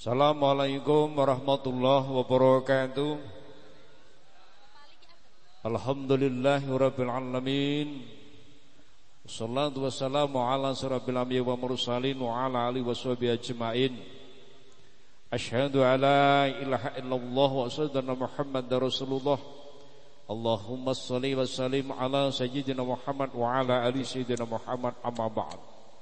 Assalamualaikum warahmatullahi wabarakatuh. Alhamdulillahirabbil alamin. Wassalatu wassalamu ala asyrafil anbiya'i wa mursalin wa ala alihi washabihi ajmain. Asyhadu alla ilaha illallah wa asyhadu anna Muhammadar Rasulullah. Allahumma shalli wa sallim ala sayyidina Muhammad wa ala ali sayyidina Muhammad, amma ba'd.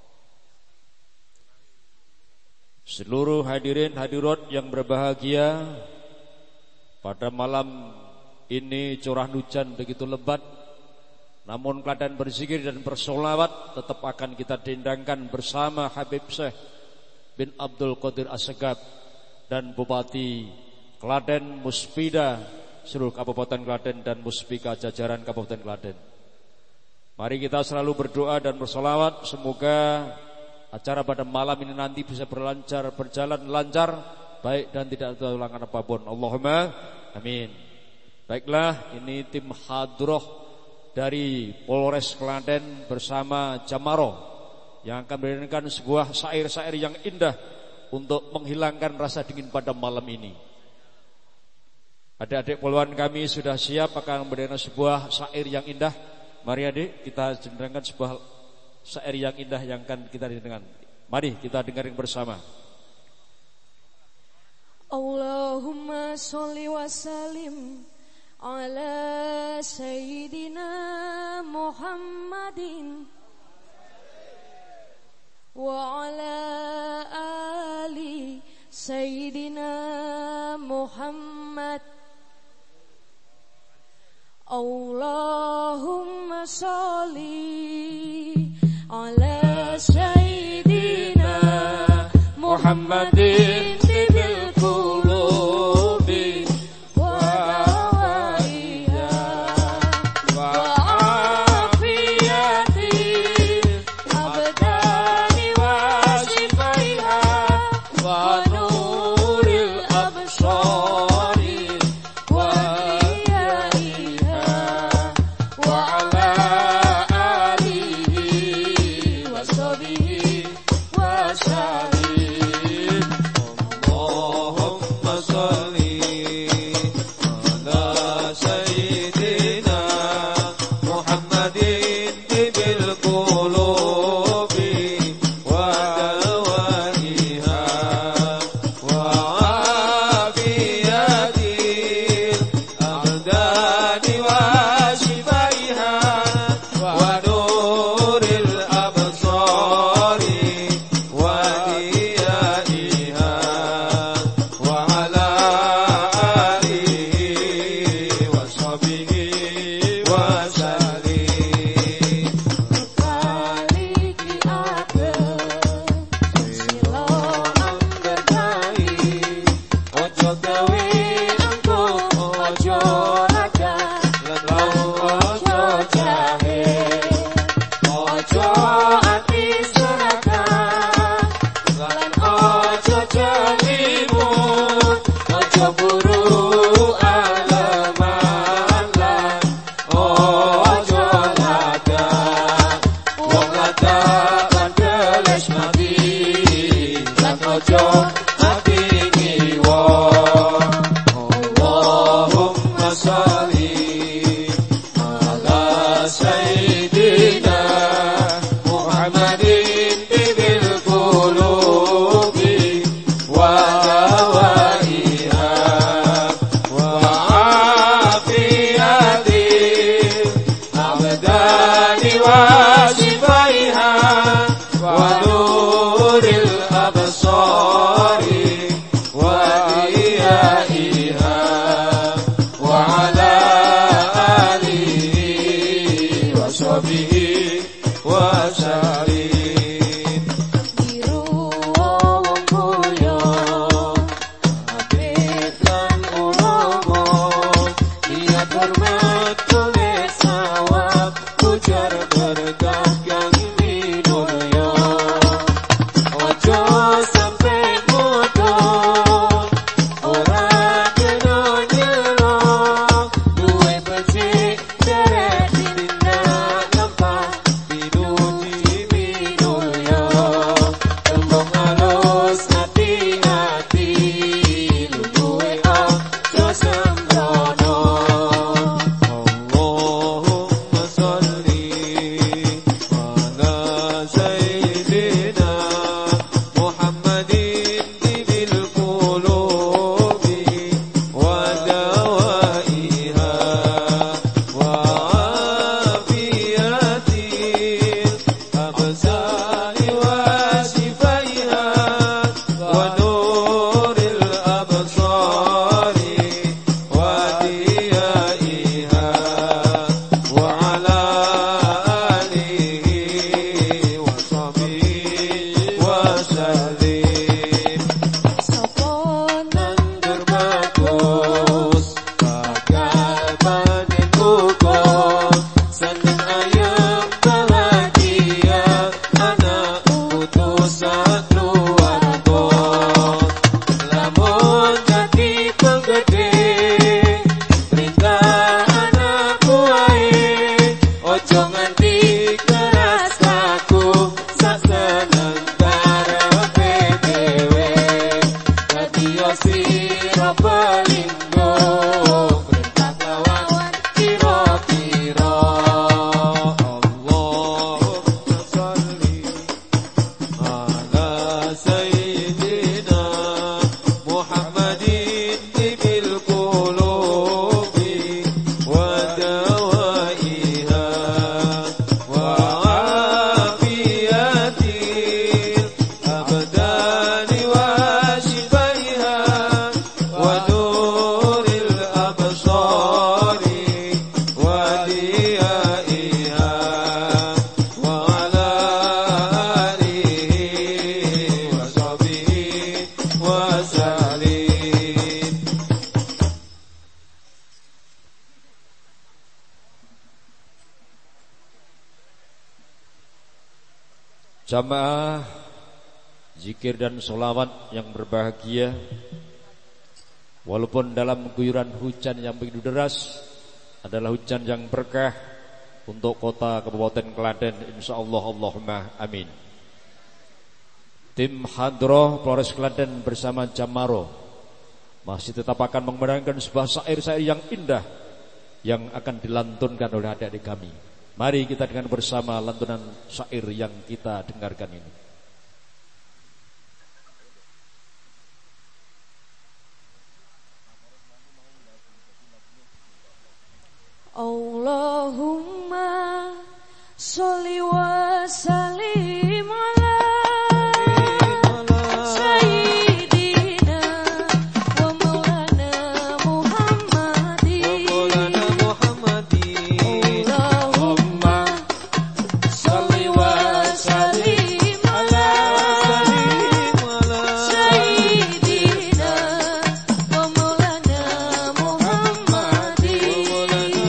Seluruh hadirin hadirat yang berbahagia, pada malam ini curah hujan begitu lebat, namun keadaan berzikir dan bersolawat tetap akan kita dendangkan bersama Habib Syekh bin Abdul Qadir Assegaf dan Bupati Klaten Muspida seluruh Kabupaten Klaten dan Muspika jajaran Kabupaten Klaten. Mari kita selalu berdoa dan bersolawat, semoga acara pada malam ini nanti bisa berjalan lancar, baik dan tidak ada ulangan apapun. Allahumma amin. Baiklah, ini tim hadroh dari Polres Klaten bersama Jamaro yang akan memberikan sebuah syair-syair yang indah untuk menghilangkan rasa dingin pada malam ini. Adik-adik poluan kami sudah siap akan memberikan sebuah syair yang indah. Mari adik, kita dengarkan sebuah syair yang indah yang akan kita dengarkan. Mari kita dengarkan bersama. Allahumma sholli wa sallim ala sayyidina Muhammadin wa ala ali sayyidina Muhammad. Allahumma sholli ala sayyidina Muhammadin tibil qulubi wa awaiha wa afiyati abdani wa shifaiha wa nuril absari wa iyaiha wa ala alihi wa sahbihi wa sallim. Allahumma sholli ala sayyidina Muhammadin tibil qulubi wa dawaiha wa afiyatil abdani wa shifaiha wa nuril absari wa iyaiha wa ala alihi wa sahbihi wa sallim. Maliki Ageng sila anggerkai Ojo gawe angkuh, ojo laga lan ojo jahe, ojo ati serakah lan ojo jelimun, ojo buru aleman lan ojo ladak. Wong ladak lan geles mati, lan ojo mati ngiwa. Allahumma sholli ala sayyidina Muhammadin tibil qulubi wa dawaiha wa afiyatil abdani wa shifaiha wa nuril absari wa iyaiha wa ala alihi wa sahbihi wa sallim. biru wong mulya Abid lan ulama niat hormat tulis sawab ujar berkah yang minulya. Ojo sampai modal ora kena nyelo, duwe becik derek tindak lemah pinuji Jamaah zikir dan sholawat yang berbahagia, walaupun dalam guyuran hujan yang begitu deras, adalah hujan yang berkah untuk kota Kabupaten Klaten, insyaallah, Allahumma amin. Tim Hadroh Polres Klaten bersama Jamaro masih tetap akan mengembarangkan sebuah syair-syair yang indah yang akan dilantunkan oleh adik-adik kami. Mari kita dengan bersama lantunan syair yang kita dengarkan ini. Allahumma sholli wa sallim ala sayyidina wa maulana Muhammadin. Allahumma sholli wa sallim ala sayyidina wa maulana Muhammadin.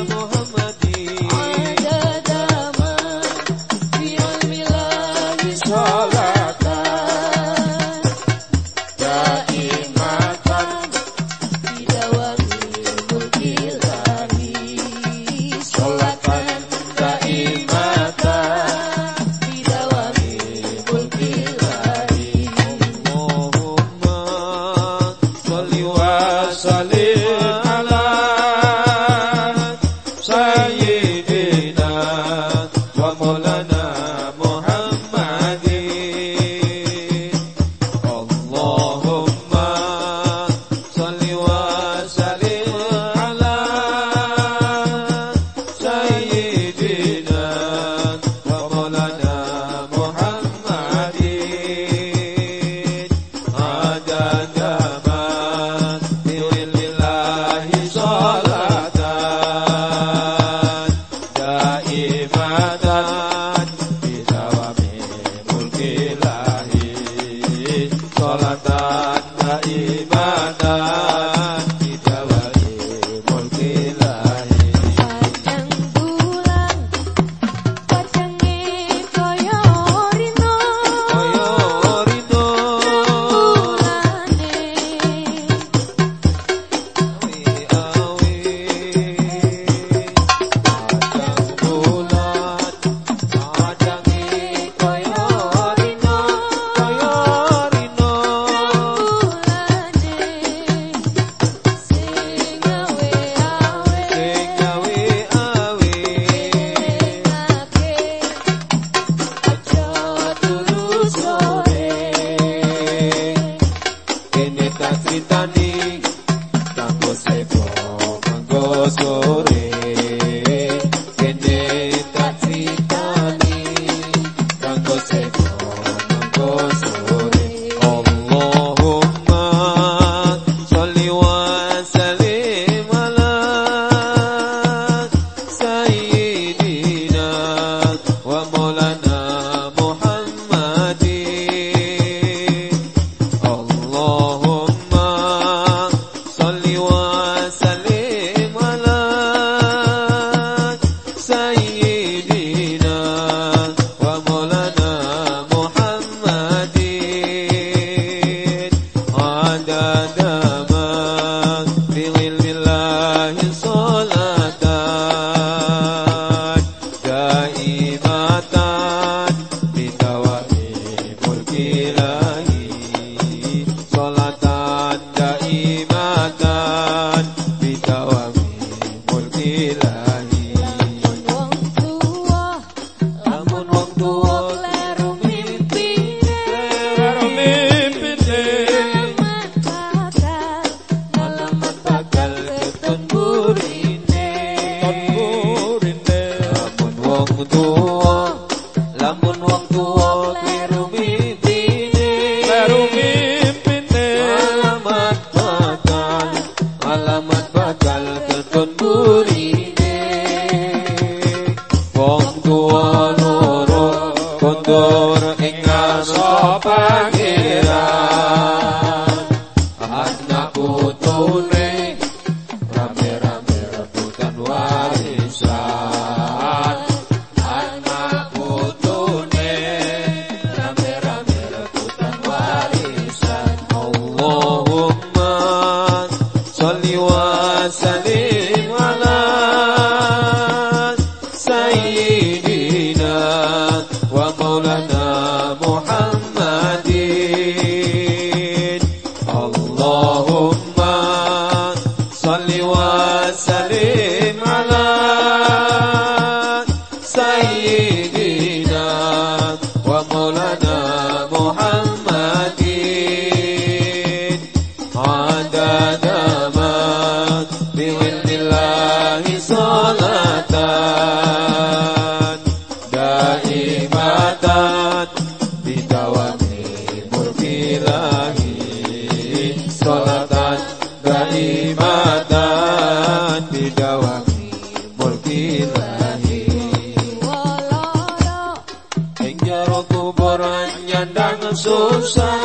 jero kubur nyandang susah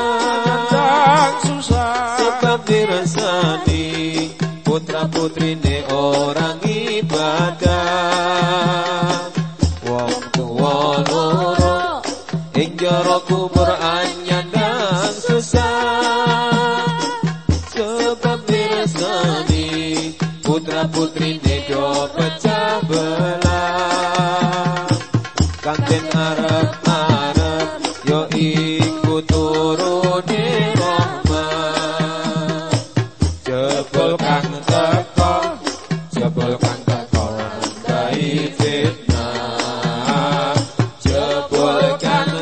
sebab dirasani putra putrine orang ibadah wong tuwa loro ing jero kubur nyandang susah sebab dirasani putra putrine do pecah belah kangen arep-arep yo iku turune rahmat jebul kang teko ndai fitnah jebul kang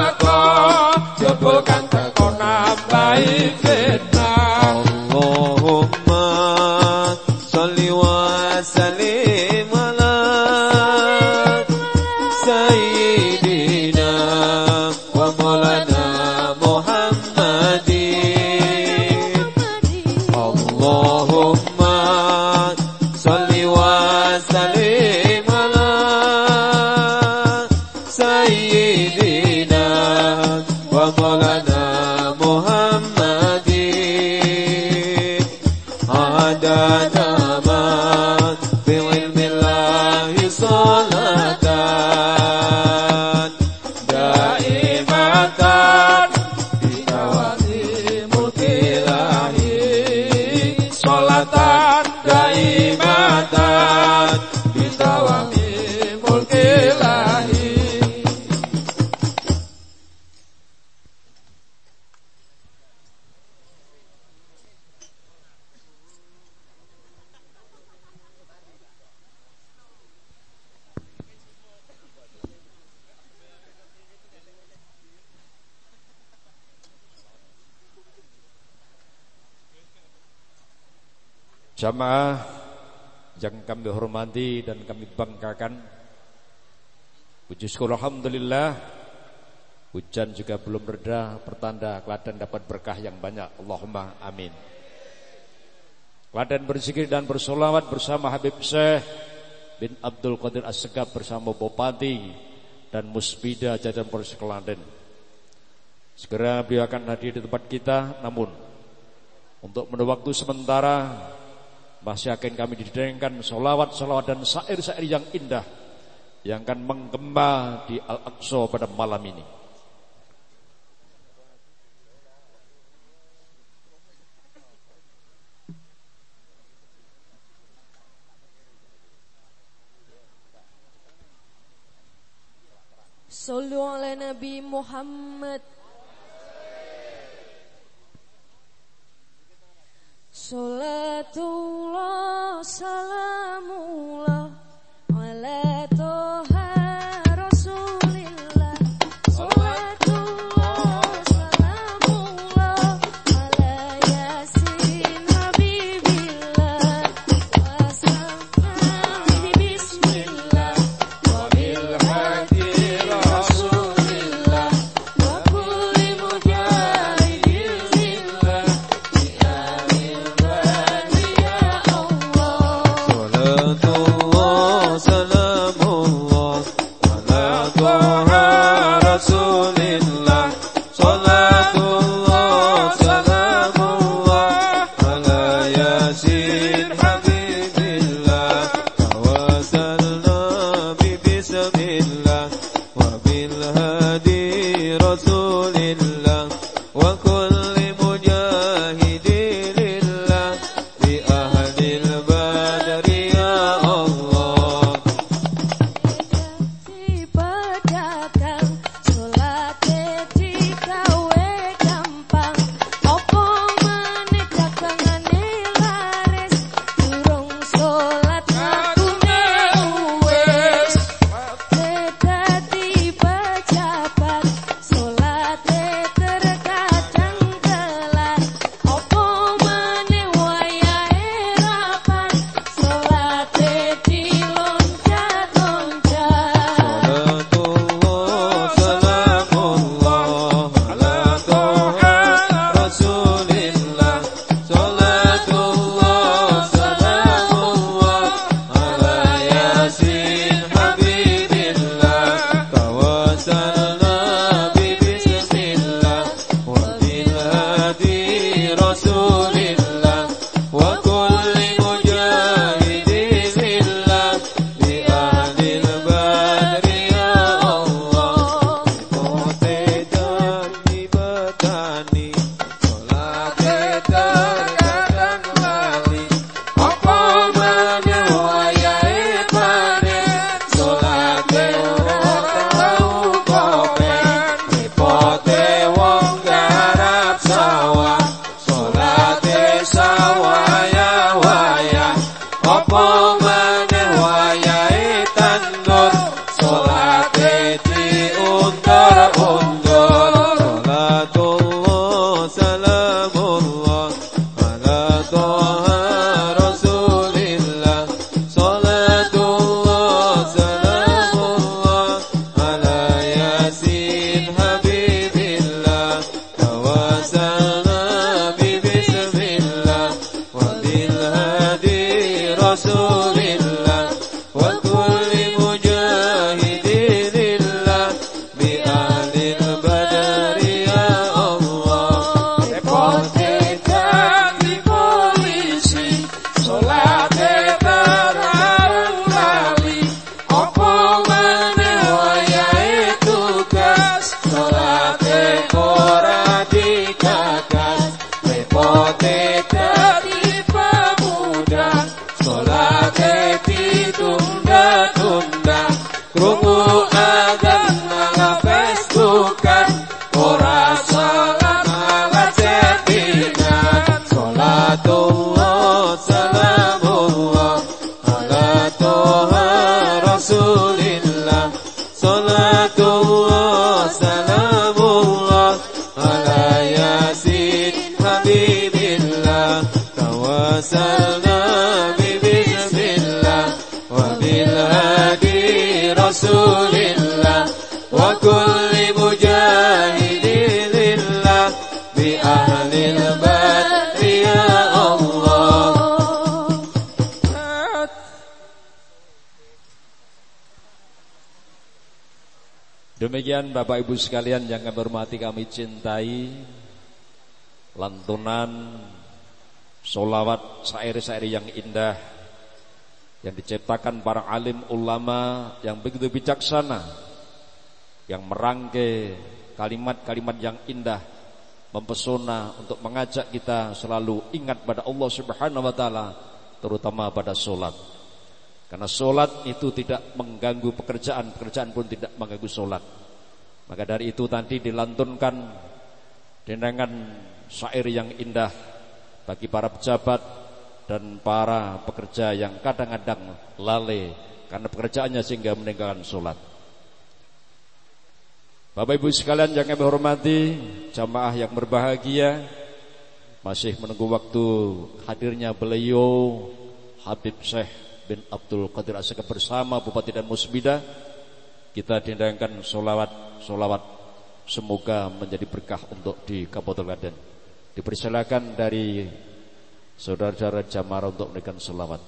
teko nambahi fitnah Allahumma sholli wa sallim ala sayyidina wa maulana Muhammadin Allahumma sholli wa sallim ala sayyidina wa maulana Muhammadin adana ma bi ilmillahi salatan daimatan bitawati mulkilahi salatan daimatan bitawati mulkilahi. Jamaah yang kami hormati dan kami banggakan, puji syukur alhamdulillah, hujan juga belum reda, pertanda Klaten dapat berkah yang banyak. Allahumma amin. Klaten berzikir dan bersolawat bersama Habib Syekh bin Abdul Qadir As-Segaf bersama Bupati dan Muspida Jajaran Polres Klaten. Segera beliau akan hadir di tempat kita, namun untuk menunggu waktu sementara masih akan kami didengkan solawat-solawat dan syair-syair yang indah yang akan menggema di Al-Aqsa pada malam ini. Sallu ala Nabi Muhammad. Salatullah salamullah ala toha rasulillah. Salatullah salamullah ala yasin habibillah. Wasallam bismillah wa bil hadi rasulillah wa kulli mujahidin zillah. Salate ora dikagas, repote dadi pemuda. Salate ditunda-tunda, krungu adzan malah Facebookan. Ora salat malah chattingan. Salatullah salamullah ala toha rasulillah. Salatullah salamullah ala yasin habibillah. Tawassalna bismillah wa bil hadi rasulillah wa kulli mujahidin lillah bi ahlil badri ya Allah. Demikian Bapak Ibu sekalian yang kami hormati, kami cintai, lantunan sholawat syair-syair yang indah yang diciptakan para alim ulama yang begitu bijaksana, yang merangkai kalimat-kalimat yang indah, mempesona untuk mengajak kita selalu ingat pada Allah Subhanahu wa taala, terutama pada sholat. Karena sholat itu tidak mengganggu pekerjaan, pekerjaan pun tidak mengganggu sholat. Maka dari itu tadi dilantunkan dengan syair yang indah bagi para pejabat dan para pekerja yang kadang-kadang lalai karena pekerjaannya sehingga meninggalkan sholat. Bapak Ibu sekalian yang kami hormati, jamaah yang berbahagia, masih menunggu waktu hadirnya beliau Habib Syekh bin Abdul Qadir As-Segaf bersama Bupati dan Musbidah. Kita diundangkan solawat semoga menjadi berkah untuk di Kabupaten Klaten. Dipersilakan dari saudara-saudara jamaah untuk memberikan solawat.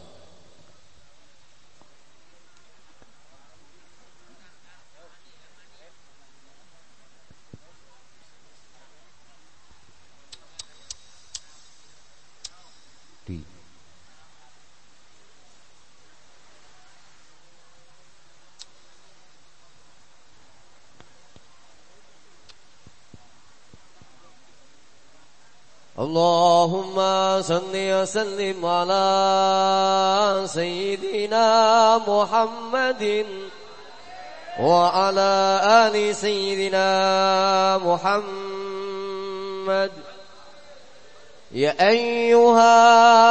Allahumma salli wa sallim ala Sayyidina Muhammadin wa ala ali Sayyidina Muhammad. Ya ayyuha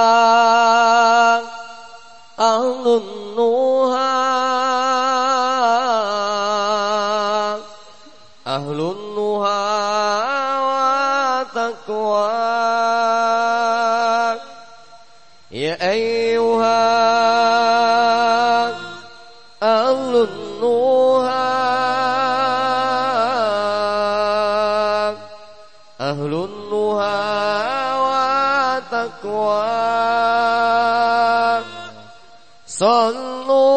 ahlun nuha, ahlun nuha wa taqwa. Ya ayyuha ahlun nuha, ahlun nuha wa taqwa. Sallu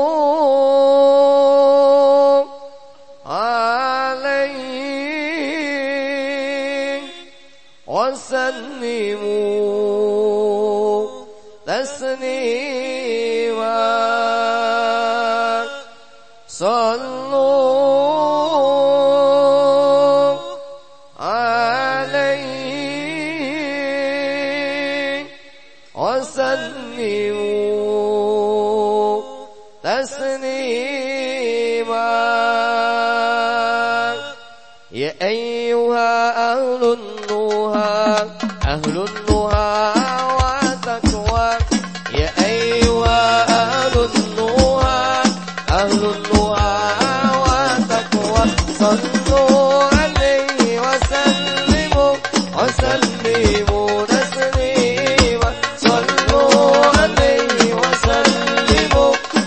alaihi wa sallimu taslima. Sallu alaihi wa sallimu taslima. Ya ayyuha ahlun nuha, ahlun nuha wa taqwa. Ya ayyuha ahlun nuha, ahlun nuha wa taqwa. Sallu alaihi wa sallimu taslima. Sallu alaihi wa sallimu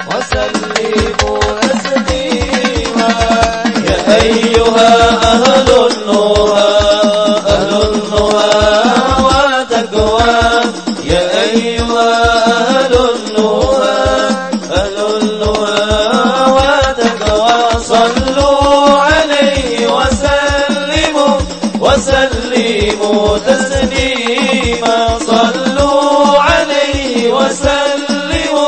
taslima. Ya ayyuha ahlun nuha, ahlun nuha wa taqwa. Ya ayyuha ahlun nuha, ahlun nuha wa taqwa. Sallu alaihi wa sallimu taslima. Sallu alaihi wa sallimu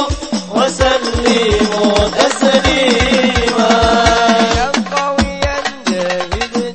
taslima. Ya qawiyan jahid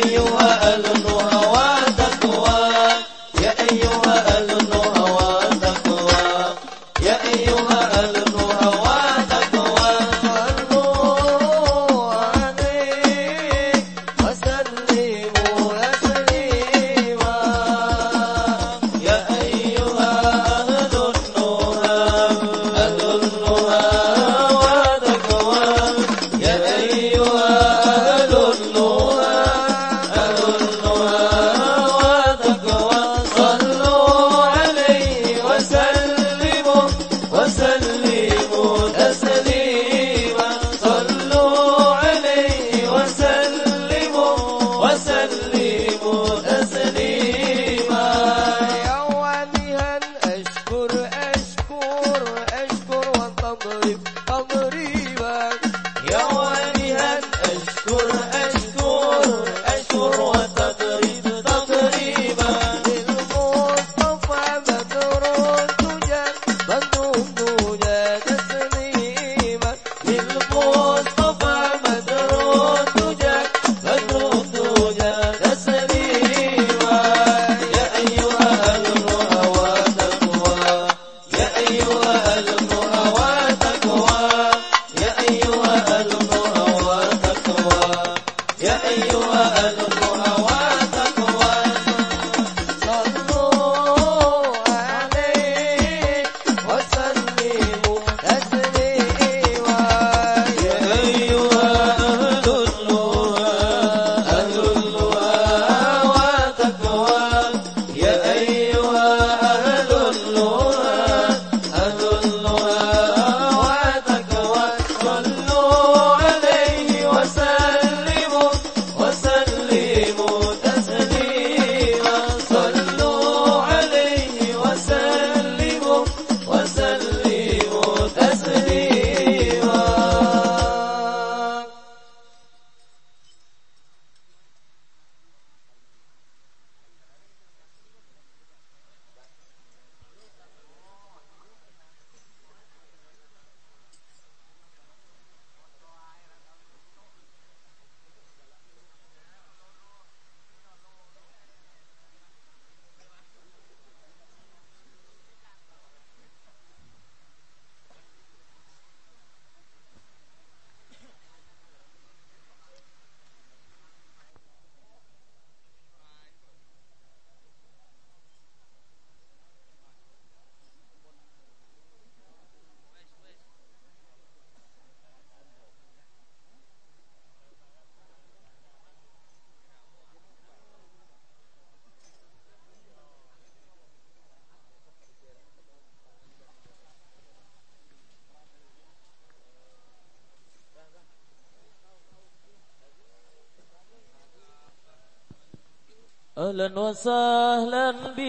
أهلا وسهلا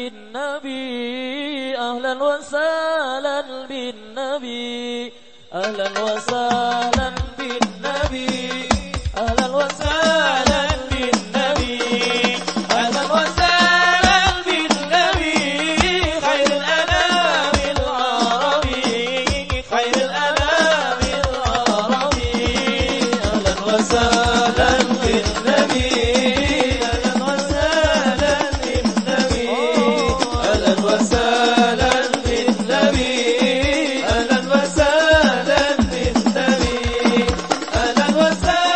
بالنبي أهلا وسهلا بالنبي أهلا وسهلا بالنبي أهلا وسهلا بالنبي أهلا وسهلا بالنبي خير الأنام العربي خير الأنام العربي أهلا وسهلا بالنبي أهلا وسهلا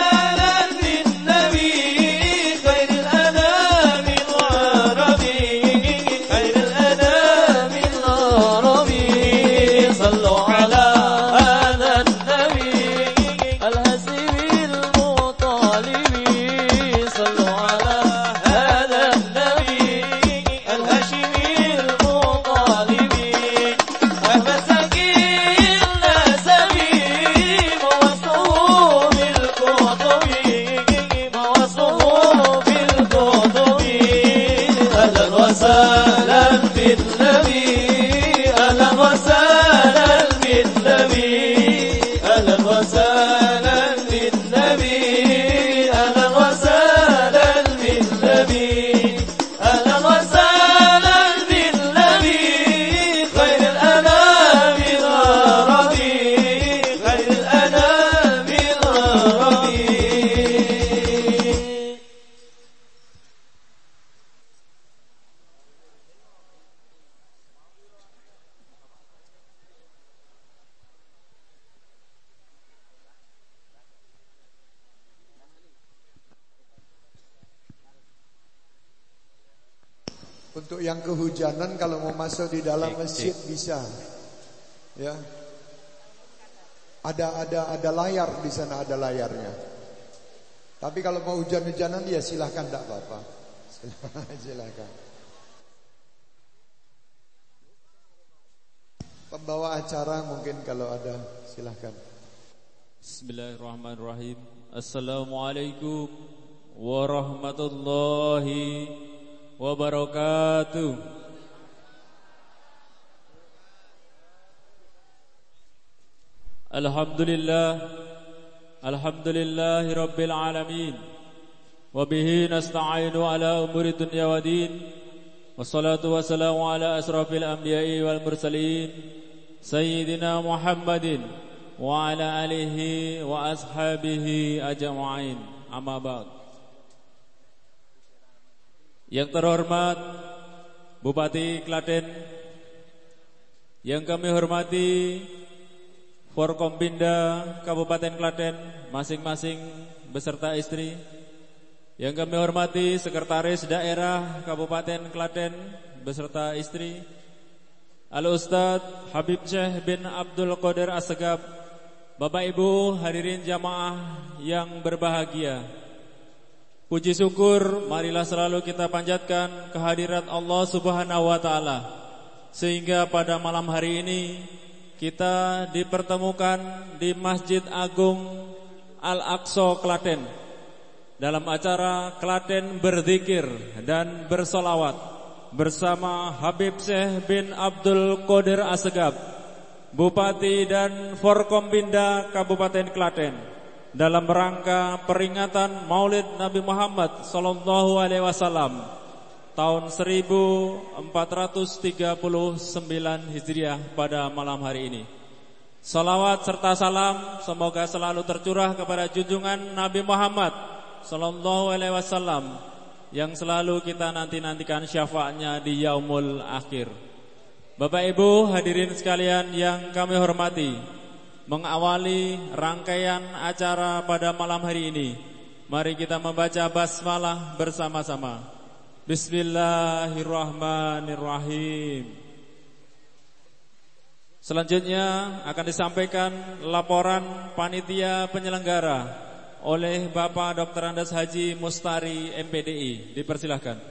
Untuk yang kehujanan kalau mau masuk di dalam masjid bisa. Ya. Ada layar di sana, ada layarnya. Tapi kalau mau hujan-hujanan ya silahkan, tidak apa-apa. Silahkan. Pembawa acara mungkin kalau ada, silahkan. Bismillahirrahmanirrahim. Assalamualaikum warahmatullahi wabarakatuh. Alhamdulillahi rabbil alamin. Wabihi nasta'inu ala umuri dunya wa din. Wassalatu wassalamu ala asrafil anbiya'i wal mursalin Sayyidina Muhammadin wa ala alihi wa ashabihi ajma'in. Amma ba'd. Yang terhormat Bupati Klaten, yang kami hormati Forkompinda Kabupaten Klaten masing-masing beserta istri, yang kami hormati Sekretaris Daerah Kabupaten Klaten beserta istri, Al-Ustadz Habib Syekh bin Abdul Qadir Assegaf, Bapak Ibu hadirin jamaah yang berbahagia. Puji syukur marilah selalu kita panjatkan kehadirat Allah Subhanahu wa taala, sehingga pada malam hari ini kita dipertemukan di Masjid Agung Al-Aqsa Klaten dalam acara Klaten berzikir dan bersolawat bersama Habib Syekh bin Abdul Qadir Assegaf, Bupati dan Forkompinda Kabupaten Klaten, dalam rangka peringatan Maulid Nabi Muhammad sallallahu alaihi wasallam tahun 1439 Hijriah pada malam hari ini. Salawat serta salam semoga selalu tercurah kepada junjungan Nabi Muhammad sallallahu alaihi wasallam yang selalu kita nanti-nantikan syafaatnya di yaumul akhir. Bapak Ibu hadirin sekalian yang kami hormati, mengawali rangkaian acara pada malam hari ini, mari kita membaca basmalah bersama-sama. Bismillahirrahmanirrahim. Selanjutnya akan disampaikan laporan panitia penyelenggara oleh Bapak Dr. Andes Haji Mustari MPDI. Dipersilahkan.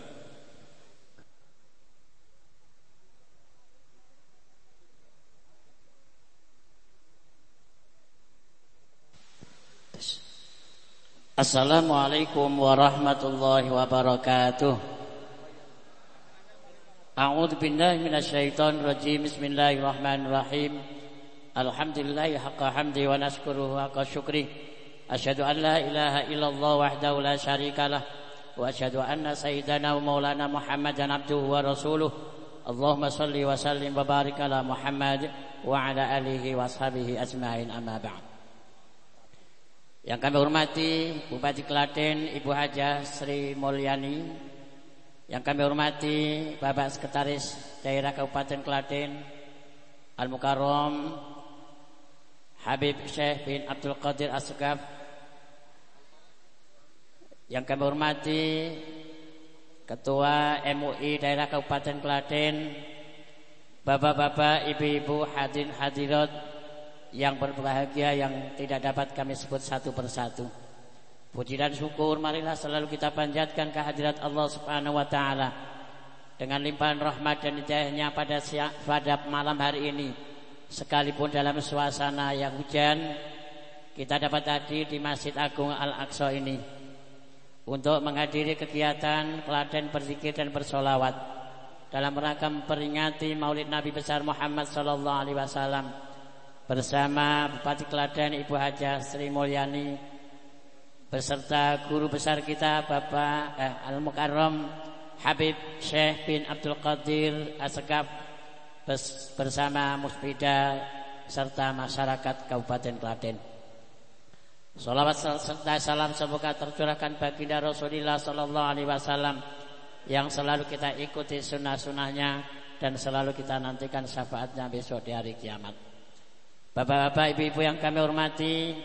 Assalamualaikum warahmatullahi wabarakatuh. A'udzu billahi minasyaitonir rajim. Bismillahirrahmanirrahim. Alhamdulillahi haqqa hamdi wa nashkuruhu haqqa syukri. Asyhadu an la ilaha illallah wahdahu la syarikalah wa asyhadu anna sayyidana wa maulana Muhammadan abduhu wa rasuluh. Allahumma shalli wa sallim wa barik ala Muhammad wa ala alihi wa ashabihi ajma'in, amma ba'd. Yang kami hormati Bupati Klaten Ibu Hajah Sri Mulyani, yang kami hormati Bapak Sekretaris Daerah Kabupaten Klaten Al-Mukarram Habib Syekh bin Abdul Qadir Assegaf, yang kami hormati Ketua MUI Daerah Kabupaten Klaten, Bapak-bapak, ibu-ibu, hadirin hadirat yang berbahagia yang tidak dapat kami sebut satu persatu. Puji dan syukur marilah selalu kita panjatkan kehadirat Allah Subhanahu wa taala dengan limpahan rahmat dan hidayahnya pada malam hari ini. Sekalipun dalam suasana yang hujan, kita dapat hadir di Masjid Agung Al-Aqsa ini untuk menghadiri kegiatan Klaten berzikir dan bersolawat dalam rangka memperingati Maulid Nabi besar Muhammad sallallahu alaihi wasallam bersama Bupati Klaten Ibu Hajah Sri Mulyani beserta guru besar kita Bapak Al-Mukarram Habib Syekh bin Abdul Qadir Assegaf bersama Musbida serta masyarakat Kabupaten Klaten. Salawat serta salam semoga tercurahkan baginda Rasulullah sallallahu alaihi wasallam yang selalu kita ikuti sunnah-sunnahnya dan selalu kita nantikan syafaatnya besok di hari kiamat. Bapak-bapak, ibu-ibu yang kami hormati,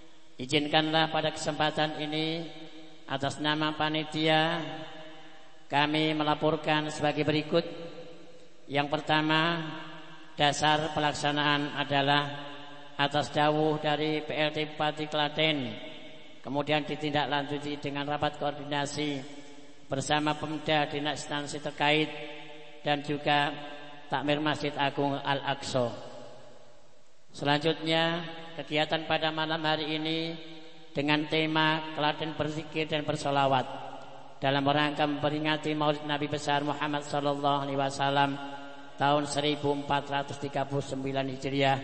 izinkanlah pada kesempatan ini atas nama panitia kami melaporkan sebagai berikut. Yang pertama, dasar pelaksanaan adalah atas dawuh dari PLT Bupati Klaten, kemudian ditindaklanjuti dengan rapat koordinasi bersama Pemda di instansi terkait dan juga Takmir Masjid Agung Al-Aqsa. Selanjutnya, kegiatan pada malam hari ini dengan tema Klaten berzikir dan bersolawat dalam rangka memperingati Maulid Nabi besar Muhammad sallallahu alaihi wasallam tahun 1439 Hijriah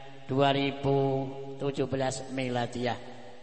2017 Miladiyah.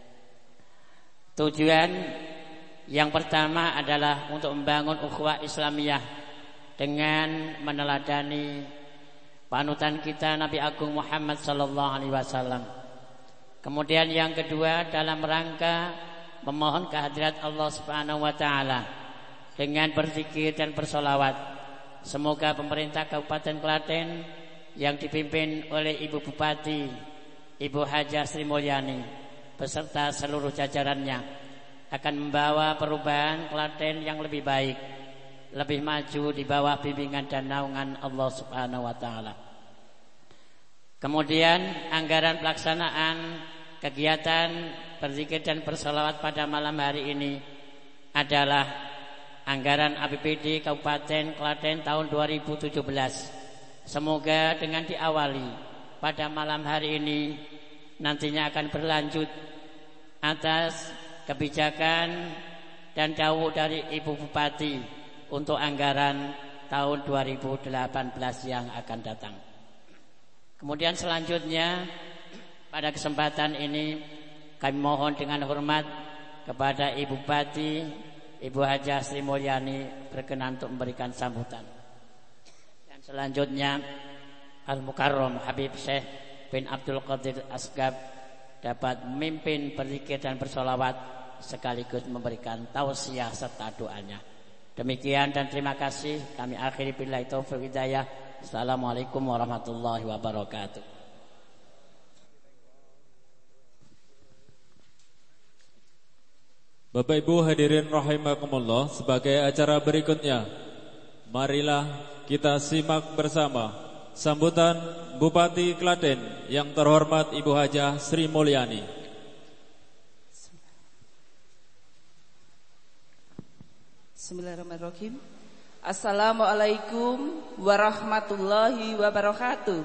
Tujuan yang pertama adalah untuk membangun ukhuwah Islamiyah dengan meneladani panutan kita Nabi Agung Muhammad sallallahu alaihi wasallam. Kemudian yang kedua dalam rangka memohon kehadirat Allah Subhanahu wa taala dengan berzikir dan bersolawat. Semoga pemerintah Kabupaten Klaten yang dipimpin oleh Ibu Bupati, Ibu Hajah Sri Mulyani beserta seluruh jajarannya akan membawa perubahan Klaten yang lebih baik, lebih maju di bawah bimbingan dan naungan Allah Subhanahu wa taala. Kemudian anggaran pelaksanaan kegiatan berzikir dan bersolawat pada malam hari ini adalah anggaran APBD Kabupaten Klaten tahun 2017. Semoga dengan diawali pada malam hari ini nantinya akan berlanjut atas kebijakan dan dawuh dari Ibu Bupati untuk anggaran tahun 2018 yang akan datang. Kemudian selanjutnya pada kesempatan ini kami mohon dengan hormat kepada Ibu Bupati, Ibu Hajah Sri Mulyani berkenan untuk memberikan sambutan. Dan selanjutnya Al-Mukarram Habib Syekh bin Abdul Qadir Asgab dapat memimpin berzikir dan bersolawat sekaligus memberikan tausiah serta doanya. Demikian dan terima kasih. Kami akhiri billahi taufiq hidayah. Assalamualaikum warahmatullahi wabarakatuh. Bapak Ibu hadirin rahimakumullah, sebagai acara berikutnya marilah kita simak bersama sambutan Bupati Klaten yang terhormat Ibu Hajah Sri Mulyani. Bismillahirrahmanirrahim. Assalamualaikum warahmatullahi wabarakatuh.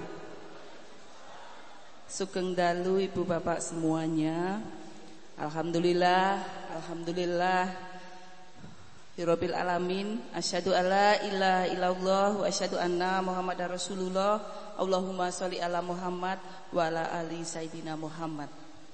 Sugeng dalu Ibu Bapak semuanya. Alhamdulillah, alhamdulillah Rabbil alamin. Asyhadu alla ilaha illallah wa asyhadu anna Muhammadar Rasulullah. Allahumma sholli ala Muhammad wa ala ali sayyidina Muhammad.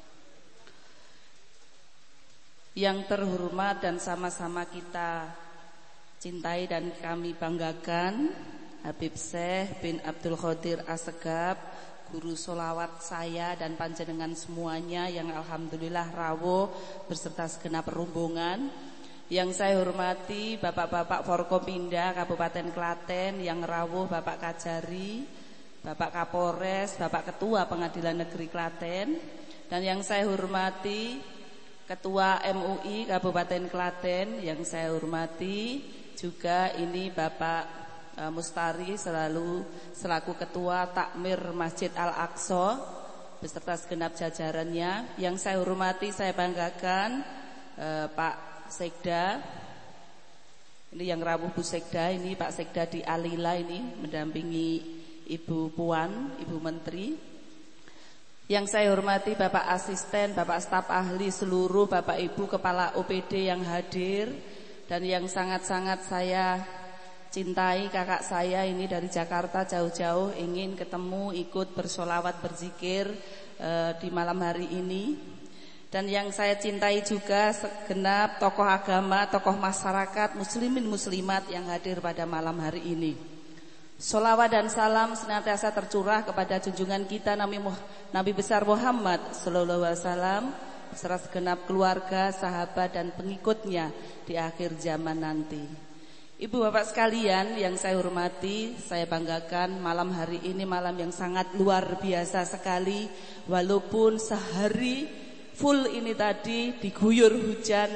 Yang terhormat dan sama-sama kita cintai dan kami banggakan, Habib Syekh bin Abdul Qadir Asgab, guru solawat saya dan panjenengan semuanya yang alhamdulillah rawuh beserta segenap rombongan. Yang saya hormati Bapak-bapak Forkopimda Kabupaten Klaten yang rawuh, Bapak Kajari, Bapak Kapolres, Bapak Ketua Pengadilan Negeri Klaten, dan yang saya hormati Ketua MUI Kabupaten Klaten, yang saya hormati juga ini Bapak Mustari selaku Ketua Takmir Masjid Al-Aqsa beserta segenap jajarannya. Yang saya hormati, saya banggakan Pak Sekda. Ini yang rawuh Bu Sekda, ini Pak Sekda di Alila ini mendampingi Ibu Puan, Ibu Menteri. Yang saya hormati Bapak Asisten, Bapak Staf Ahli, seluruh Bapak Ibu Kepala OPD yang hadir. Dan yang sangat-sangat saya cintai, kakak saya ini dari Jakarta jauh-jauh ingin ketemu, ikut bersolawat, berzikir di malam hari ini. Dan yang saya cintai juga segenap tokoh agama, tokoh masyarakat, muslimin muslimat yang hadir pada malam hari ini. Sholawat dan salam senantiasa tercurah kepada junjungan kita Nabi besar Muhammad sallallahu alaihi wasallam beserta segenap keluarga, sahabat dan pengikutnya di akhir zaman nanti. Ibu bapak sekalian yang saya hormati, saya banggakan malam hari ini malam yang sangat luar biasa sekali. Walaupun sehari full ini tadi diguyur hujan,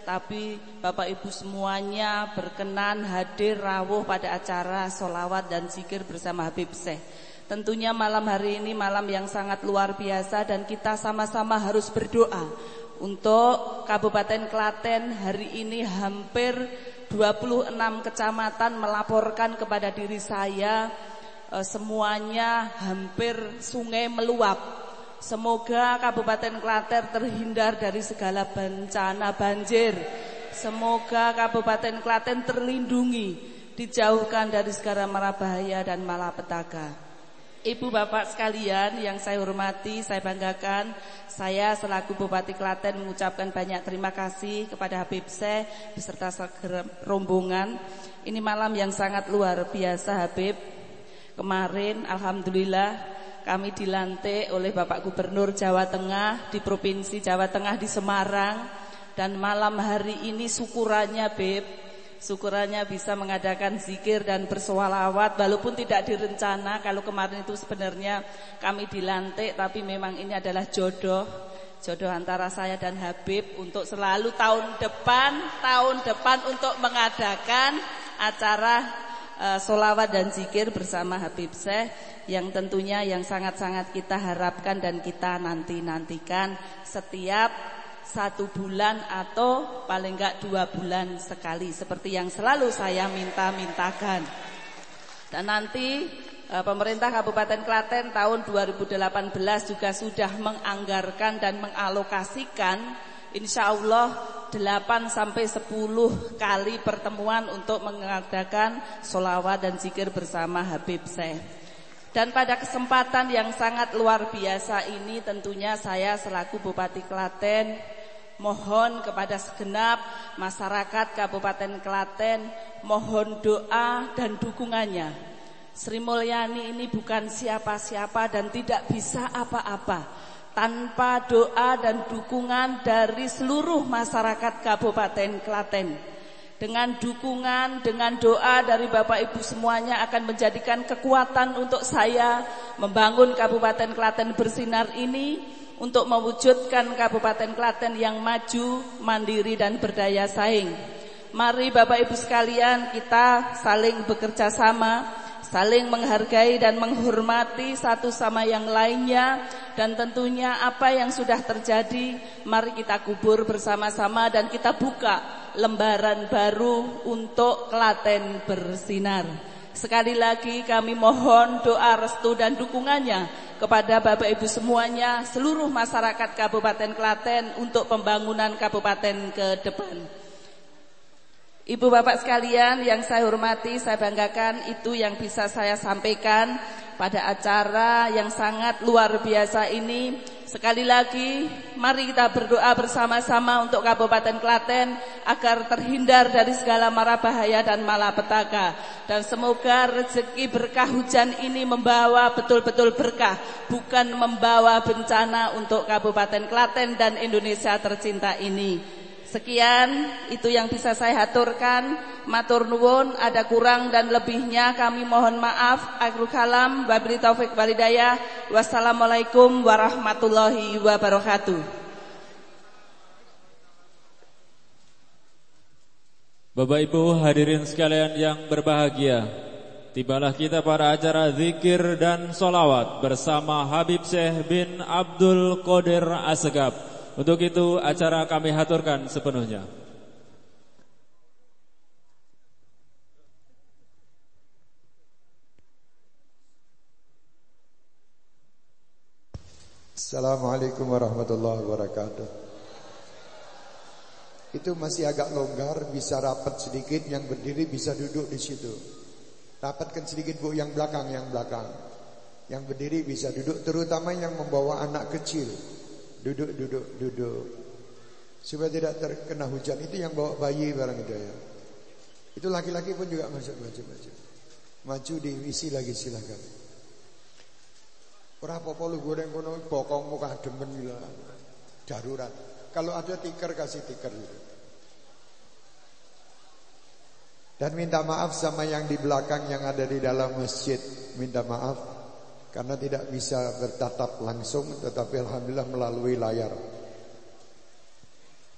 tapi Bapak Ibu semuanya berkenan hadir rawuh pada acara sholawat dan zikir bersama Habib Syekh. Tentunya malam hari ini malam yang sangat luar biasa dan kita sama-sama harus berdoa untuk Kabupaten Klaten. Hari ini hampir 26 kecamatan melaporkan kepada diri saya, semuanya hampir sungai meluap. Semoga Kabupaten Klaten terhindar dari segala bencana banjir. Semoga Kabupaten Klaten terlindungi, dijauhkan dari segala mara bahaya dan malapetaka. Ibu bapak sekalian yang saya hormati, saya banggakan, saya selaku Bupati Klaten mengucapkan banyak terima kasih kepada Habib Syekh beserta rombongan. Ini malam yang sangat luar biasa Habib. Kemarin alhamdulillah kami dilantik oleh Bapak Gubernur Jawa Tengah di Provinsi Jawa Tengah di Semarang. Dan malam hari ini syukurannya Beb, syukurannya bisa mengadakan zikir dan bersolawat. Walaupun tidak direncana, kalau kemarin itu sebenarnya kami dilantik, tapi memang ini adalah jodoh antara saya dan Habib untuk selalu tahun depan untuk mengadakan acara solawat dan zikir bersama Habib Syekh, yang tentunya yang sangat-sangat kita harapkan dan kita nantikan setiap 1 bulan atau paling enggak 2 bulan sekali, seperti yang selalu saya minta-mintakan. Dan nanti pemerintah Kabupaten Klaten tahun 2018 juga sudah menganggarkan dan mengalokasikan insya Allah 8-10 kali pertemuan untuk mengadakan sholawat dan zikir bersama Habib Syekh. Dan pada kesempatan yang sangat luar biasa ini tentunya saya selaku Bupati Klaten mohon kepada segenap masyarakat Kabupaten Klaten, mohon doa dan dukungannya. Sri Mulyani ini bukan siapa-siapa dan tidak bisa apa-apa tanpa doa dan dukungan dari seluruh masyarakat Kabupaten Klaten. Dengan dukungan, dengan doa dari Bapak Ibu semuanya akan menjadikan kekuatan untuk saya membangun Kabupaten Klaten bersinar ini, untuk mewujudkan Kabupaten Klaten yang maju, mandiri dan berdaya saing. Mari Bapak Ibu sekalian kita saling bekerja sama, saling menghargai dan menghormati satu sama yang lainnya. Dan tentunya apa yang sudah terjadi mari kita kubur bersama-sama dan kita buka lembaran baru untuk Klaten bersinar. Sekali lagi kami mohon doa restu dan dukungannya kepada Bapak Ibu semuanya, seluruh masyarakat Kabupaten Klaten untuk pembangunan kabupaten ke depan. Ibu bapak sekalian yang saya hormati, saya banggakan, itu yang bisa saya sampaikan pada acara yang sangat luar biasa ini. Sekali lagi mari kita berdoa bersama-sama untuk Kabupaten Klaten agar terhindar dari segala mara bahaya dan malapetaka. Dan semoga rezeki berkah hujan ini membawa betul-betul berkah, bukan membawa bencana untuk Kabupaten Klaten dan Indonesia tercinta ini. Sekian itu yang bisa saya haturkan. Matur nuwun, ada kurang dan lebihnya kami mohon maaf. Akhirul kalam, wabillahi taufik wal hidayah. Wassalamualaikum warahmatullahi wabarakatuh. Bapak Ibu hadirin sekalian yang berbahagia, tibalah kita pada acara zikir dan solawat bersama Habib Syekh bin Abdul Qadir Assegaf. Untuk itu acara kami haturkan sepenuhnya. Assalamualaikum warahmatullahi wabarakatuh. Itu masih agak longgar, bisa rapat sedikit, yang berdiri bisa duduk di situ. Rapatkan sedikit Bu, yang belakang. Yang berdiri bisa duduk, terutama yang membawa anak kecil. Duduk. Supaya tidak terkena hujan. Itu yang bawa bayi barang itu ya. Itu laki-laki pun juga masuk. Maju diisi lagi, silakan. Ora apa-apa lu goreng kono bokong muka demen gila. Darurat. Kalau ada tikar kasih tikar gitu. Dan minta maaf sama yang di belakang yang ada di dalam masjid. Minta maaf karena tidak bisa bertatap langsung, tetapi alhamdulillah melalui layar.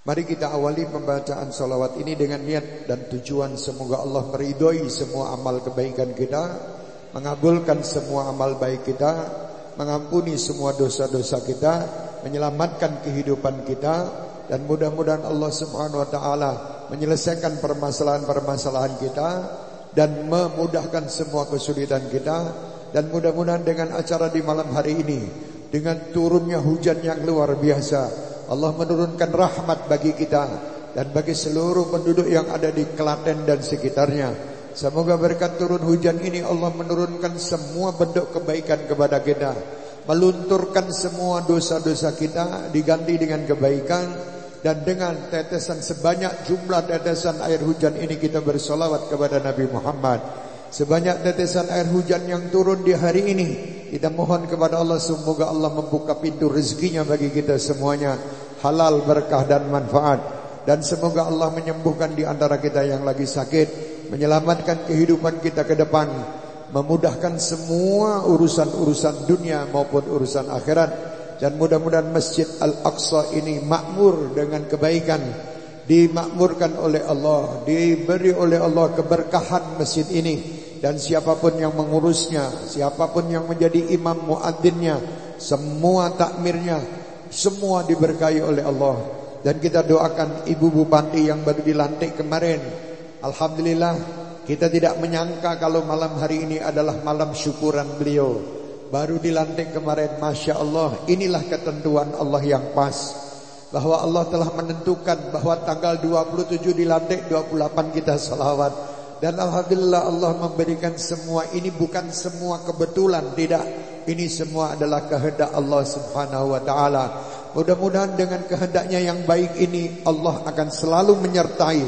Mari kita awali pembacaan salawat ini dengan niat dan tujuan semoga Allah meridhoi semua amal kebaikan kita, mengabulkan semua amal baik kita, mengampuni semua dosa-dosa kita, menyelamatkan kehidupan kita, dan mudah-mudahan Allah Subhanahu wa taala menyelesaikan permasalahan-permasalahan kita dan memudahkan semua kesulitan kita. Dan mudah-mudahan dengan acara di malam hari ini, dengan turunnya hujan yang luar biasa, Allah menurunkan rahmat bagi kita dan bagi seluruh penduduk yang ada di Klaten dan sekitarnya. Semoga berkat turun hujan ini Allah menurunkan semua bentuk kebaikan kepada kita, melunturkan semua dosa-dosa kita diganti dengan kebaikan. Dan dengan tetesan sebanyak jumlah tetesan air hujan ini kita bersolawat kepada Nabi Muhammad. Sebanyak tetesan air hujan yang turun di hari ini, kita mohon kepada Allah semoga Allah membuka pintu rezekinya bagi kita semuanya, halal, berkah dan manfaat. Dan semoga Allah menyembuhkan di antara kita yang lagi sakit, menyelamatkan kehidupan kita ke depan, memudahkan semua urusan-urusan dunia maupun urusan akhirat. Dan mudah-mudahan Masjid Al-Aqsa ini makmur dengan kebaikan, dimakmurkan oleh Allah, diberi oleh Allah keberkahan masjid ini. Dan siapapun yang mengurusnya, siapapun yang menjadi imam muadzinnya, semua takmirnya, semua diberkahi oleh Allah. Dan kita doakan Ibu Bupati yang baru dilantik kemarin. Alhamdulillah, kita tidak menyangka kalau malam hari ini adalah malam syukuran beliau. Baru dilantik kemarin, Masya Allah. Inilah ketentuan Allah yang pas, bahwa Allah telah menentukan bahwa tanggal 27 dilantik, 28 kita salawat. Dan Alhamdulillah Allah memberikan semua ini bukan semua kebetulan, tidak. Ini semua adalah kehendak Allah Subhanahu wa ta'ala. Mudah-mudahan dengan kehendaknya yang baik ini, Allah akan selalu menyertai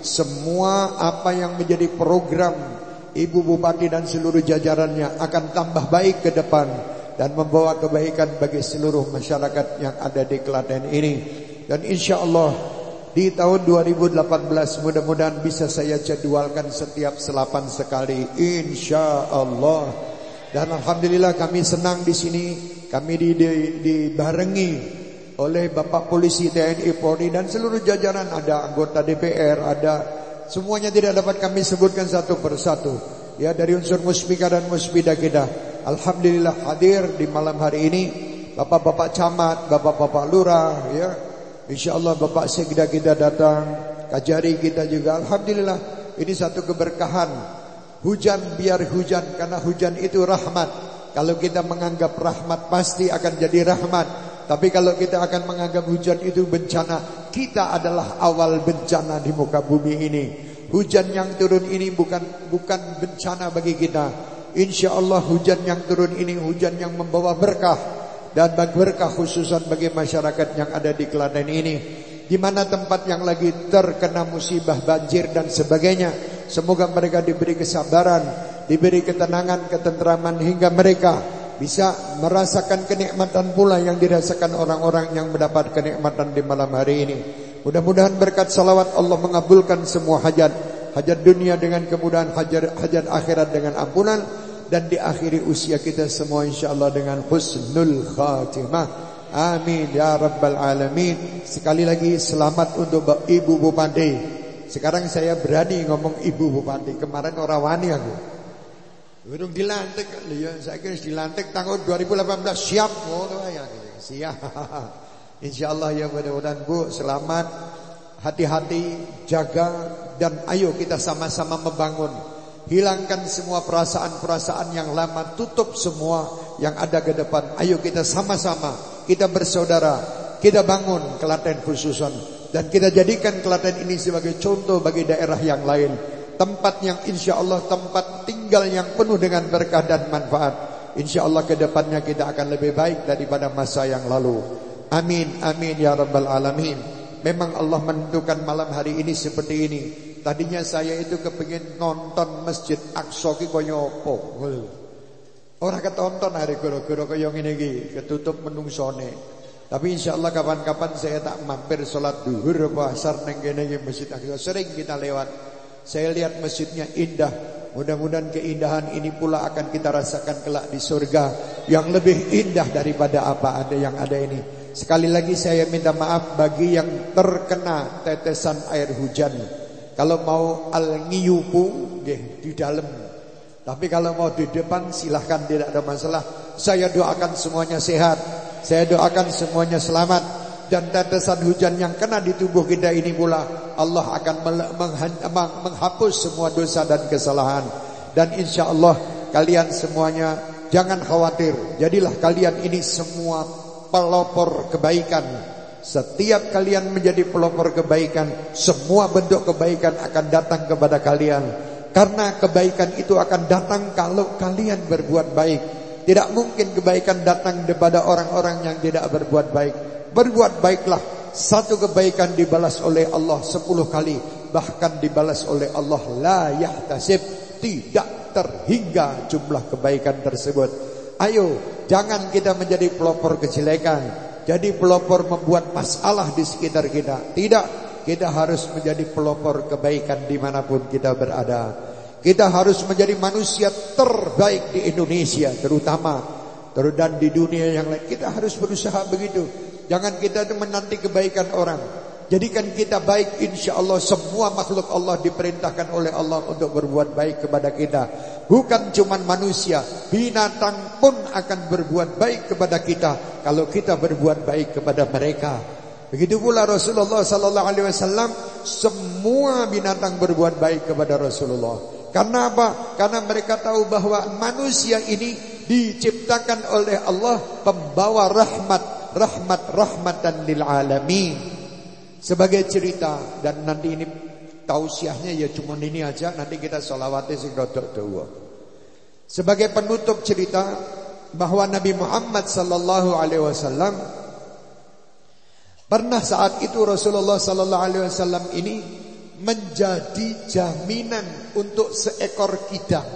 semua apa yang menjadi program Ibu Bupati dan seluruh jajarannya akan tambah baik ke depan dan membawa kebaikan bagi seluruh masyarakat yang ada di Klaten ini. Dan insya Allah di tahun 2018 mudah-mudahan bisa saya jadwalkan setiap selapan sekali, insya Allah. Dan Alhamdulillah kami senang di sini, kami dibarengi oleh Bapak Polisi, TNI, Polri dan seluruh jajaran, ada anggota DPR, ada semuanya tidak dapat kami sebutkan satu persatu. Ya, dari unsur musbika dan musbidah kita. Alhamdulillah hadir di malam hari ini Bapak-bapak camat, Bapak-bapak lurah, ya. Insyaallah Bapak Sekda kita datang, Kajari kita juga. Alhamdulillah ini satu keberkahan. Hujan biar hujan, karena hujan itu rahmat. Kalau kita menganggap rahmat pasti akan jadi rahmat. Tapi kalau kita akan menganggap hujan itu bencana, kita adalah awal bencana di muka bumi ini. Hujan yang turun ini bukan bencana bagi kita. Insya Allah hujan yang turun ini hujan yang membawa berkah, dan berkah khususan bagi masyarakat yang ada di Klaten ini, di mana tempat yang lagi terkena musibah banjir dan sebagainya. Semoga mereka diberi kesabaran, diberi ketenangan, ketentraman, hingga mereka bisa merasakan kenikmatan pula yang dirasakan orang-orang yang mendapat kenikmatan di malam hari ini. Mudah-mudahan berkat salawat Allah mengabulkan semua hajat, hajat dunia dengan kemudahan, hajat akhirat dengan ampunan, dan diakhiri usia kita semua insyaallah dengan husnul khatimah. Amin ya rabbal alamin. Sekali lagi selamat untuk Ibu Bupati. Sekarang saya berani ngomong Ibu Bupati. Kemarin orang wani aku. Urung dilantik ya, saya kira dilantik tahun 2018 siap ngono ya. Siap. Insyaallah ya, mudah-mudahan Bu selamat, hati-hati, jaga, dan ayo kita sama-sama membangun. Hilangkan semua perasaan-perasaan yang lama, tutup semua yang ada ke depan. Ayo kita sama-sama, kita bersaudara, kita bangun Klaten khususan, dan kita jadikan Klaten ini sebagai contoh bagi daerah yang lain. Tempat yang insya Allah tempat tinggal yang penuh dengan berkah dan manfaat. Insya Allah ke depannya kita akan lebih baik daripada masa yang lalu. Amin, amin ya rabbal alamin. Memang Allah menentukan malam hari ini seperti ini. Tadinya saya itu kepingin nonton Masjid Aqsa ki kaya apa. Ora ketonton hari gara-gara kaya ngene iki, ketutup menungsone. Tapi insyaallah kapan-kapan saya tak mampir salat zuhur apa asar nang kene iki Masjid Aqsa. Sering kita lewat. Saya lihat masjidnya indah. Mudah-mudahan keindahan ini pula akan kita rasakan kelak di surga yang lebih indah daripada apa ada yang ada ini. Sekali lagi saya minta maaf bagi yang terkena tetesan air hujan. Kalau mau al-ngiyupu di dalam. Tapi kalau mau di depan silahkan, tidak ada masalah. Saya doakan semuanya sehat. Saya doakan semuanya selamat. Dan tetesan hujan yang kena di tubuh kita ini pula Allah akan menghapus semua dosa dan kesalahan. Dan insya Allah kalian semuanya jangan khawatir. Jadilah kalian ini semua pelopor kebaikan. Setiap kalian menjadi pelopor kebaikan, semua bentuk kebaikan akan datang kepada kalian. Karena kebaikan itu akan datang kalau kalian berbuat baik. Tidak mungkin kebaikan datang kepada orang-orang yang tidak berbuat baik. Berbuat baiklah, satu kebaikan dibalas oleh Allah 10 kali. Bahkan dibalas oleh Allah la yahtasib, tidak terhingga jumlah kebaikan tersebut. Ayo, jangan kita menjadi pelopor kejelekan, jadi pelopor membuat masalah di sekitar kita. Tidak, kita harus menjadi pelopor kebaikan dimanapun kita berada. Kita harus menjadi manusia terbaik di Indonesia terutama, dan di dunia yang lain. Kita harus berusaha begitu. Jangan kita menanti kebaikan orang. Jadikan kita baik, insya Allah semua makhluk Allah diperintahkan oleh Allah untuk berbuat baik kepada kita. Bukan cuma manusia, binatang pun akan berbuat baik kepada kita kalau kita berbuat baik kepada mereka. Begitu pula Rasulullah sallallahu alaihi wasallam, semua binatang berbuat baik kepada Rasulullah. Karena apa? Karena mereka tahu bahwa manusia ini diciptakan oleh Allah pembawa rahmatan lil alamin. Sebagai cerita, dan nanti ini tausiahnya ya cuma ini aja, nanti kita sholawatnya sing rodok dawa. Sebagai penutup cerita bahwa Nabi Muhammad sallallahu alaihi wasallam pernah saat itu Rasulullah sallallahu alaihi wasallam ini menjadi jaminan untuk seekor kijang.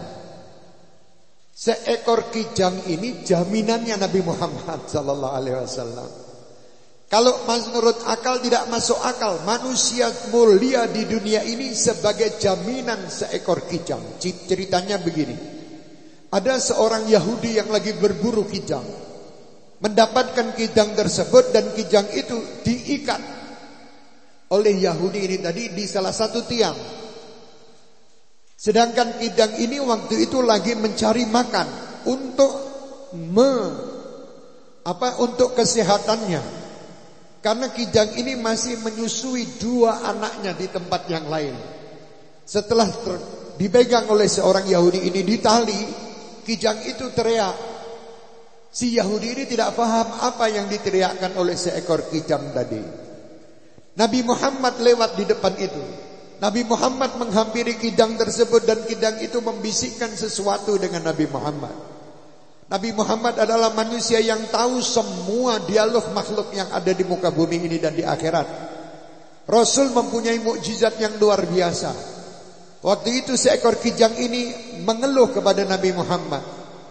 Seekor kijang ini jaminannya Nabi Muhammad sallallahu alaihi wasallam. Kalau menurut akal tidak masuk akal, manusia mulia di dunia ini sebagai jaminan seekor kijang. Ceritanya begini. Ada seorang Yahudi yang lagi berburu kijang. Mendapatkan kijang tersebut dan kijang itu diikat oleh Yahudi ini tadi di salah satu tiang. Sedangkan kijang ini waktu itu lagi mencari makan untuk untuk kesehatannya. Karena kijang ini masih menyusui 2 anaknya di tempat yang lain. Setelah dipegang oleh seorang Yahudi ini di tali, kijang itu teriak. Si Yahudi ini tidak paham apa yang diteriakkan oleh seekor kijang tadi. Nabi Muhammad lewat di depan itu. Nabi Muhammad menghampiri kijang tersebut dan kijang itu membisikkan sesuatu dengan Nabi Muhammad. Nabi Muhammad adalah manusia yang tahu semua dialog makhluk yang ada di muka bumi ini dan di akhirat. Rasul mempunyai mukjizat yang luar biasa. Waktu itu seekor kijang ini mengeluh kepada Nabi Muhammad.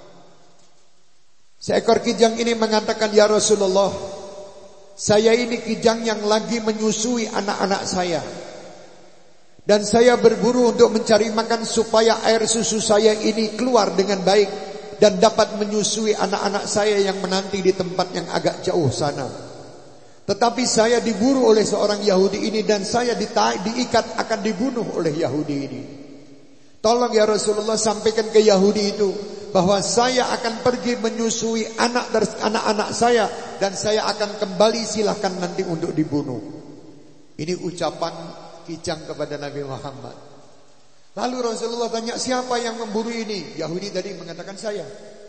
Seekor kijang ini mengatakan, "Ya Rasulullah, saya ini kijang yang lagi menyusui anak-anak saya. Dan saya berburu untuk mencari makan supaya air susu saya ini keluar dengan baik dan dapat menyusui anak-anak saya yang menanti di tempat yang agak jauh sana. Tetapi saya diburu oleh seorang Yahudi ini dan saya diikat akan dibunuh oleh Yahudi ini. Tolong ya Rasulullah sampaikan ke Yahudi itu bahwa saya akan pergi menyusui anak-anak saya dan saya akan kembali, silahkan nanti untuk dibunuh." Ini ucapan kijang kepada Nabi Muhammad. Lalu Rasulullah tanya, "Siapa yang memburu ini?" Yahudi tadi mengatakan, "Saya."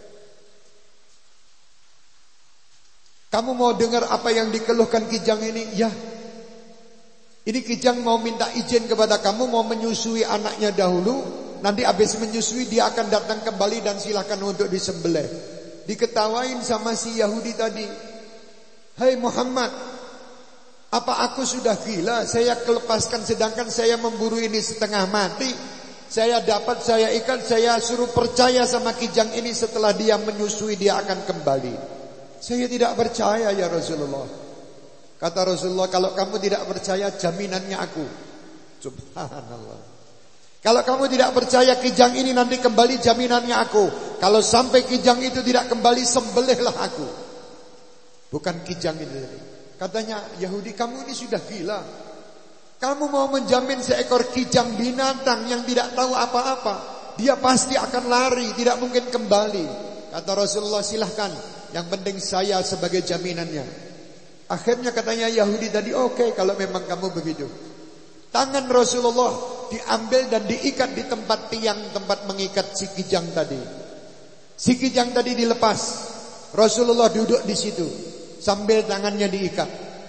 "Kamu mau dengar apa yang dikeluhkan kijang ini?" "Ya. Ini kijang mau minta izin kepada kamu, mau menyusui anaknya dahulu. Nanti habis menyusui dia akan datang kembali dan silakan untuk disembelih." Diketawain sama si Yahudi tadi. "Hai Muhammad, apa aku sudah gila? Saya kelepaskan sedangkan saya memburu ini setengah mati. Saya dapat, saya ikat, saya suruh percaya sama kijang ini, setelah dia menyusui dia akan kembali." "Saya tidak percaya ya Rasulullah." Kata Rasulullah, "Kalau kamu tidak percaya, jaminannya aku." Subhanallah. "Kalau kamu tidak percaya kijang ini nanti kembali, jaminannya aku. Kalau sampai kijang itu tidak kembali, sembelihlah aku." Bukan kijang itu tadi. Katanya Yahudi, kamu ini sudah gila. Kamu mau menjamin seekor kijang binatang yang tidak tahu apa-apa. Dia pasti akan lari, tidak mungkin kembali. Kata Rasulullah, silahkan. Yang penting saya sebagai jaminannya. Akhirnya katanya Yahudi tadi, oke, kalau memang kamu begitu. Tangan Rasulullah diambil dan diikat di tempat tiang, tempat mengikat si kijang tadi. Si kijang tadi dilepas. Rasulullah duduk di situ sambil tangannya diikat.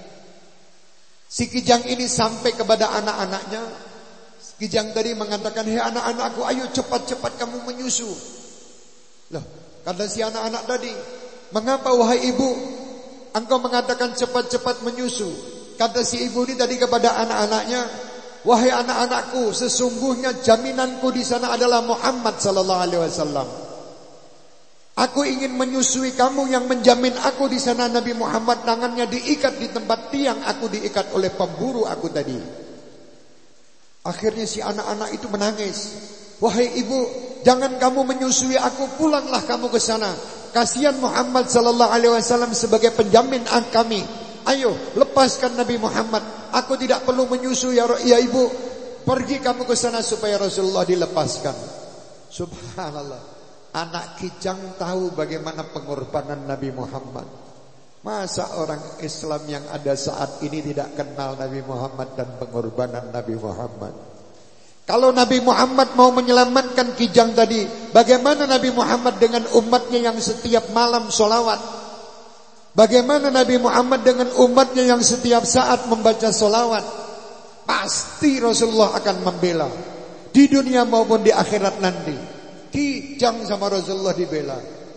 Si kijang ini sampai kepada anak-anaknya. Kijang tadi mengatakan, hei anak-anakku, ayo cepat-cepat kamu menyusu. Loh, kata si anak-anak tadi, mengapa wahai ibu engkau mengatakan cepat-cepat menyusu? Kata si ibu ini tadi kepada anak-anaknya, wahai anak-anakku, sesungguhnya jaminanku di sana adalah Muhammad sallallahu alaihi wasallam. Aku ingin menyusui kamu, yang menjamin aku di sana Nabi Muhammad. Tangannya diikat di tempat tiang, aku diikat oleh pemburu aku tadi. Akhirnya si anak-anak itu menangis. Wahai ibu, jangan kamu menyusui aku, pulanglah kamu ke sana. Kasihan Muhammad sallallahu alaihi wasallam sebagai penjamin kami. Ayo, lepaskan Nabi Muhammad. Aku tidak perlu menyusui ya ibu. Pergi kamu ke sana supaya Rasulullah dilepaskan. Subhanallah. Anak kijang tahu bagaimana pengorbanan Nabi Muhammad. Masa orang Islam yang ada saat ini tidak kenal Nabi Muhammad dan pengorbanan Nabi Muhammad? Kalau Nabi Muhammad mau menyelamatkan kijang tadi, bagaimana Nabi Muhammad dengan umatnya yang setiap malam sholawat? Bagaimana Nabi Muhammad dengan umatnya yang setiap saat membaca sholawat? Pasti Rasulullah akan membela, di dunia maupun di akhirat nanti. Kijang sama Rasulullah dibela.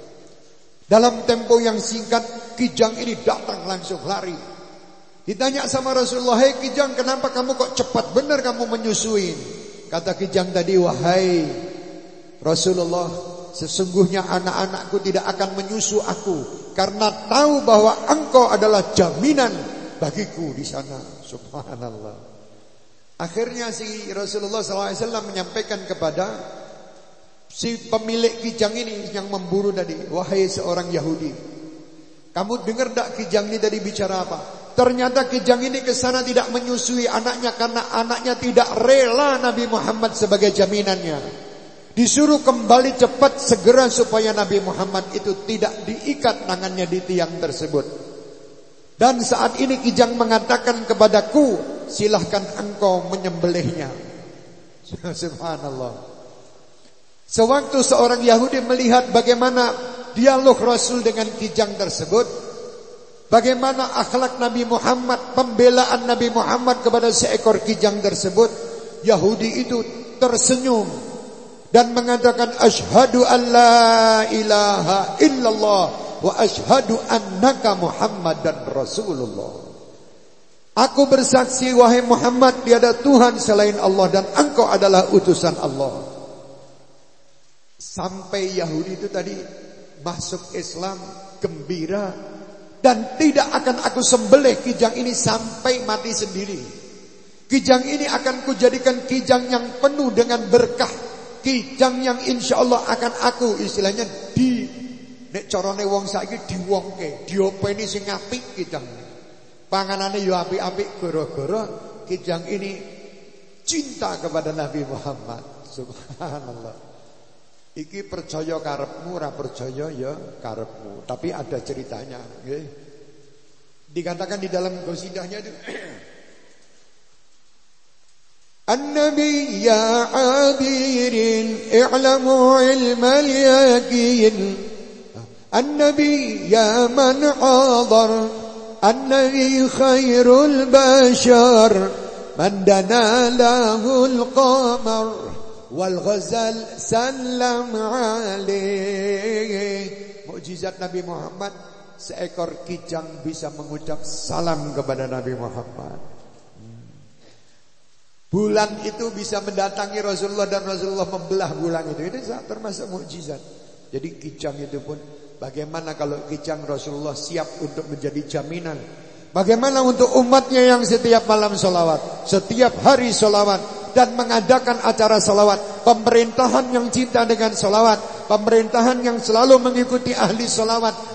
Dalam tempo yang singkat, kijang ini datang langsung lari. Ditanya sama Rasulullah, hei kijang, kenapa kamu kok cepat benar kamu menyusui? Kata kijang tadi, wahai Rasulullah, sesungguhnya anak-anakku tidak akan menyusu aku, karena tahu bahwa engkau adalah jaminan bagiku di sana. Subhanallah. Akhirnya si Rasulullah SAW menyampaikan kepada si pemilik kijang ini yang memburu tadi, wahai seorang Yahudi, kamu dengar tak kijang ini tadi bicara apa? Ternyata kijang ini ke sana tidak menyusui anaknya karena anaknya tidak rela Nabi Muhammad sebagai jaminannya. Disuruh kembali cepat segera supaya Nabi Muhammad itu tidak diikat tangannya di tiang tersebut. Dan saat ini kijang mengatakan kepadaku, silahkan engkau menyembelihnya. Subhanallah. Sewaktu seorang Yahudi melihat bagaimana dialog Rasul dengan kijang tersebut, bagaimana akhlak Nabi Muhammad, pembelaan Nabi Muhammad kepada seekor kijang tersebut, Yahudi itu tersenyum dan mengatakan, asyhadu an la ilaha illallah wa asyhadu annaka Muhammadan Rasulullah. Aku bersaksi wahai Muhammad, tiada Tuhan selain Allah dan engkau adalah utusan Allah. Sampai Yahudi itu tadi masuk Islam gembira, dan tidak akan aku sembelih kijang ini sampai mati sendiri. Kijang ini akan kujadikan kijang yang penuh dengan berkah, kijang yang insya Allah akan aku istilahnya nek corone wong saiki diwongke, diopeni sing apik kijang. Panganane yo apik-apik gara-gara kijang ini cinta kepada Nabi Muhammad. Subhanallah. Iki percaya karepmu, ora percaya ya karepmu. Tapi ada ceritanya, nggih. Dikatakan di dalam qasidahnya itu An-Nabi ya hadirin i'lamu ilmal yaqin. An-Nabi ya man hadar. An-Nabi khairul bashar. Man dana lahul qamar. Wal ghazal salam alaih. Mukjizat Nabi Muhammad, seekor kijang bisa mengucap salam kepada Nabi Muhammad. Bulan itu bisa mendatangi Rasulullah dan Rasulullah membelah bulan itu. Ini termasuk mukjizat. Jadi kijang itu pun, bagaimana kalau kijang Rasulullah siap untuk menjadi jaminan? Bagaimana untuk umatnya yang setiap malam sholawat, setiap hari sholawat, dan mengadakan acara salawat, pemerintahan yang cinta dengan salawat, pemerintahan yang selalu mengikuti ahli salawat,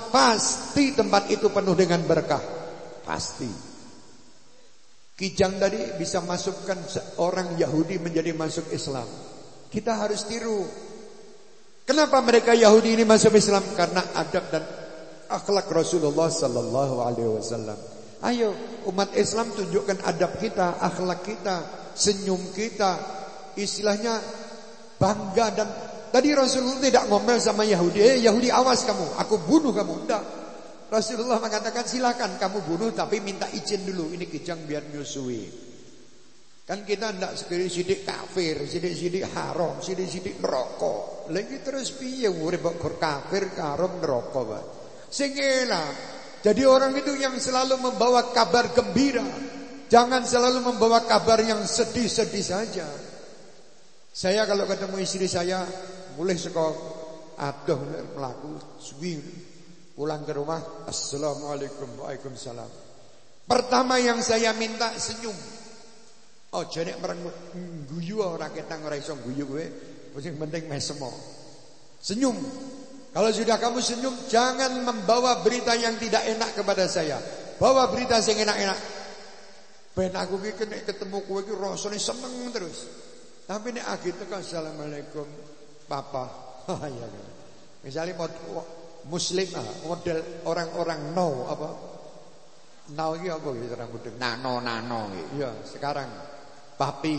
pasti tempat itu penuh dengan berkah. Pasti. Kijang tadi bisa masukkan seorang Yahudi menjadi masuk Islam. Kita harus tiru. Kenapa mereka Yahudi ini masuk Islam? Karena adab dan akhlak Rasulullah sallallahu alaihi wasallam. Ayo umat Islam tunjukkan adab kita, akhlak kita, senyum kita. Istilahnya bangga. Dan tadi Rasulullah tidak ngomel sama Yahudi, Yahudi awas kamu, aku bunuh kamu. Tidak. Rasulullah mengatakan silakan kamu bunuh, tapi minta izin dulu. Ini kijang biar nyusui. Kan kita tidak sidik kafir, sidik haram, sidik neraka. Lagi terus piye urip kok kafir haram neraka wae. Sing enak. Jadi orang itu yang selalu membawa kabar gembira. Jangan selalu membawa kabar yang sedih-sedih saja. Saya kalau ketemu istri saya mulai sekolah adoh melaku suwi pulang ke rumah, assalamualaikum, waalaikumsalam. Pertama yang saya minta senyum. Oh jadi merengut guyu ora ketang ora iso guyu kowe, sing penting mesemo. Senyum. Kalau sudah kamu senyum, jangan membawa berita yang tidak enak kepada saya. Bawa berita yang enak-enak. Ben aku iki nek ketemu kowe iki rasane seneng terus. Tapi nek agih teko assalamualaikum papa. Ya. Misalnya muslim model orang-orang now apa? Now iki apa gitu orang mudeng? Nano gitu. Ya, sekarang papi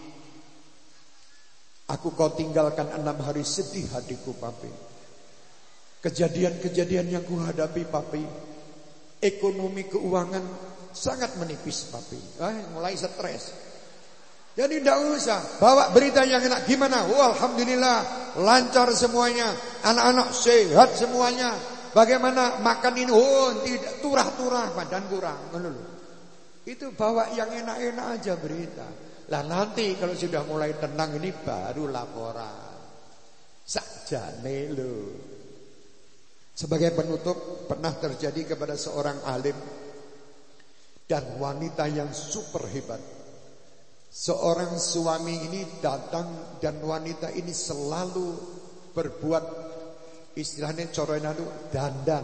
aku kau tinggalkan 6 hari sedih hatiku papi. Kejadian-kejadian yang kuhadapi papi, ekonomi keuangan sangat menipis papi. Mulai stres. Jadi tidak usah bawa berita yang enak. Gimana? Alhamdulillah lancar semuanya, anak-anak sehat semuanya. Bagaimana makan ini? Tidak turah-turah, badan kurang. Itu bawa yang enak-enak aja berita. Lah nanti kalau sudah mulai tenang ini baru laporan. Sakjane lho. Sebagai penutup, pernah terjadi kepada seorang alim dan wanita yang super hebat. Seorang suami ini datang dan wanita ini selalu berbuat istilahnya coronalu dandan.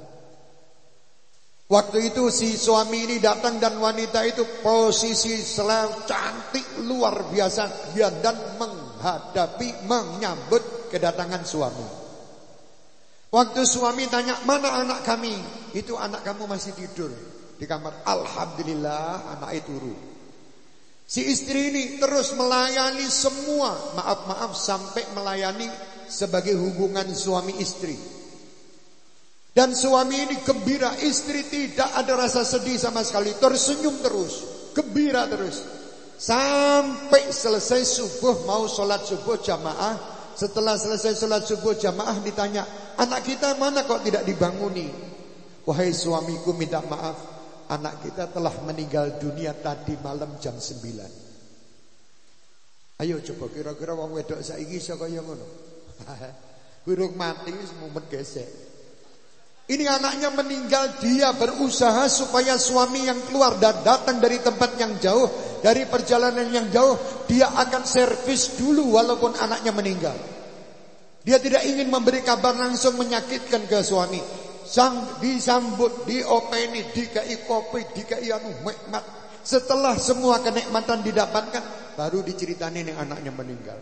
Waktu itu si suami ini datang dan wanita itu posisi selalu cantik luar biasa dandan menyambut kedatangan suami. Waktu suami tanya mana anak kami, itu anak kamu masih tidur di kamar. Alhamdulillah anak itu turu. Si istri ini terus melayani semua, maaf sampai melayani sebagai hubungan suami istri. Dan suami ini gembira, istri tidak ada rasa sedih sama sekali, tersenyum terus, gembira terus. Sampai selesai subuh, mau sholat subuh jamaah. Setelah selesai sholat subuh jamaah ditanya, anak kita mana kok tidak dibanguni? Wahai suamiku minta maaf, anak kita telah meninggal dunia tadi malam jam 9. Ayo coba kira-kira wong wedok saiki iso kaya ngono. Burung mati wis mumet gesek. Ini anaknya meninggal, dia berusaha supaya suami yang keluar dan datang dari tempat yang jauh, dari perjalanan yang jauh, dia akan servis dulu walaupun anaknya meninggal. Dia tidak ingin memberi kabar langsung menyakitkan ke suami. Disambut, diopeni, dikai kopi, dikai nikmat. Setelah semua kenikmatan didapatkan, baru diceritani ning anaknya meninggal.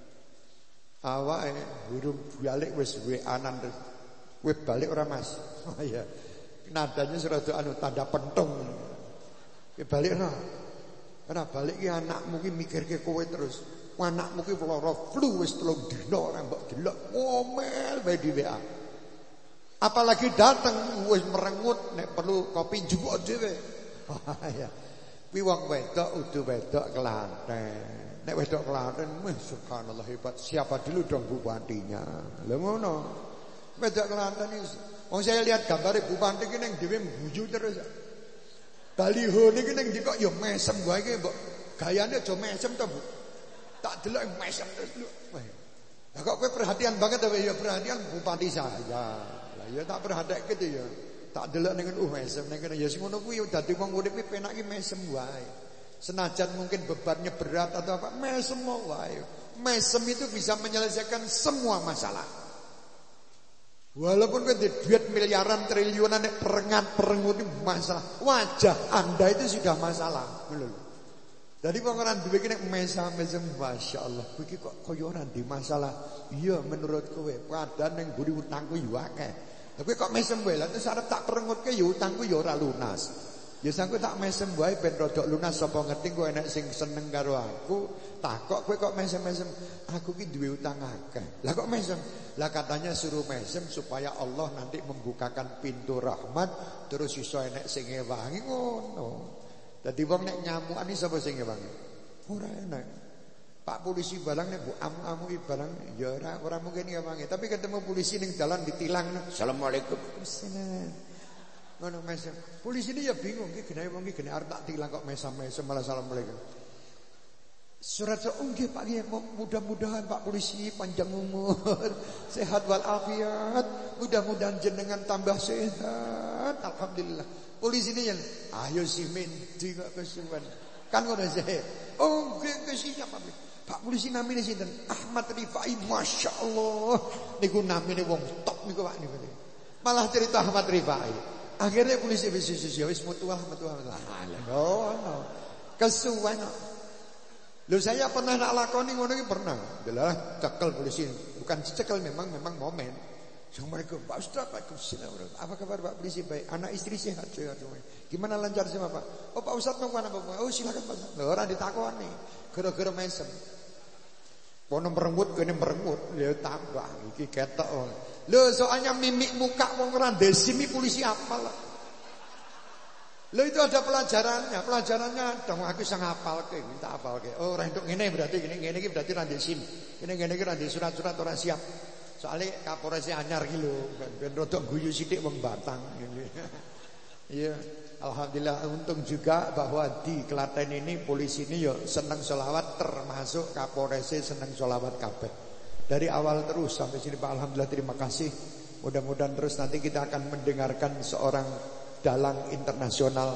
Awake burung balik wis anan terus. Kowe balik ora Mas? Oh iya. Nadanya serada tanda pentung. Kowe balik ora? Ora balik ki anakmu ki mikirke kowe terus. Anakmu ki lara flu wis 3 dina ora mbok delok. Ngomel bae di WA. Apalagi datang wis merengut nek perlu kopi njupuk dhewe. Ya. Kuwi wong wedok udu wedok Klaten. Nek wedok Klaten subhanallah hebat. Siapa dulu dong bupatinya. Lha ngono. Wedok Klaten iki. Wong saya lihat gambar bupati ki ning dhewe mbuju terus. Baliho niki ning ndi kok ya mesem wae iki mbok. Gayane aja mesem to, Bu. Tak delok mesem terus lho. Lah kok kowe perhatian banget to ya perhatian bupati saya. Ya tak perhatek gitu ya. Tak delok ning mesem ning kene ya sing ngono kuwi dadi wong urip iki penak iki mesem wae. Senajan mungkin bebannya berat atau apa, mesem wae. Mesem itu bisa menyelesaikan semua masalah. Walaupun kowe duit miliaran triliunan nek perengat-perengut itu masalah. Wajah Anda itu sudah masalah. Lho. Jadi wong ora duwe iki nek mesam-mesem masyaallah. Kowe iki kok kaya ora ndek masalah. Iya menurut kowe, padahal ning mburi utangku yo akeh. Lah kowe kok mesem wae. Lah terus arep tak perengutke yo utangku yo ora lunas. Ya sangku tak mesem wae ben rodok lunas sapa ngerti kowe enek sing seneng karo aku, takok kowe kok mesem-mesem. Aku ki duwe utang akeh. Lah kok mesem? Lah katanya suruh mesem supaya Allah nanti membukakan pintu rahmat terus iso enek sing ngewangi ngono. Dadi wong nek nyamukan iki sapa sing ngewangi? Ora enak. Pak polisi barang nek mbok amu-amu barang ya ora mungkin ngewangi. Tapi ketemu polisi ning dalan ditilang. Assalamualaikum. Ngono mesem. Polisi ini ya bingung iki genahe wong iki genahe arep tak tilang kok mesem-mesem malah assalamualaikum. Surat nggih Pak nggih mudah-mudahan Pak polisi panjang umur, sehat wal afiat, mudah-mudahan jenengan tambah sehat. Alhamdulillah. Polisi ini yang ayo si Mendi kok kesuwen. Kan ngono sih. Oh nggih siapa Pak polisi namine sinten? Ahmad Rifai. Masyaallah. Niku namine wong top niku Pak niku. Malah cerita Ahmad Rifai. Akhirnya polisi wis metu. Ngono. Kesuwen. Lho saya pernah nak lakoni ngono iki pernah. Adalah cekel polisi. Bukan cekel memang momen. Assalamualaikum Pak Ustaz, Waalaikumsalam. Apa kabar Pak polisi? Baik. Anak istri sehat sehat. Gimana lancar semua Pak? Oh Pak Ustaz mau mana Pak? Oh silakan Pak. Lho ora ditakoni. Gara-gara mesem. Pono merengut kene merengut. Ya tambah iki ketok. Lho soalnya mimik muka wong ora ndesimi polisi apal. Lho itu ada pelajarannya. Pelajarannya dong aku iso ngapalke, minta apalke. Oh ora entuk ngene berarti ngene iki berarti ra ndesim. Ngene iki ra ndek surat-surat ora siap. Soale Kapolres anyar iki lho, ben rodok guyu sithik wong Batang ngene. Iya, alhamdulillah untung juga bahwa di Klaten ini polisi ini yo seneng selawat termasuk Kapolres seneng selawat kabeh. Dari awal terus sampai sini Pak, alhamdulillah terima kasih. Mudah-mudahan terus nanti kita akan mendengarkan seorang dalang internasional.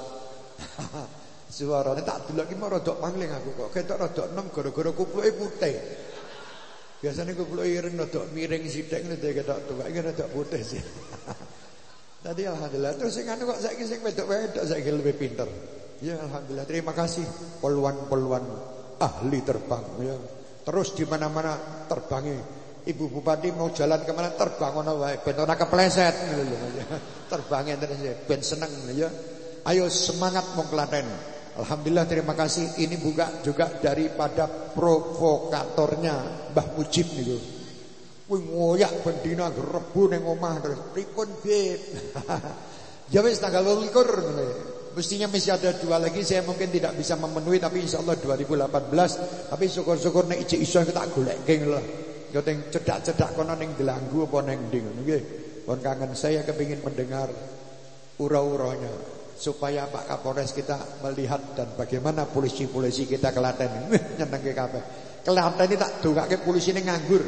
Suarane tak delok iki mau rodok pangling aku kok ketok rodok enom gara-gara kupluke putih. Biasane kupluke ireng rodok miring sithik ngene ketok tuwek iki rodok putih sih. Tadi alhamdulillah terus sing anu kok saiki sing wedok-wedok saiki lebih pinter. Ya alhamdulillah terima kasih poluan-poluan ahli terbang ya. Terus di mana-mana terbangi. Ibu Bupati mau jalan kemana terbang ono wae ben ora kepleset ngono lho. Terbangnya terus ben seneng ya. Ayo semangat wong Klaten. Alhamdulillah terima kasih. Ini juga daripada provokatornya Mbah Mujib niku. Kuwi ngoyak ben dina Rebu ning omah terus pripun Bib. Ya wis tanggal 28 ngono. Mestinya masih ada 2 lagi, saya mungkin tidak bisa memenuhi tapi insyaallah 2018. Tapi syukur-syukur nek ijek iso tak goleke lho. Yo teng cedak-cedak kono ning Delanggu apa ning ndi ngono nggih. Pun kangen saya kepingin mendengar ura-uranya supaya Pak Kapolres kita melihat dan bagaimana polisi-polisi kita Klaten nyenengke kabeh. Klaten ini tak dongake polisine nganggur.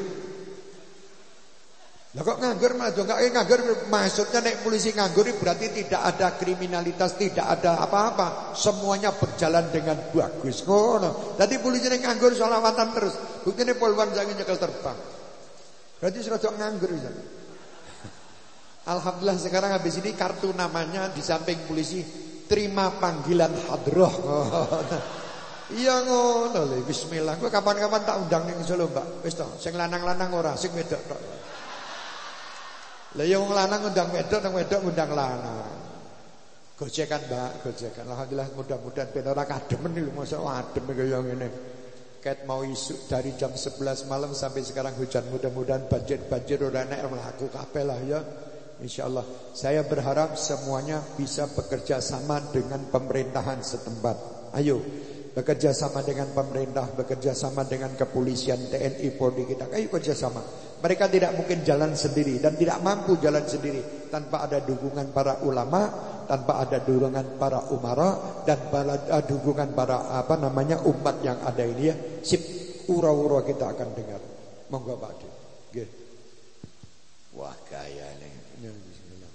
Lah kok nganggur malah dongake nganggur maksudnya nek polisi nganggur berarti tidak ada kriminalitas, tidak ada apa-apa, semuanya berjalan dengan bagus. Ngono. Dadi polisine nganggur selawatan terus. Buktine poluan saiki nyekel terbang. Berarti serodok nganggur bisa. Alhamdulillah sekarang habis ini kartu namanya di samping polisi terima panggilan hadroh. Iya ngono lho, bismillah. Kowe kapan-kapan tak undang ning Solo, Mbak. Wis to, sing lanang-lanang ora, sing wedok tok. Lah ya wong lanang undang wedok, nang wedok undang lanang. Gojekan, Mbak, gojekan. Alhamdulillah mudah-mudahan ben ora kademen lho, mosok adem kaya ngene. Ket mau isuk dari jam 11 malam sampai sekarang hujan, mudah-mudahan banjir ora enek mlaku kabeh lah ya. Insyaallah saya berharap semuanya bisa bekerja sama dengan pemerintahan setempat. Ayo bekerja sama dengan pemerintah, bekerja sama dengan kepolisian, TNI, Polri kita. Ayo kerja sama. Mereka tidak mungkin jalan sendiri dan tidak mampu jalan sendiri tanpa ada dukungan para ulama, tanpa ada dukungan para umara dan dukungan para umat yang ada ini ya. Sip, ura-ura kita akan dengar. Monggo Pak Adi. Nggih. Wah gayane. Bismillah.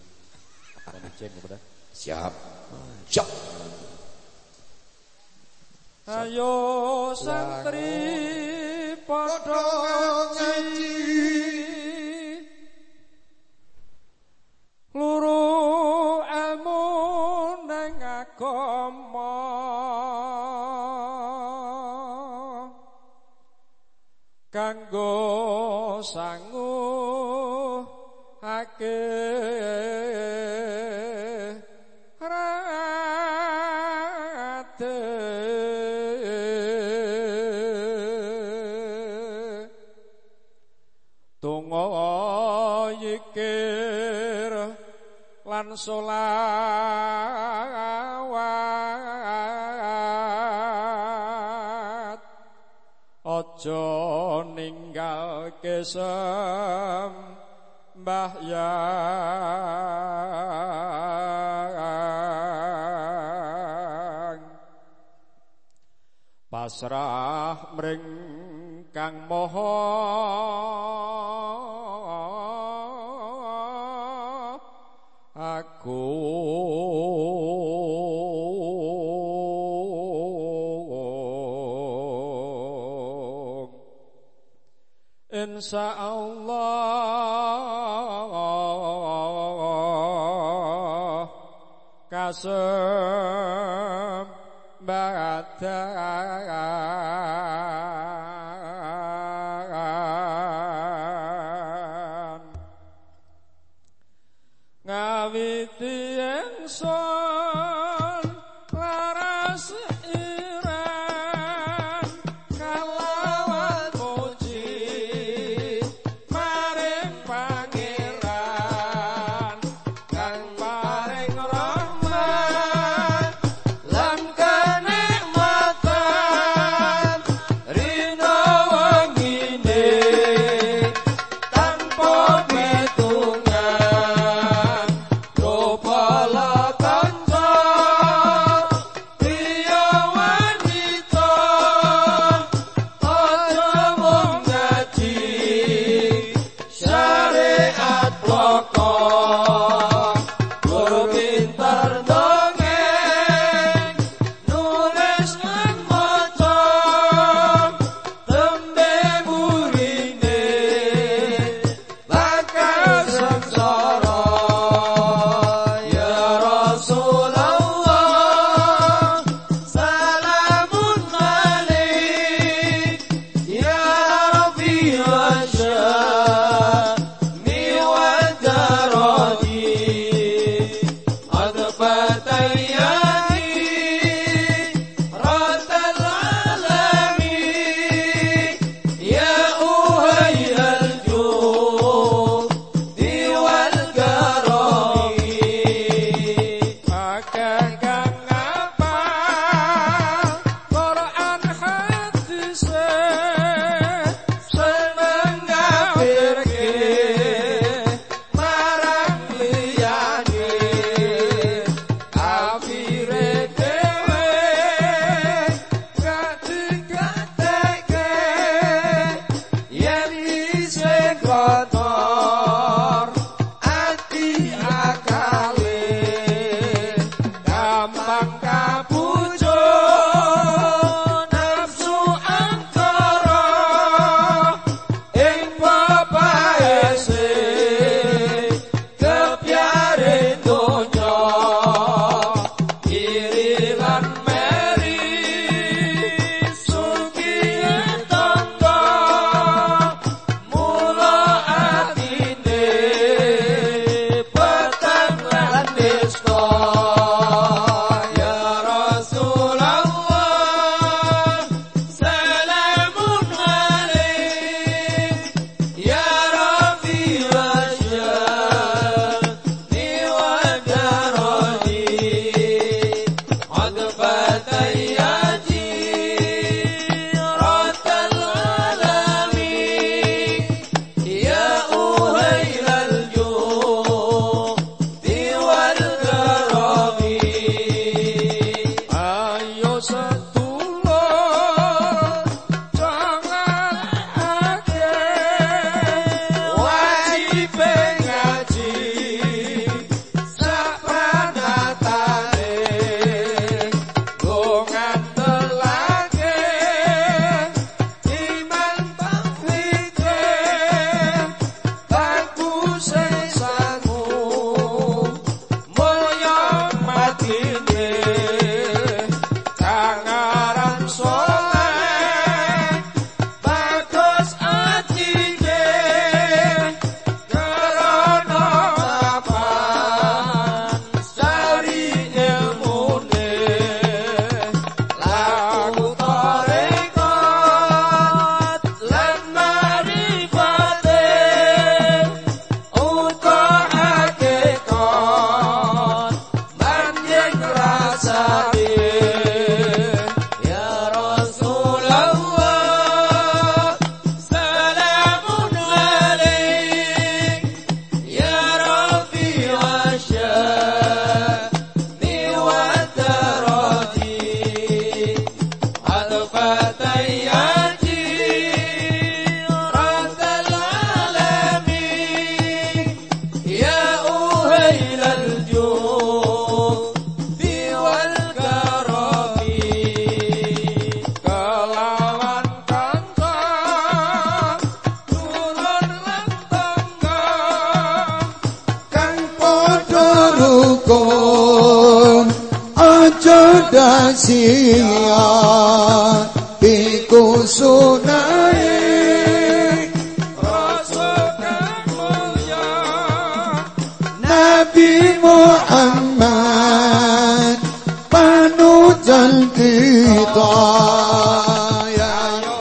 Siap. Siap. Ayo santri padha ngaji kanggo sangu hake rate tungo yikir lan solawat ojo ninggal sembahyang pasrah mring kang moho aku insyaallah kasembatan ngawiti ingsun laras iran kalawan puji maring pangeran kang paring rahmat lan kenikmatan dasia iku sunai Rasulkan mulia Nabi Muhammad panutan kita ya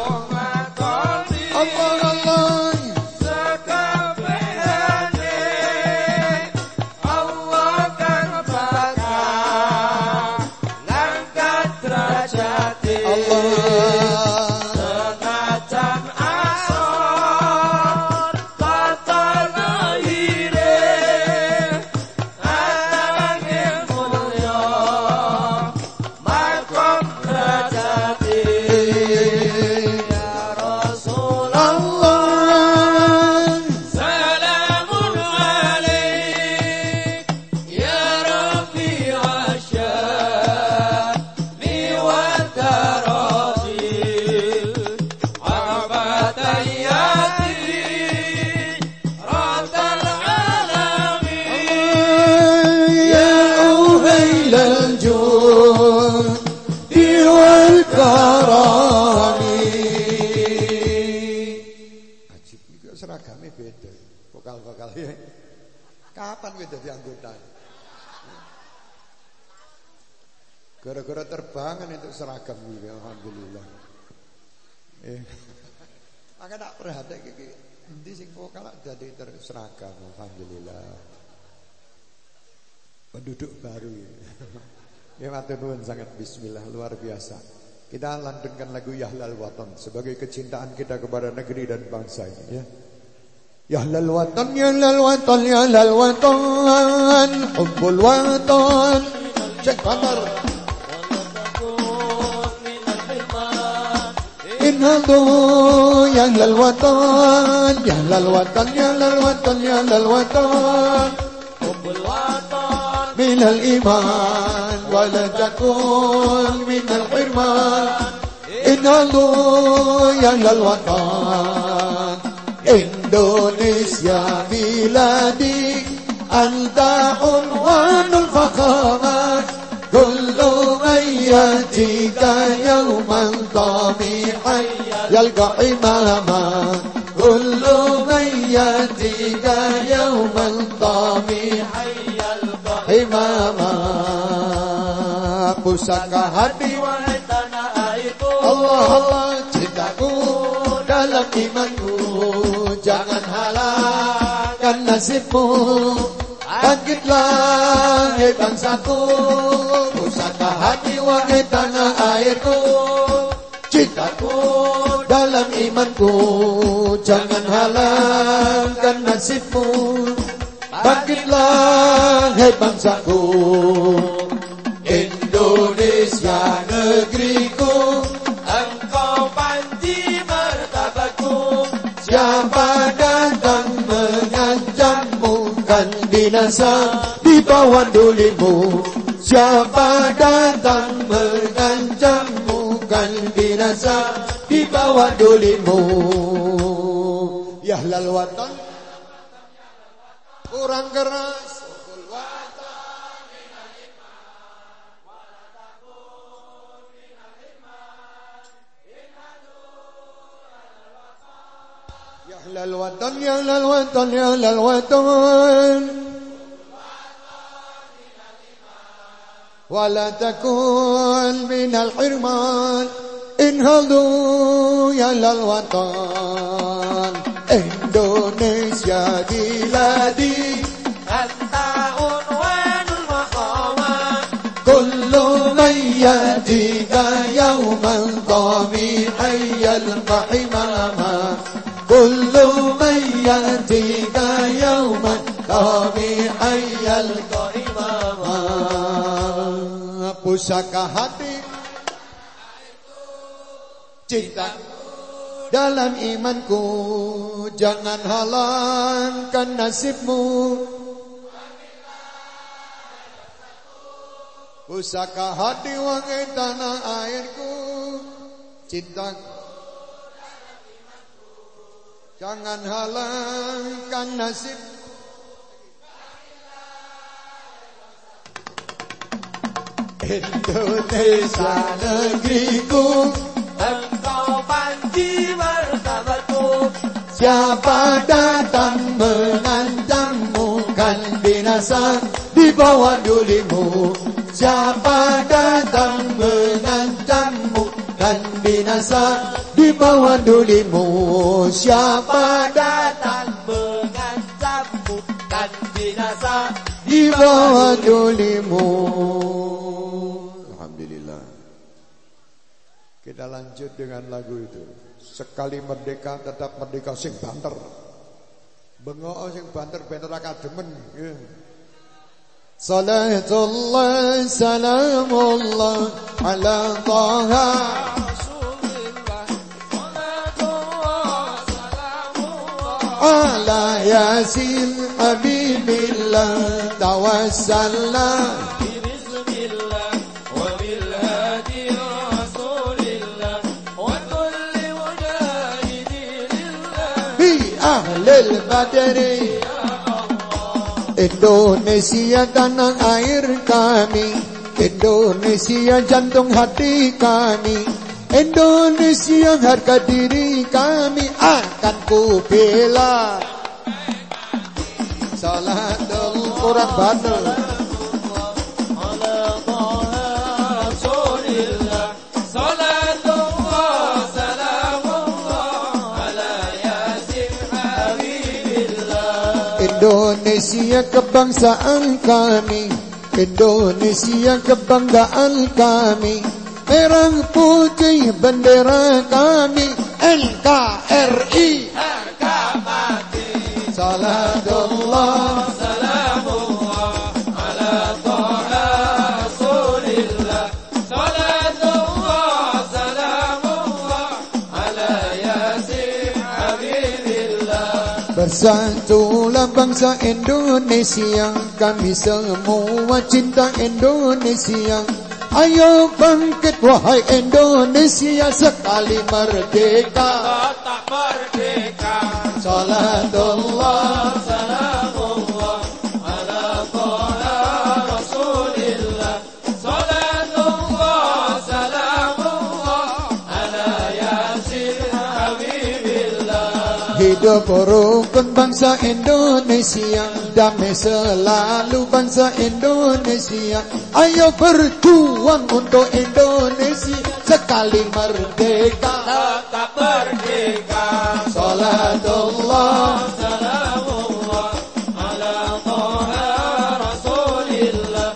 Allah sekabehane Allah kang bakal ngangkat derajate senajan asor tata lahire ananging mulya makom derajate ya Rasulullah salamun alaik ya Rafi'a syami wa daratil abatayati ratal alamin ya uhailal judi wal karami ajib iki seragamnya beda vokal-vokal ya kapan kowe dadi anggota gara-gara terbangan untuk seragam iki alhamdulillah maka tak perhatikan iki endi sing vokal dadi seragam alhamdulillah penduduk baru ya. Ya matur nuwun sangat bismillah luar biasa. Kita lantunkan lagu Yahlal Watan sebagai kecintaan kita kepada negeri dan bangsa ini ya. Yahlal Watan Yahlal Watan Yahlal Watan Hubbul Watan Cek kamar Inhadu Yahlal Watan Yahlal Watan Yahlal Watan Yahlal Watan من الإيمان ولا تكون من الحرمان انهضوا يا أهل الوطن إندونيسيا بلادي أنت عنوان الفخامات كل من يأتيك يوما طميحا يلقى إماما كل من يأتيك يوما طميحا imama pusaka hati wahai tanah airku Allah Allah cintaku dalam imanku jangan halangkan nasibmu bangkitlah hai bangsaku pusaka hati wahai tanah airku cintaku dalam imanku jangan halangkan nasibmu bangkitlah hai bangsaku Indonesia negeriku engkau panji martabatku siapa datang mengancammu kan binasa di bawah dulimu siapa datang mengancammu kan binasa di bawah dulimu ya Yahlal Watan kurang keras Yahlal Watan Yahlal Watan Yahlal Watan wala takun minal hirman inhadu yahlal watan Indonesia biladi anta unwanul maqamat kullu man yatika yawman dhami'an yalqa imama kullu man yatika yawman dhami'an yalqa imama pusaka hati cinta dalam imanku jangan halangkan nasibmu pusaka hati wangi tanah airku cintaku jangan halangkan nasibmu Indonesia negeriku, engkau panji martabatku. siapa datang mengancammu kan binasa di bawah dulimu. Siapa datang mengancammu kan binasa di bawah dulimu. Siapa datang Mengancammu kan binasa. di bawah dulimu. Alhamdulillah. Kita lanjut dengan lagu itu. Sekali merdeka tetap merdeka sing banter. Bengok sing banter ben ora kademen. Salatullah salamullah ala Taha ala Yasin Habibillah tawassalna Bismillah wa bil hadi rasulillah wa kulli mujahidin lillah. bi ahlil badri. Indonesia tanah air kami, Indonesia jantung hati kami, Indonesia harga diri kami akan ku bela. Salatul Quran Batul. Ala Taha rasulillah. Salatullah salamullah ala Yasin habibillah. Indonesia kebangsaan kami, Indonesia kebanggaan kami, merah putih bendera kami, NKRI Harga mati. Salatullah Salamullah ala Taha rasulillah. Salatullah salamullah ala Yasin habibillah. bersatulah bangsa Indonesia, kami semua cinta Indonesia. Ayo bangkit wahai Indonesia, sekali merdeka Tak merdeka. Salatullah Salamullah ala Taha rasulillah. Salatullah salamullah ala Yasin habibillah. hidup rukun bangsa Indonesia, damai selalu bangsa Indonesia. Ayo berjuang untuk Indonesia, sekali merdeka Tak merdeka. Salatullah Salamullah ala Taha rasulillah.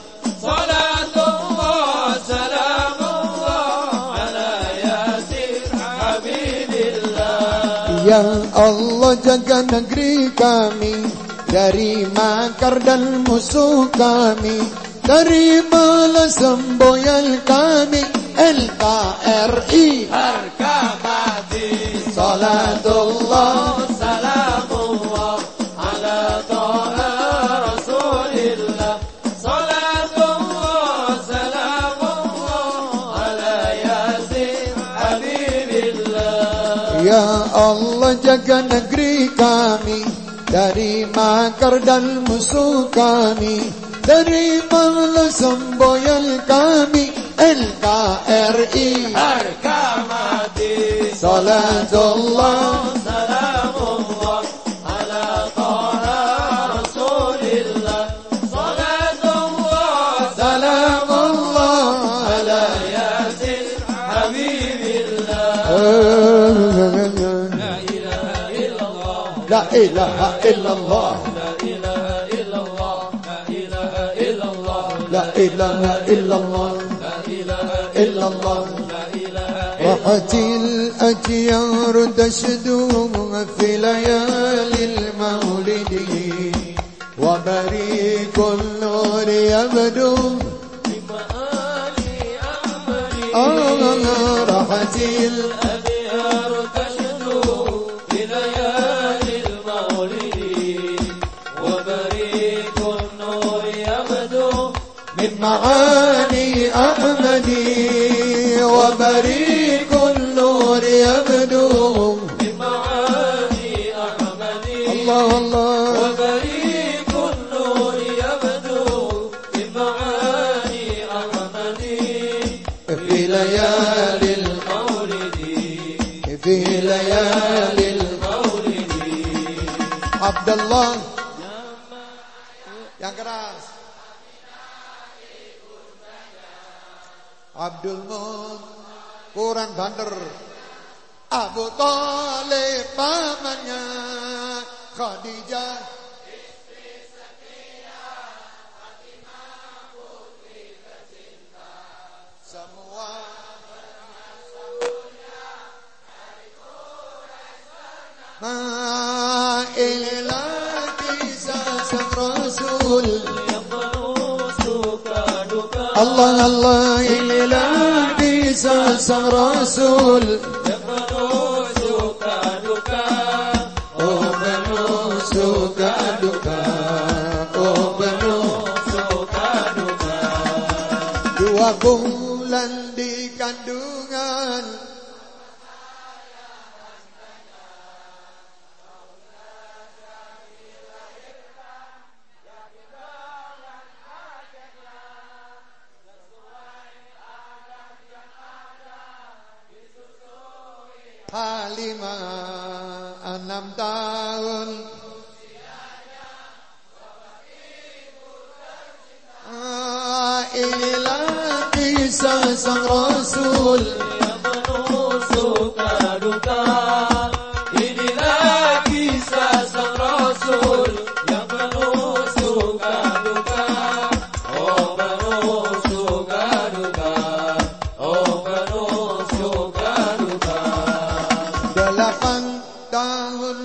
Salatullah salamullah ala Yasin habibillah. Ya Allah jaga negeri kami dari makar dan musuh kami, dari malas semboyan kami, NKRI Harga mati. Salatullah Salamullah ala Taha rasulillah. Salatullah salamullah ala Yasin habibillah. Ya Allah jaga negeri kami dari makar dan musuh kami, dari malas semboyan kami, NKRI Harga mati. Salatullah Salamullah ala Taha rasulillah. Salatullah salamullah ala Yasin habibillah. La ilaha illallah. La ilaha illallah La ilaha illallah. La ilaha illallah. La ilaha illallah La ilaha illallah La ilaha راحت الأجيار تشدو في ليالي المولد وبريق النور يبدو راحت الأبيار تشدو بليالي المولد وبريق النور يبدو من معاني أحمدي وبريق النور يبدو من معاني أحمدي الله الله وبريق النور يبدو من معاني أحمدي Abdullah. Yang keras. Abdul Mun. Kurang banter. Abu Thalib pamannya Khadijah. Semua inilah kisah sang Rasul yang penuh suka duka. Allah Allah, inilah kisah sang Rasul yang penuh suka duka. Oh penuh suka duka. Oh penuh suka duka. 2 bulan di kandungan, Halimah 6 tahun. Inilah kisah sang Rasul yang penuh suka duka. Inilah kisah sang Rasul yang penuh suka duka. Oh penuh suka duka. Oh penuh suka duka. 8 tahun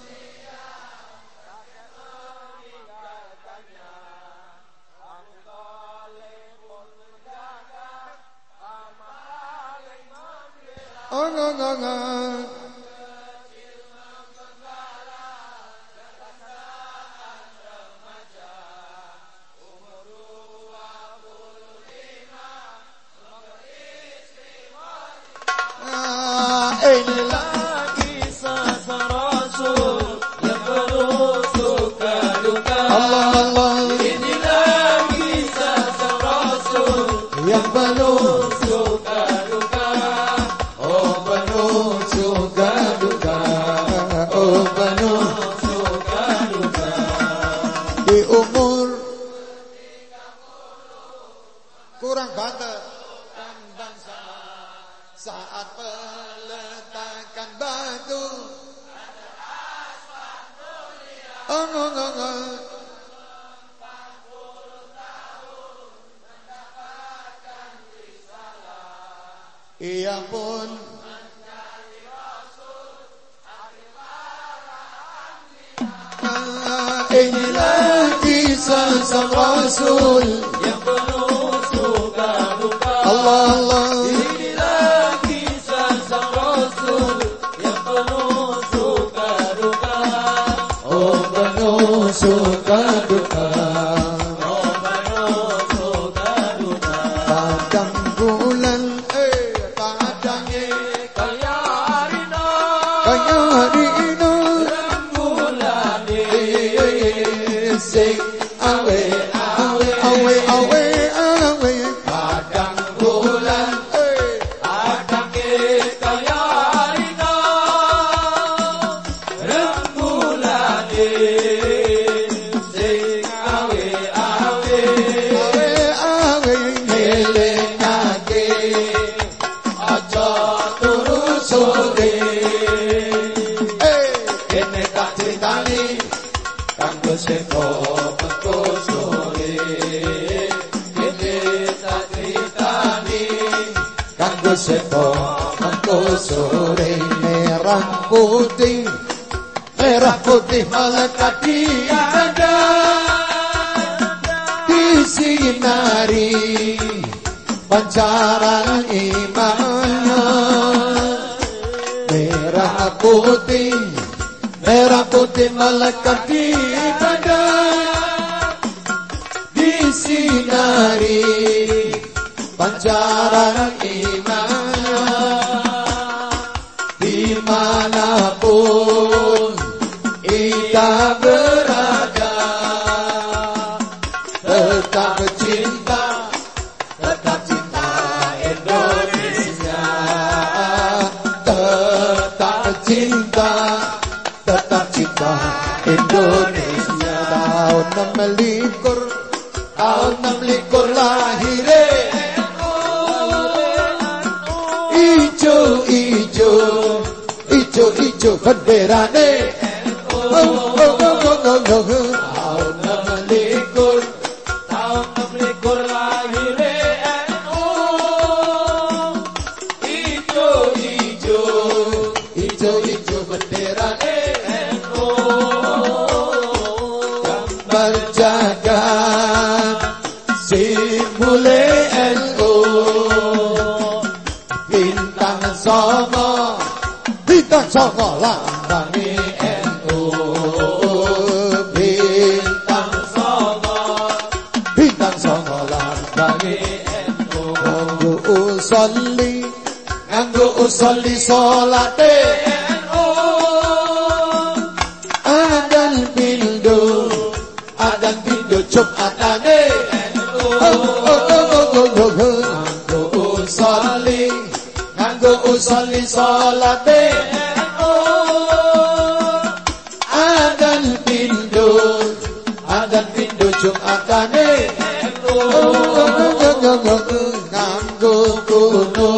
inilah kisah sang Rasul yang penuh suka duka. Allah Allah, inilah kisah sang Rasul yang penuh suka duka. Oh penuh suka duka. Oh penuh suka duka. Di umur 30 kurang banter saat peletakan batu. Ia pun inilah kisah sang Rasul yang penuh suka duka. Allah Allah, inilah kisah sang Rasul yang penuh suka duka. Oh penuh suka duka. Oh penuh suka duka. Padang bulan padangnya kaya harina, kaya harina. Rembulan sing awe awe awe awe awe. Padang bulan padangnya kaya harina, rembulan sing awe awe awe awe. Ngelingake aja turu sore. Kene tak critani kanggo seko mengko sore. Kene tak critani kanggo seko mengko sore. Merah putih melekat di dada, disinari pancaran imannya. Merah putih melekat di dada, disinari pancaran imannya. Dimanapun kita berada, tetap cinta Indonesia. Tetap cinta cinta Indonesia. Tahun 6 lahire ijo benderane tahun 6 lahire ijo benderane gambar jagat simbole NU bintang songo lambangi NU bintang songo lambangi NU nganggo usolli salate NU adan pindo Jumatane nganggo usolli salate adan pindo Jumatane nganggo kuno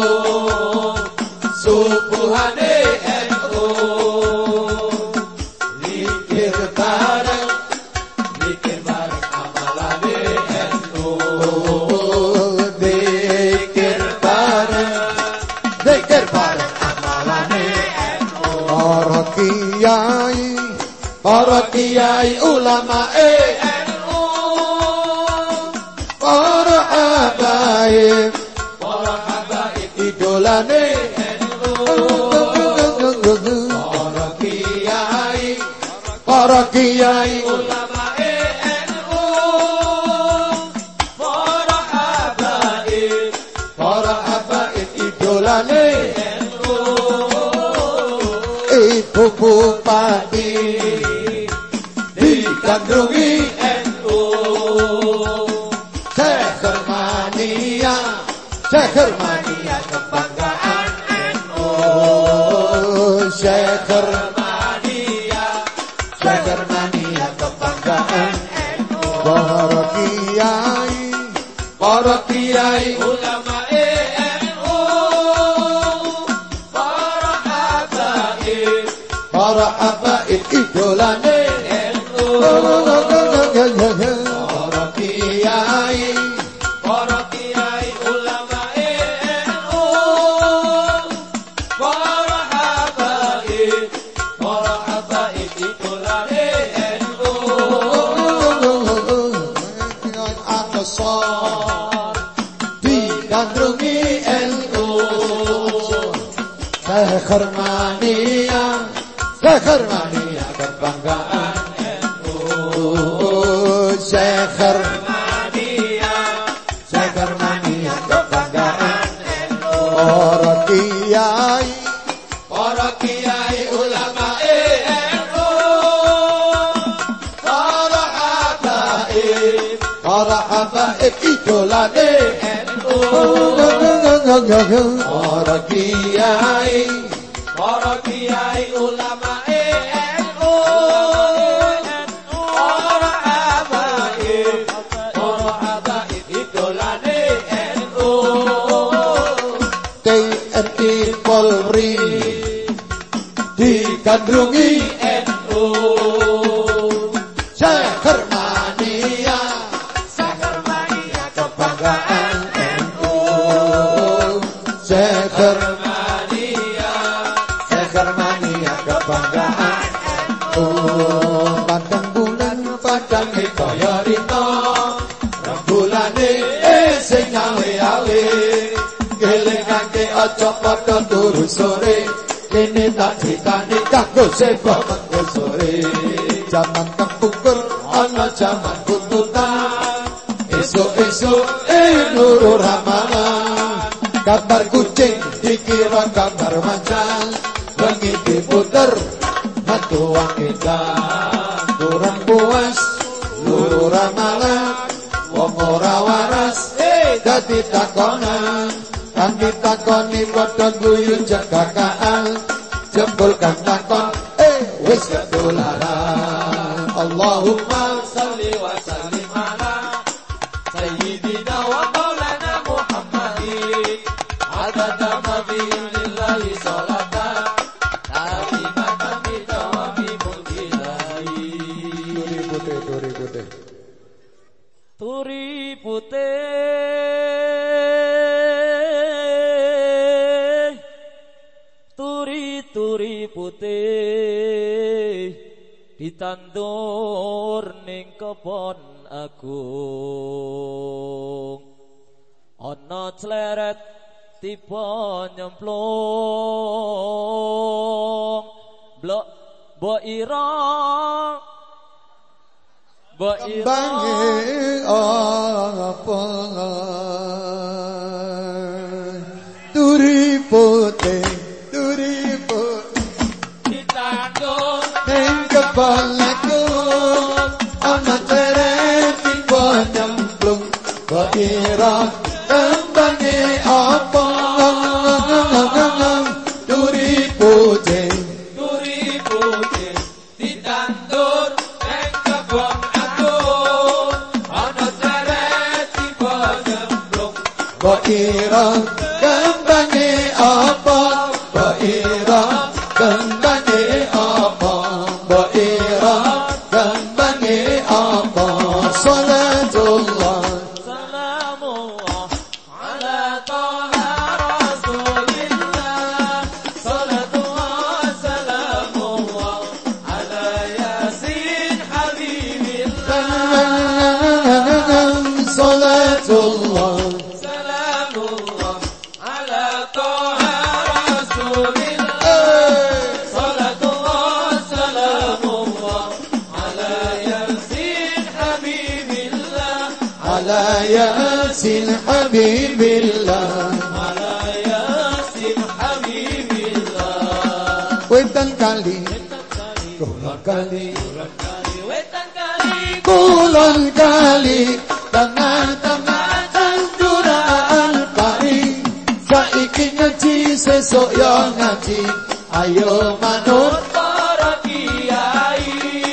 subuhane NU zikir bareng amalane NU zikir bareng amalane NU para kiai ulama NU para habaib idolane NU para kiai ulama NU para habaib idolane NU ibu bupati digandrungi NU Sekher mania kebanggaan NU Sekher mania kebanggaan NU para kiai ulama NU para habaib idolane NU para kiai ulama NU para habaib idolane NU Ansor digandrungi NU Sekher mania kebanggaan NU Sekher mania kebanggaan NU para kiai ulama NU para habaib idolane NU para kiai ulama NU para habaib idolane NU TNI Polri digandrungi NU Sekher mania kebanggaan NU Sekher mania kebanggaan NU Padang bulan padang kaya rito rembulane sing awe-awe kelengake aja padha turu sore kene tak ditani kanggo sebo mengko sore jaman kepungkur ana jaman kuntutan esuk-esuk nuru ramalan gambar kucing dikira gambar macan wengi diputer metu kita kurang puas nuru ramalan wong ora waras dadi takonan kang ditakoni padha guyu jagakaan jebul kang takon wis ketularan. Allahumma salli wa sallim ala sayyidina wa maulana Muhammadin adada ma fi lillahi salatan taimatan bi dawami mulkillahi. Turi putih turi putih ditandur ning kebon agung ana cleret tiba nyemplung blok mbok ira Bange apa Turi putih Ditandur ning kebon agung ana cleret tiba nyemplung mbok ira kembange apa Turi putih ditandur ning kebon agung ana cleret tiba nyemplung mbok ira kembange apa mbok ira kembange apa mbok ira kembange apa salatullah salamullah ala taha rasulillah salatullah salamullah ala yasin habibillah salatullah salamullah ala taha rasulillah salatullah salamullah ala yasin habibillah ala yasin habibillah ala yasin habibillah wetan kali kulon kali wetan kali kulon kali tengah-tengah tanduran pari saiki ngaji sesuk yo ngaji ayo manut para kiai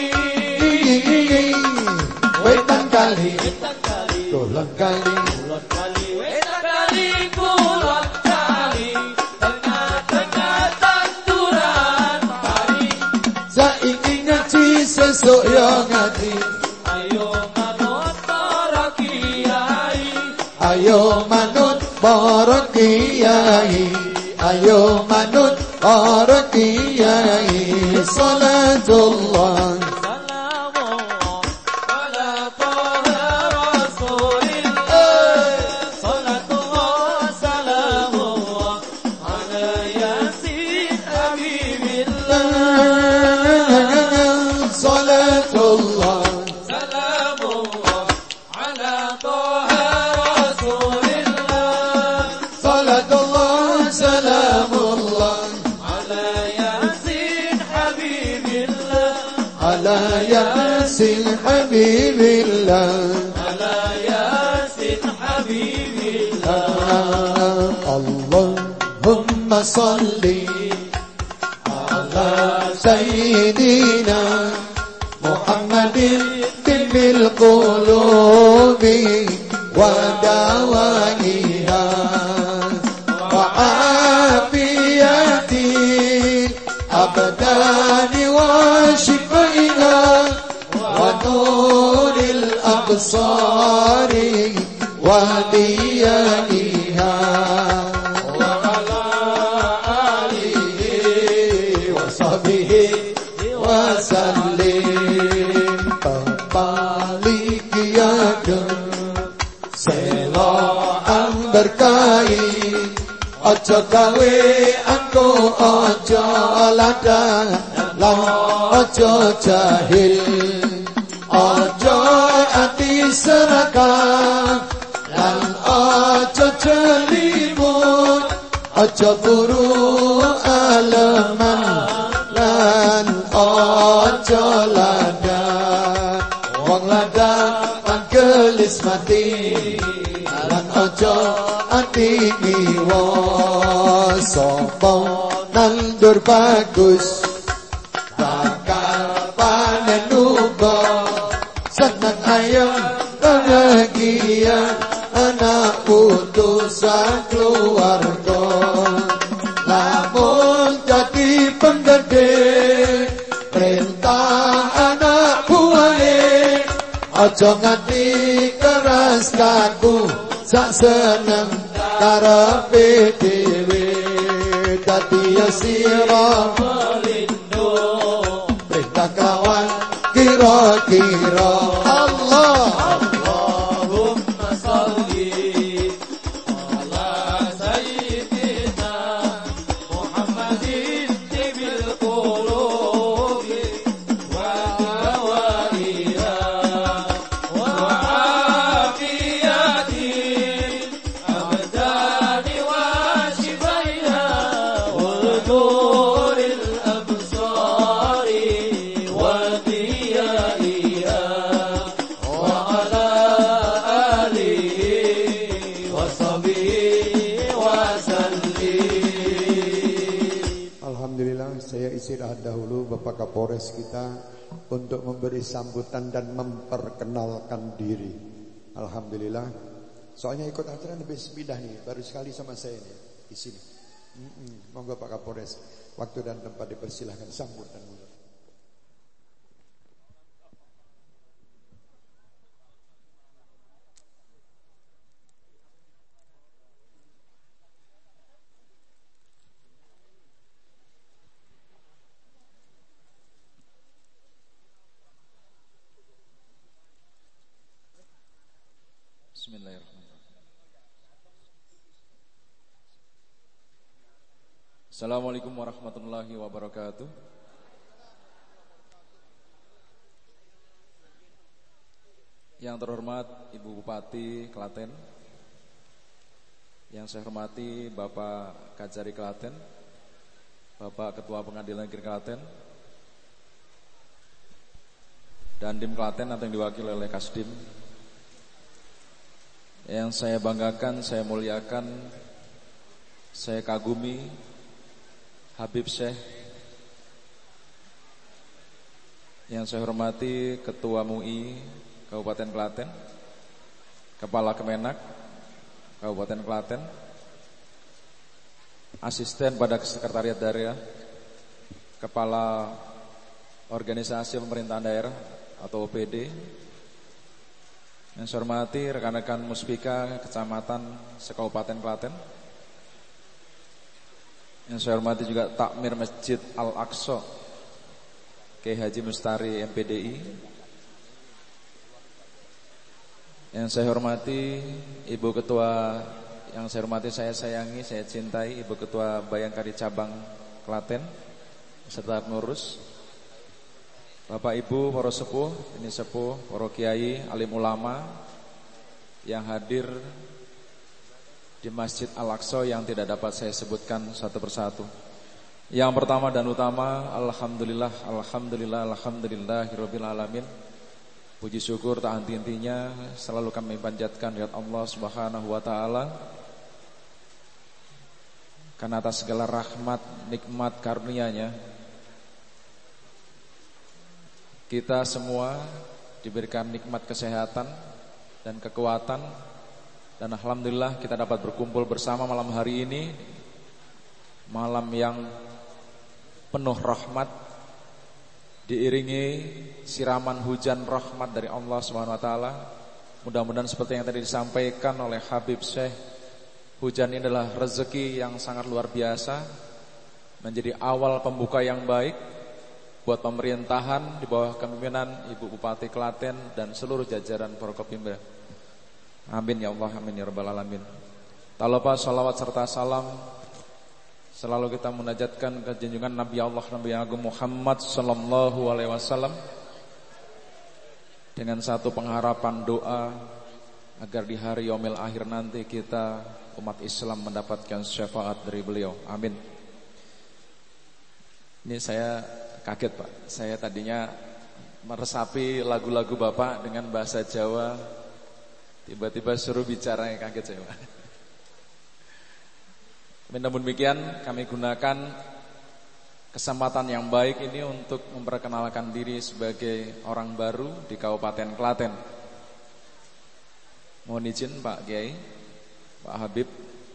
wetan kali kulon kali wetan kali kulon kali tengah-tengah tanduran pari saiki ngaji sesuk yo ngaji ayo manut para kiai ayo manut para kiai ayo manut para kiai salatullah salamullah ala taha rasulillah salatullah salamullah ala yasin habibillah salatullah salamullah ala taha rasulillah salatullah salamullah ala yasin habibillah ala yasin habibillah ala yasin habibillah Allahumma salli ala sayyidina Muhammadin bil qulubi wa dawaiha wa afiyati abdani wa shifaiha wa nuril absari wa diyaniha wa ala alihi wa sahbihi wa sallim pembalikiakan seloan berkahi ojo gawe aku ojo ladan lan ojo jahil ojo ati serakah lan ojo jelimun ojo buru aleman lan ojo ladan wong ladan manggelis mati lan ojo ati ngiwa sapa nandur bagus ora keluarga. Lamun jadi penggede perintah anak buahe, aja nganti keras kaku sak seneng karepe dhewe. Dadi sira pelindung perintah kawan kira-kira. Allahumma sholli ala sayyidina Muhammadin tibil qulubi wa dawaiha wa afiyatin abdani wa shifaiha wa nuril absari wa diyaiha wa ala alihi wa sahbihi wa sallim. Alhamdulillah, saya istirahat dahulu Bapak Kapolres kita untuk memberi sambutan dan memperkenalkan diri. Alhamdulillah. Soalnya ikut acara lebih pindah nih, baru sekali sama saya nih di sini. Monggo Pak Kapolres, waktu dan tempat dipersilahkan sambutan. Bismillahirrahmanirrahim. Assalamualaikum warahmatullahi wabarakatuh. Yang terhormat Ibu Bupati Klaten, yang saya hormati Bapak Kajari Klaten, Bapak Ketua Pengadilan Negeri Klaten, dan Dim Klaten atau yang diwakili oleh Kasdim. Yang saya banggakan, saya muliakan, saya kagumi Habib Syekh. Yang saya hormati Ketua MUI Kabupaten Klaten, Kepala Kemenak Kabupaten Klaten, Asisten pada Sekretariat Daerah, Kepala Organisasi Pemerintahan Daerah atau OPD. Yang saya hormati rekan-rekan Muspika Kecamatan Sekabupaten Klaten. Yang saya hormati juga Takmir Masjid Al-Aqsa Kiai Haji Mustari MPDI. Yang saya hormati Ibu Ketua, yang saya hormati, saya sayangi, saya cintai Ibu Ketua Bayangkari Cabang Klaten serta pengurus, Bapak Ibu, para sepuh, ini sepuh, para kiai, alim ulama yang hadir di Masjid Al-Aqsa yang tidak dapat saya sebutkan satu persatu. Yang pertama dan utama, alhamdulillah, alhamdulillahirabbil alamin. Puji syukur tak henti-hentinya selalu kami panjatkan kepada Allah Subhanahu wa taala karena atas segala rahmat, nikmat, karunia-Nya kita semua diberikan nikmat kesehatan dan kekuatan, dan alhamdulillah kita dapat berkumpul bersama malam hari ini, malam yang penuh rahmat, diiringi siraman hujan rahmat dari Allah Subhanahu wa taala. Mudah-mudahan seperti yang tadi disampaikan oleh Habib Syekh, hujan ini adalah rezeki yang sangat luar biasa, menjadi awal pembuka yang baik buat pemerintahan di bawah kepemimpinan Ibu Bupati Klaten dan seluruh jajaran Forkopimda. Amin ya Allah, amin ya rabbal alamin. Tak lupa salawat serta salam selalu kita munajatkan ke junjungan Nabi Allah Nabi Agung Muhammad sallallahu alaihi wasallam dengan satu pengharapan doa agar di hari yaumil akhir nanti kita umat Islam mendapatkan syafaat dari beliau. Amin. Ini saya kaget Pak, saya tadinya meresapi lagu-lagu Bapak dengan bahasa Jawa, tiba-tiba suruh bicara, kaget saya Pak. Namun demikian kami gunakan kesempatan yang baik ini untuk memperkenalkan diri sebagai orang baru di Kabupaten Klaten. Mohon izin Pak Kiai, Pak Habib,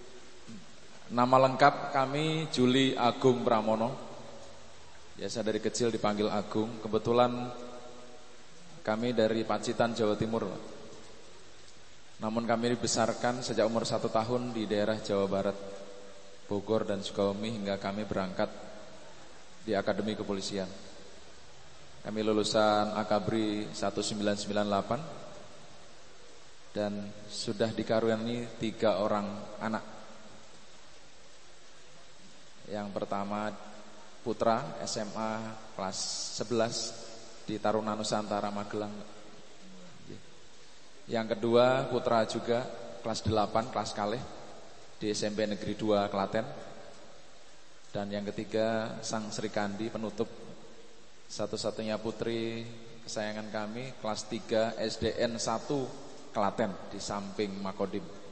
Nama lengkap kami Juli Agung Pramono. Biasa dari kecil dipanggil Agung. Kebetulan kami dari Pacitan, Jawa Timur. Namun kami dibesarkan sejak umur 1 tahun di daerah Jawa Barat, Bogor dan Sukabumi, hingga kami berangkat di Akademi Kepolisian. Kami lulusan Akabri 1998 dan sudah dikaruniai 3 orang anak. Yang pertama putra SMA kelas 11 di Taruna Nusantara Magelang. Yang kedua putra juga kelas 8 kelas kalih di SMP Negeri 2 Klaten. Dan yang ketiga Sang Sri Kandi penutup, satu-satunya putri kesayangan kami, kelas 3 SDN 1 Klaten di samping Makodim.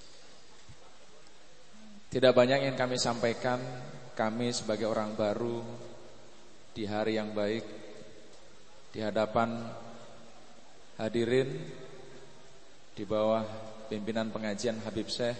Tidak banyak yang kami sampaikan. Kami sebagai orang baru di hari yang baik, di hadapan hadirin, di bawah pimpinan pengajian Habib Syekh,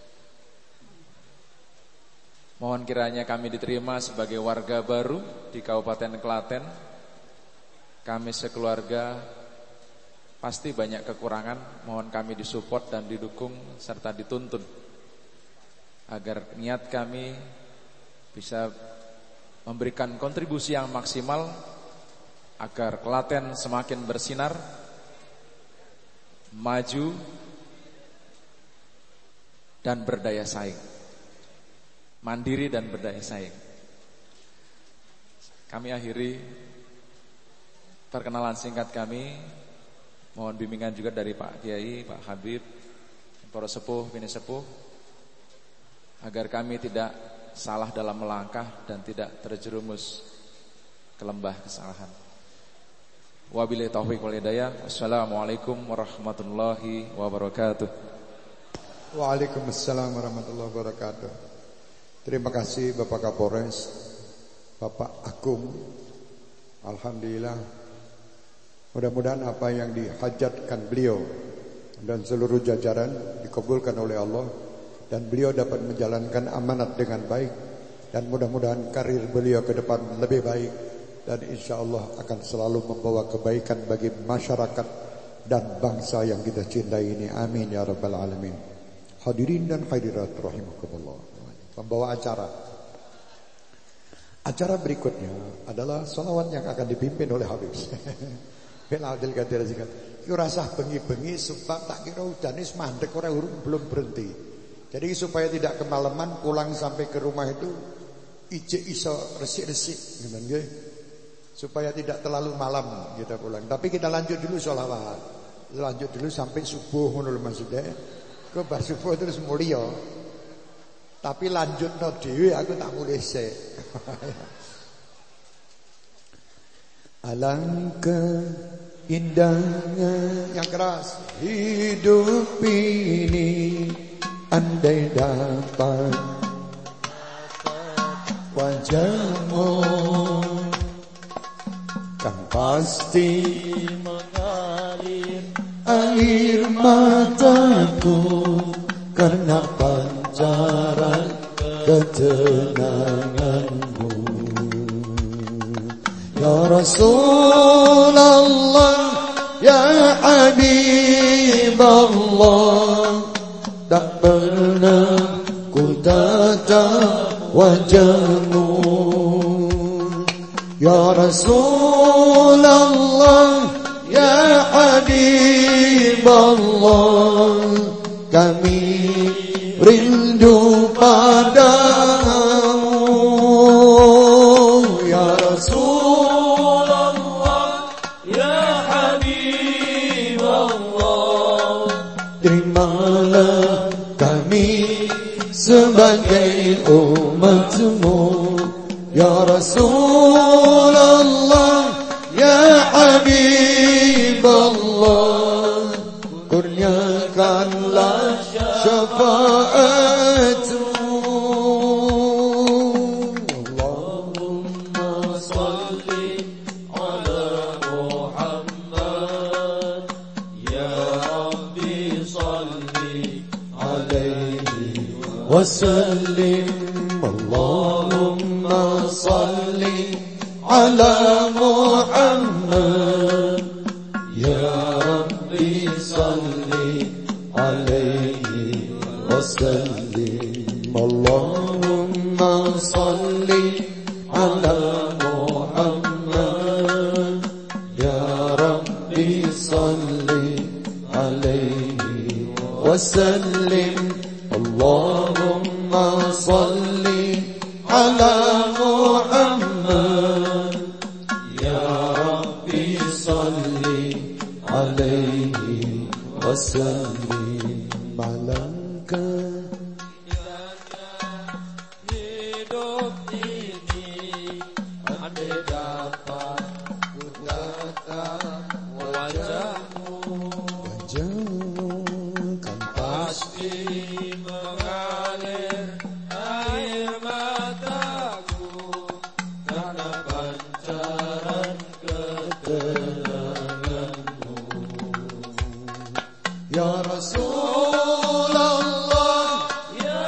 mohon kiranya kami diterima sebagai warga baru di Kabupaten Klaten. Kami sekeluarga pasti banyak kekurangan, mohon kami disupport dan didukung serta dituntun agar niat kami bisa memberikan kontribusi yang maksimal agar Klaten semakin bersinar, maju dan berdaya saing, mandiri dan berdaya saing. Kami akhiri perkenalan singkat kami. Mohon bimbingan juga dari Pak Kiai, Pak Habib, para sepuh, bini sepuh, agar kami tidak salah dalam melangkah dan tidak terjerumus ke lembah kesalahan. Wabillahi taufiq wal hidayah. Wassalamualaikum warahmatullahi wabarakatuh. Waalaikumsalam warahmatullahi wabarakatuh. Terima kasih Bapak Kapolres, Bapak Agung. Alhamdulillah, mudah-mudahan apa yang dihajatkan beliau dan seluruh jajaran dikabulkan oleh Allah, dan beliau dapat menjalankan amanat dengan baik, dan mudah-mudahan karir beliau ke depan lebih baik, dan insya Allah akan selalu membawa kebaikan bagi masyarakat dan bangsa yang kita cintai ini. Amin ya rabbal alamin. Hadirin dan hadirat rahimakumullah. Pembawa acara berikutnya adalah sholawat yang akan dipimpin oleh Habib Bela Abdul Qadir Zikat. Yo rasah bengi-bengi sebab tak kira udanis mandek ora belum berhenti. Jadi supaya tidak kemalaman, pulang sampai ke rumah itu ijek iso resik-resik gitu nggih. Supaya tidak terlalu malam kita pulang. Tapi kita lanjut dulu sholawat. Lanjut dulu sampai subuh ngono lho maksudnya. Kok bar subuh terus mulya. Tapi lanjutno dhewe aku tak mulih sik. Alangkah indahnya yang keras hidup ini, andai dapat wajahmu kan pasti mengalir air mataku karena pancaran ketenanganmu. Ya Rasulullah, ya Habiballah, tak pernah ku tatap wajahmu. Ya Rasulullah, ya Habiballah, kami rindu padamu. Ya Rasulullah, ya Habiballah, terimalah kami sebagai umatmu. Ya Rasulullah, ya Habiballah, kurniakanlah syafaatmu. Allahumma salli ala Muhammad, ya Rabbi salli alaihi وسلم اللهم صل على محمد يا ربي صل عليه وسلم اللهم صل على محمد يا ربي صل عليه وسلم اللهم صل على محمد يا ربي صل عليه وسلم Malangkah hidup ini andai dapat ku tatap wajahmu, kan pasti mengalir air mataku karena pancaran ketenanganmu. Ya Rasulullah, ya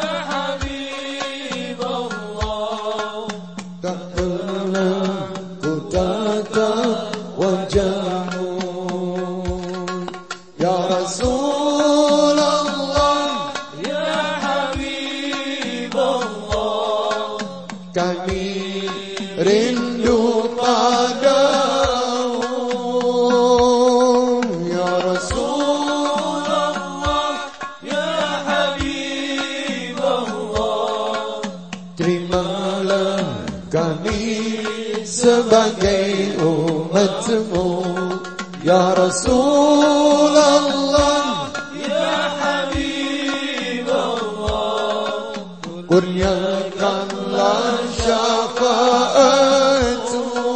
Habibullah, tak pernah ku tatap wajahmu. Ya Rasulullah, ya Habibullah, kami rindu padamu. Ya Rasulullah, ya Habibullah, terimalah kami sebagai umatmu. Ya Rasulullah, ya Habibullah, kurniakanlah syafaatmu.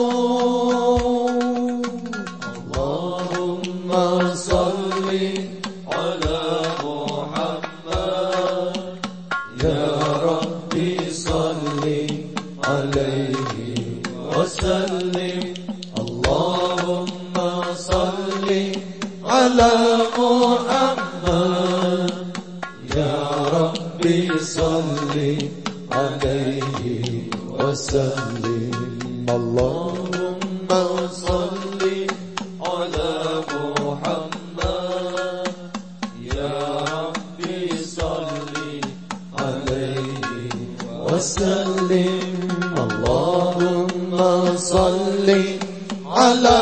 Allahumma salli ala Muhammad, ya Rabbi salli alaihi wasallim. Allahumma salli ala Muhammad ya Rabbi salli alaihi wasallim. Allahumma salli ala Muhammad, ya Rabbi salli alaihi wasallim. Allahumma salli ala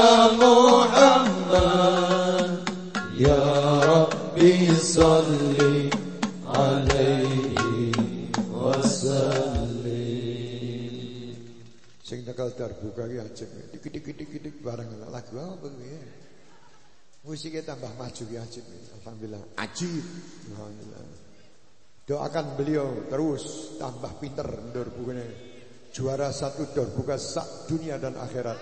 Muhammad ya Rabbi salli alaihi wasallim. Sing tekel terbuka ki ajeng dik-dik bareng lagu apa kuwi. Musiknya tambah maju ya ajeng. Alhamdulillah. Ajib. Alhamdulillah. Doakan beliau terus tambah pinter ndur bukune. Juara 1 dor buka sak dunia dan akhirat.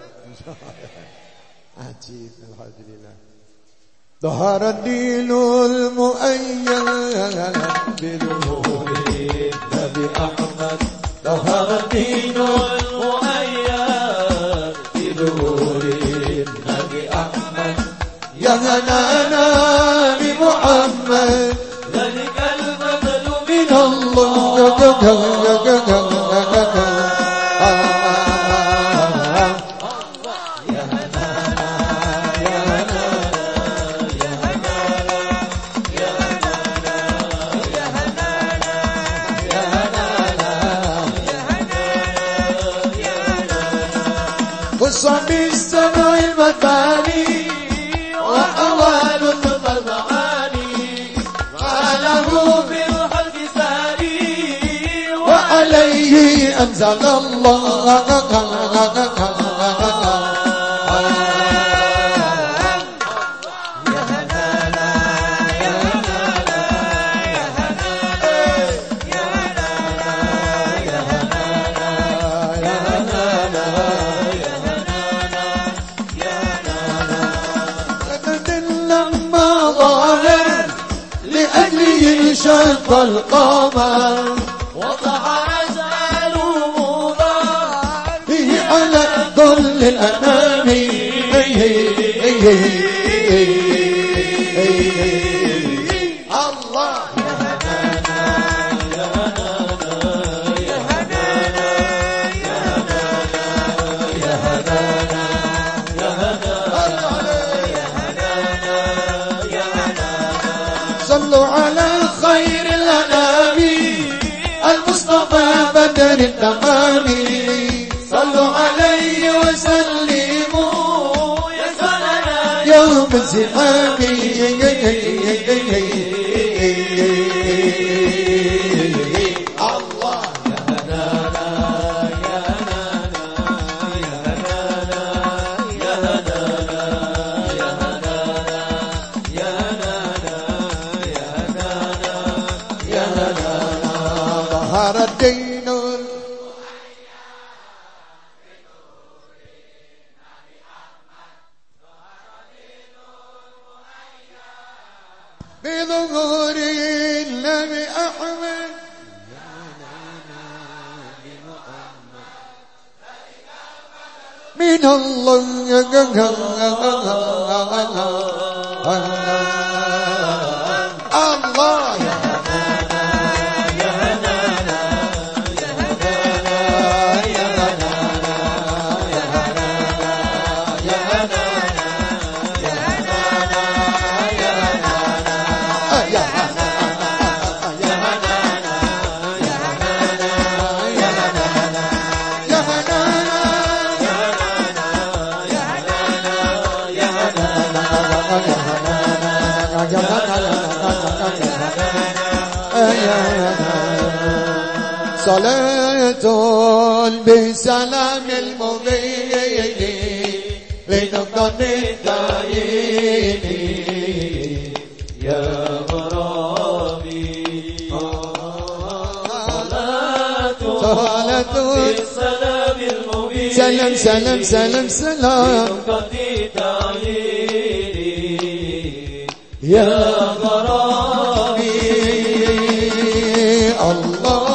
Ajib. Alhamdulillah. Dhahara dinul muayyan binuhuri Nabi Ahmad. Dhahara dinul muayyan binuhuri Nabi Ahmad. Ya Nabi Muhammad, zalikal fadlu min Allah. خص بالسمع المثاني وأوان المعاني وعله بالحق ساري وعليه أنزل الله شق القمر وظهر سأله به على ظل الأنام الله يوم زحامي بظهور النبي أحمد من الله الله يا صلاة بسلام المبين لنقطة الدين يا غرامي صلاة بسلام المبين سلام سلام سلام سلام لنقطة الدين يا غرامي الله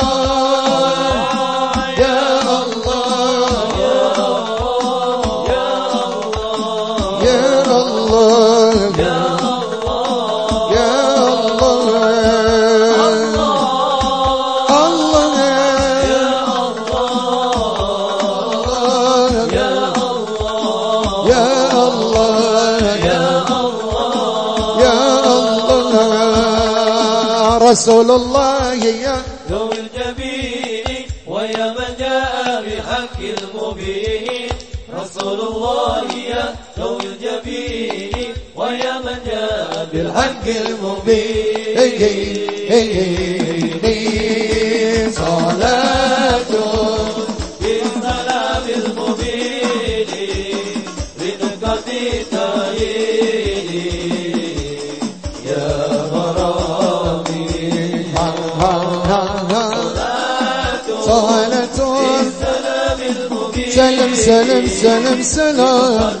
رسول الله يا ذو الجبين ويا من جاء بالحق المبين رسول الله يا ذو الجبين ويا من جاء بالحق المبين صلاة بالسلام المبين لنقطة الدين يا غرامي صلاة سلام سلام سلام سلام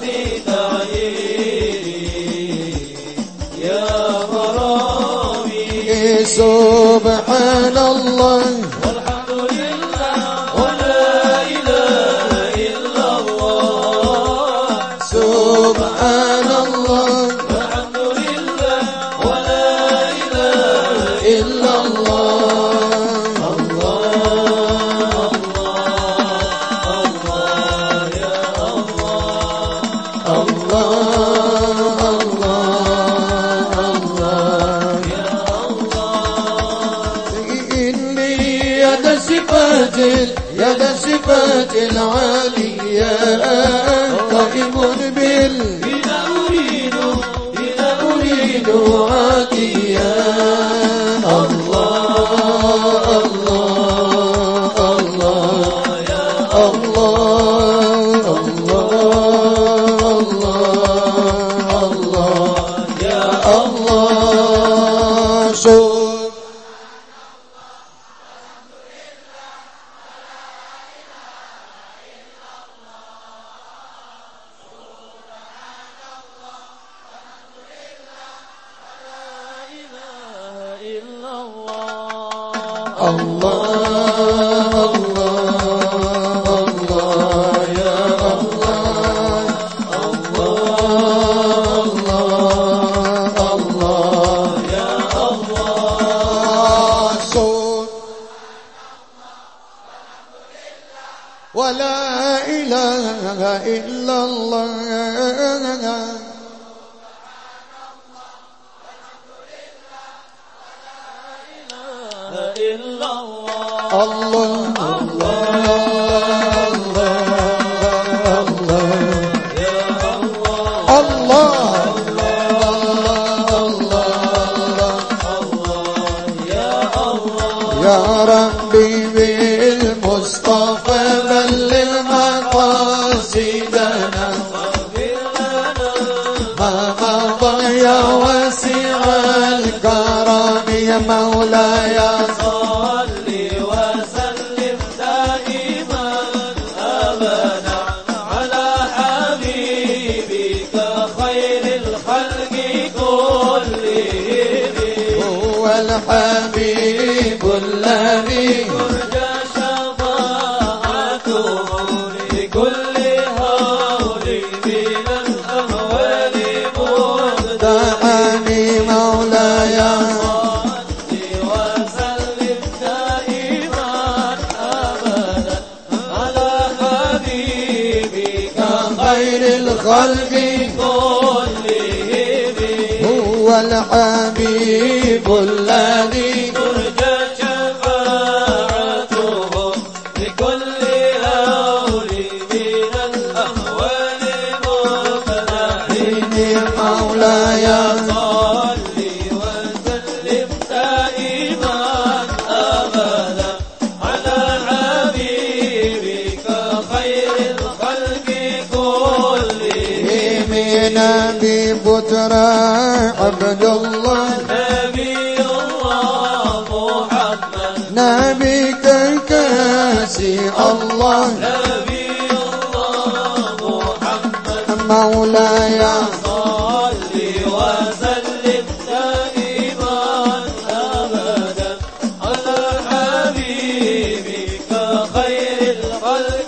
يا غرامي سبحان الله والحمد لله ولا إله إلا الله سبحان الله والحمد لله ولا إله إلا الله يا ذا الصفات العالية قائم إذا أريد عاديا الله الله الله يا الله الله الله يا الله ولا إله إلا الله الله الله الله يا ربي بالمصطفى بلغ مقاصدنا ما مضى يا واسع الكرم يا مولاي صل وسلم دائما أبدا على حبيبك خير الخلق كلهم هو الحبيب الذي ترجى شفاعته لكل هول من الأهوال دعاني مولاي وسلم دائما أبدا على حبيبك خير الخلق كلهم هو الحبيب الذي ترجى شفاعته لكل هول من الأهوال مبتدئين مولاي صل وسلم دائما أبدا على حبيبك خير الخلق كلهم من أبي بترى عبد الله نبي الله محمد نبيك الكاسي الله نبي الله محمد مولاي صل وسلم دائما أبدا على حبيبك خير الخلق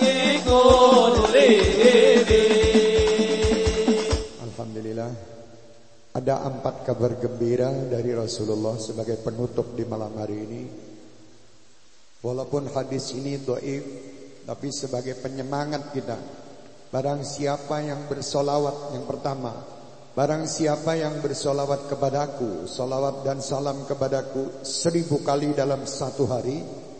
كلهم. Alhamdulillah. Ada 4 kabar gembira dari Rasulullah sebagai penutup di malam hari ini. Walaupun hadis ini dhaif, tapi sebagai penyemangat kita. Barang siapa yang bersolawat, yang pertama, barang siapa yang bersolawat kepadaku, solawat dan salam kepadaku 1000 kali dalam satu hari,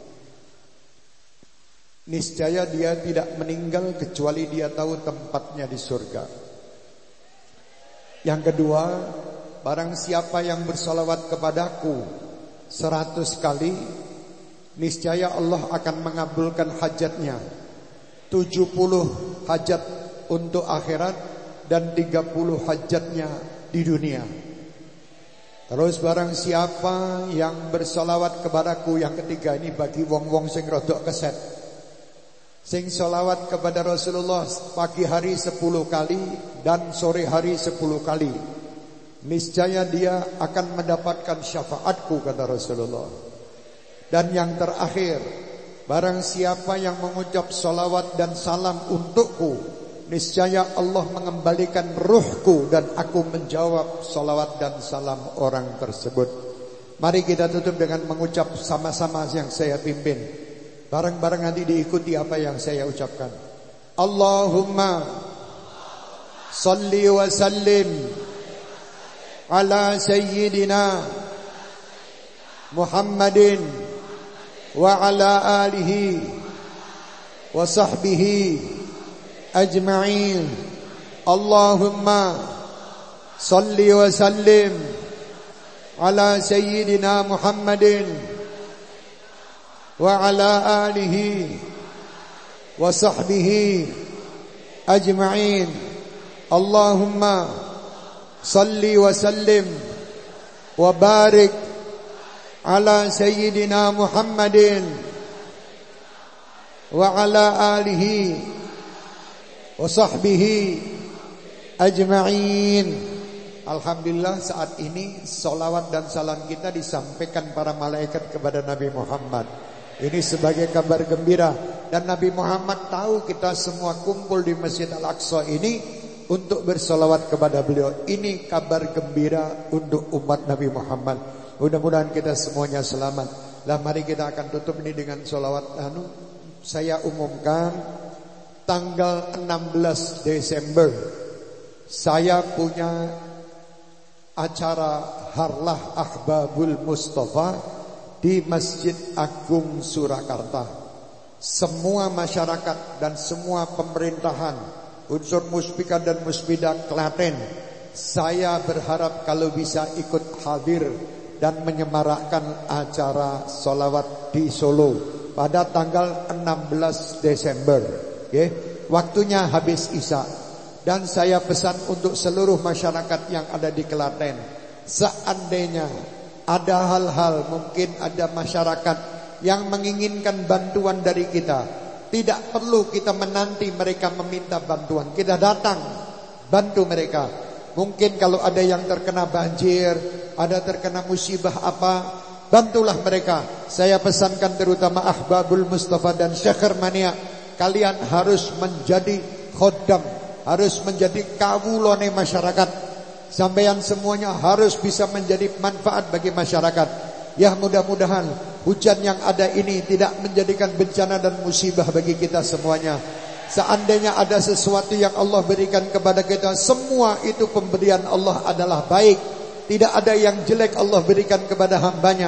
niscaya dia tidak meninggal kecuali dia tahu tempatnya di surga. Yang kedua, barang siapa yang bersolawat kepadaku 100 kali, niscaya Allah akan mengabulkan hajatnya. 70 hajat untuk akhirat dan 30 hajatnya di dunia. Terus barang siapa yang bersolawat kepadaku, yang ketiga ini bagi wong-wong sing rodok keset, sing solawat kepada Rasulullah pagi hari 10 kali dan sore hari 10 kali, niscaya dia akan mendapatkan syafaatku, kata Rasulullah. Dan yang terakhir, barang siapa yang mengucap solawat dan salam untukku, niscaya Allah mengembalikan ruhku dan aku menjawab solawat dan salam orang tersebut. Mari kita tutup dengan mengucap sama-sama yang saya pimpin. Bareng-bareng nanti diikuti apa yang saya ucapkan. Allahumma salli wa sallim ala sayyidina Muhammadin wa ala alihi wa sahbihi ajma'in. Allahumma salli wa sallim ala sayyidina Muhammadin wa ala alihi wa sahbihi ajma'in. Allahumma salli wa sallim wa barik ala sayyidina Muhammadin wa ala alihi wa sahbihi ajma'in. Alhamdulillah, saat ini salawat dan salam kita disampaikan para malaikat kepada Nabi Muhammad. Ini sebagai kabar gembira. Dan Nabi Muhammad tahu kita semua kumpul di Masjid Al-Aqsa ini untuk bersolawat kepada beliau. Ini kabar gembira untuk umat Nabi Muhammad. Mudah-mudahan kita semuanya selamat. Lah mari kita akan tutup ini dengan solawat. Saya umumkan tanggal 16 Desember saya punya acara Harlah Ahbabul Mustafa di Masjid Agung Surakarta. Semua masyarakat dan semua pemerintahan, unsur muspika dan muspida Klaten, saya berharap kalau bisa ikut hadir dan menyemarakkan acara sholawat di Solo pada tanggal 16 Desember. Okay? Waktunya habis Isya. Dan saya pesan untuk seluruh masyarakat yang ada di Klaten, seandainya ada hal-hal, mungkin ada masyarakat yang menginginkan bantuan dari kita, tidak perlu kita menanti mereka meminta bantuan, kita datang bantu mereka. Mungkin kalau ada yang terkena banjir, ada terkena musibah apa, bantulah mereka. Saya pesankan terutama Ahbabul Mustafa dan Syekh Mania, kalian harus menjadi khodam, harus menjadi kawulone masyarakat. Sampeyan semuanya harus bisa menjadi manfaat bagi masyarakat. Ya, mudah-mudahan hujan yang ada ini tidak menjadikan bencana dan musibah bagi kita semuanya. Seandainya ada sesuatu yang Allah berikan kepada kita, semua itu pemberian Allah adalah baik. Tidak ada yang jelek Allah berikan kepada hambanya.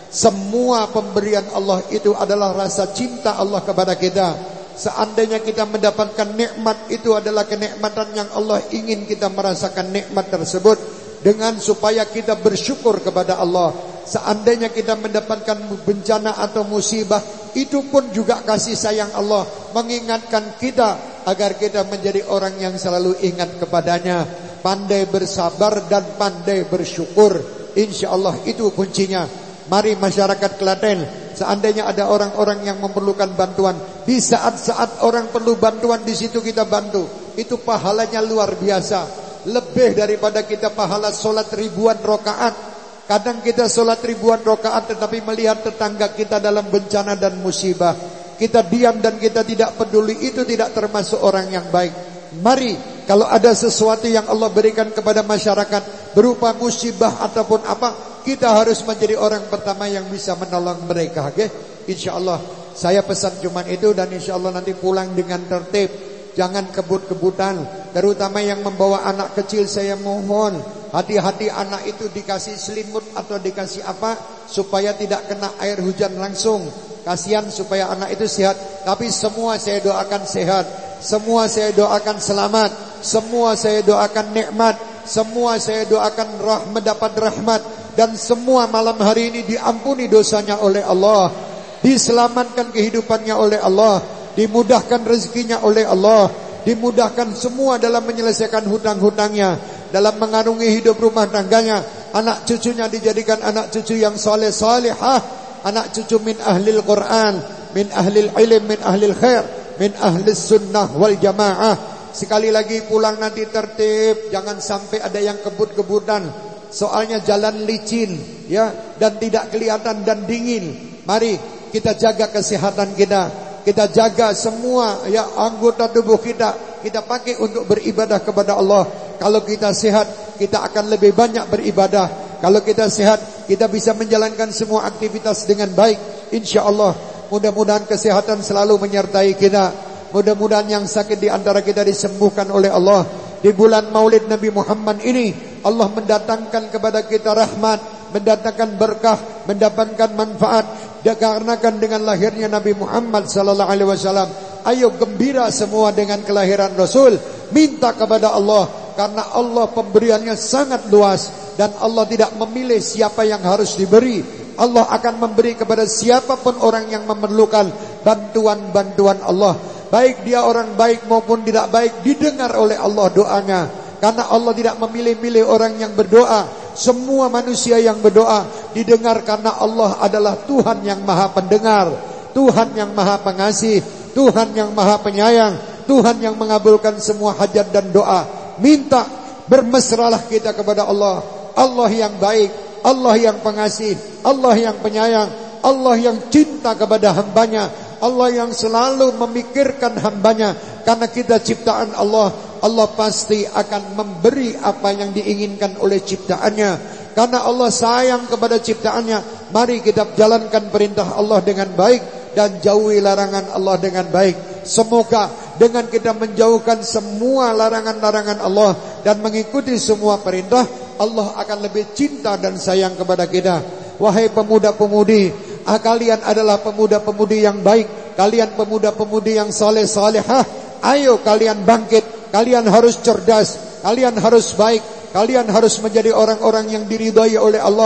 Semua pemberian Allah itu adalah rasa cinta Allah kepada kita. Seandainya kita mendapatkan nikmat, itu adalah kenikmatan yang Allah ingin kita merasakan nikmat tersebut dengan supaya kita bersyukur kepada Allah. Seandainya kita mendapatkan bencana atau musibah, itu pun juga kasih sayang Allah mengingatkan kita agar kita menjadi orang yang selalu ingat kepadanya, pandai bersabar dan pandai bersyukur. InsyaAllah itu kuncinya. Mari masyarakat Klaten, seandainya ada orang-orang yang memerlukan bantuan, di saat-saat orang perlu bantuan, di situ kita bantu. Itu pahalanya luar biasa, lebih daripada kita pahala solat ribuan rakaat. Kadang kita solat ribuan rakaat tetapi melihat tetangga kita dalam bencana dan musibah, kita diam dan kita tidak peduli, itu tidak termasuk orang yang baik. Mari, kalau ada sesuatu yang Allah berikan kepada masyarakat berupa musibah ataupun apa, kita harus menjadi orang pertama yang bisa menolong mereka. Okay? InsyaAllah saya pesan cuman itu, dan InsyaAllah nanti pulang dengan tertib. Jangan kebut-kebutan, terutama yang membawa anak kecil. Saya mohon hati-hati, anak itu dikasih selimut atau dikasih apa supaya tidak kena air hujan langsung. Kasihan supaya anak itu sehat. Tapi semua saya doakan sehat, semua saya doakan selamat, semua saya doakan nikmat, semua saya doakan mendapat rahmat, dan semua malam hari ini diampuni dosanya oleh Allah, diselamatkan kehidupannya oleh Allah, dimudahkan rezekinya oleh Allah, dimudahkan semua dalam menyelesaikan hutang-hutangnya, dalam mengarungi hidup rumah tangganya. Anak cucunya dijadikan anak cucu yang saleh salihah, anak cucu min ahlil Quran, min ahlil ilm, min ahlil khair, min ahlis sunnah wal jamaah. Sekali lagi pulang nanti tertib, jangan sampai ada yang kebut-kebutan. Soalnya jalan licin ya, dan tidak kelihatan dan dingin. Mari kita jaga kesehatan kita, kita jaga semua ya anggota tubuh kita, kita pakai untuk beribadah kepada Allah. Kalau kita sehat, kita akan lebih banyak beribadah. Kalau kita sehat, kita bisa menjalankan semua aktivitas dengan baik. InsyaAllah, mudah-mudahan kesehatan selalu menyertai kita. Mudah-mudahan yang sakit di antara kita disembuhkan oleh Allah. Di bulan Maulid Nabi Muhammad ini, Allah mendatangkan kepada kita rahmat, mendatangkan berkah, mendapatkan manfaat dikarenakan dengan lahirnya Nabi Muhammad sallallahu alaihi wasallam. Ayo gembira semua dengan kelahiran Rasul. Minta kepada Allah, karena Allah pemberiannya sangat luas, dan Allah tidak memilih siapa yang harus diberi. Allah akan memberi kepada siapapun orang yang memerlukan bantuan-bantuan Allah. Baik dia orang baik maupun tidak baik, didengar oleh Allah doanya. Karena Allah tidak memilih-milih orang yang berdoa. Semua manusia yang berdoa didengar, karena Allah adalah Tuhan yang maha pendengar, Tuhan yang maha pengasih, Tuhan yang maha penyayang, Tuhan yang mengabulkan semua hajat dan doa. Minta, bermesralah kita kepada Allah. Allah yang baik, Allah yang pengasih, Allah yang penyayang, Allah yang cinta kepada hambanya, Allah yang selalu memikirkan hambanya. Karena kita ciptaan Allah, Allah pasti akan memberi apa yang diinginkan oleh ciptaannya. Karena Allah sayang kepada ciptaannya, mari kita jalankan perintah Allah dengan baik dan jauhi larangan Allah dengan baik. Semoga dengan kita menjauhkan semua larangan-larangan Allah dan mengikuti semua perintah, Allah akan lebih cinta dan sayang kepada kita. Wahai pemuda-pemudi, kalian adalah pemuda-pemudi yang baik, kalian pemuda-pemudi yang saleh-salehah. Ayo kalian bangkit, kalian harus cerdas, kalian harus baik, kalian harus menjadi orang-orang yang diridhai oleh Allah.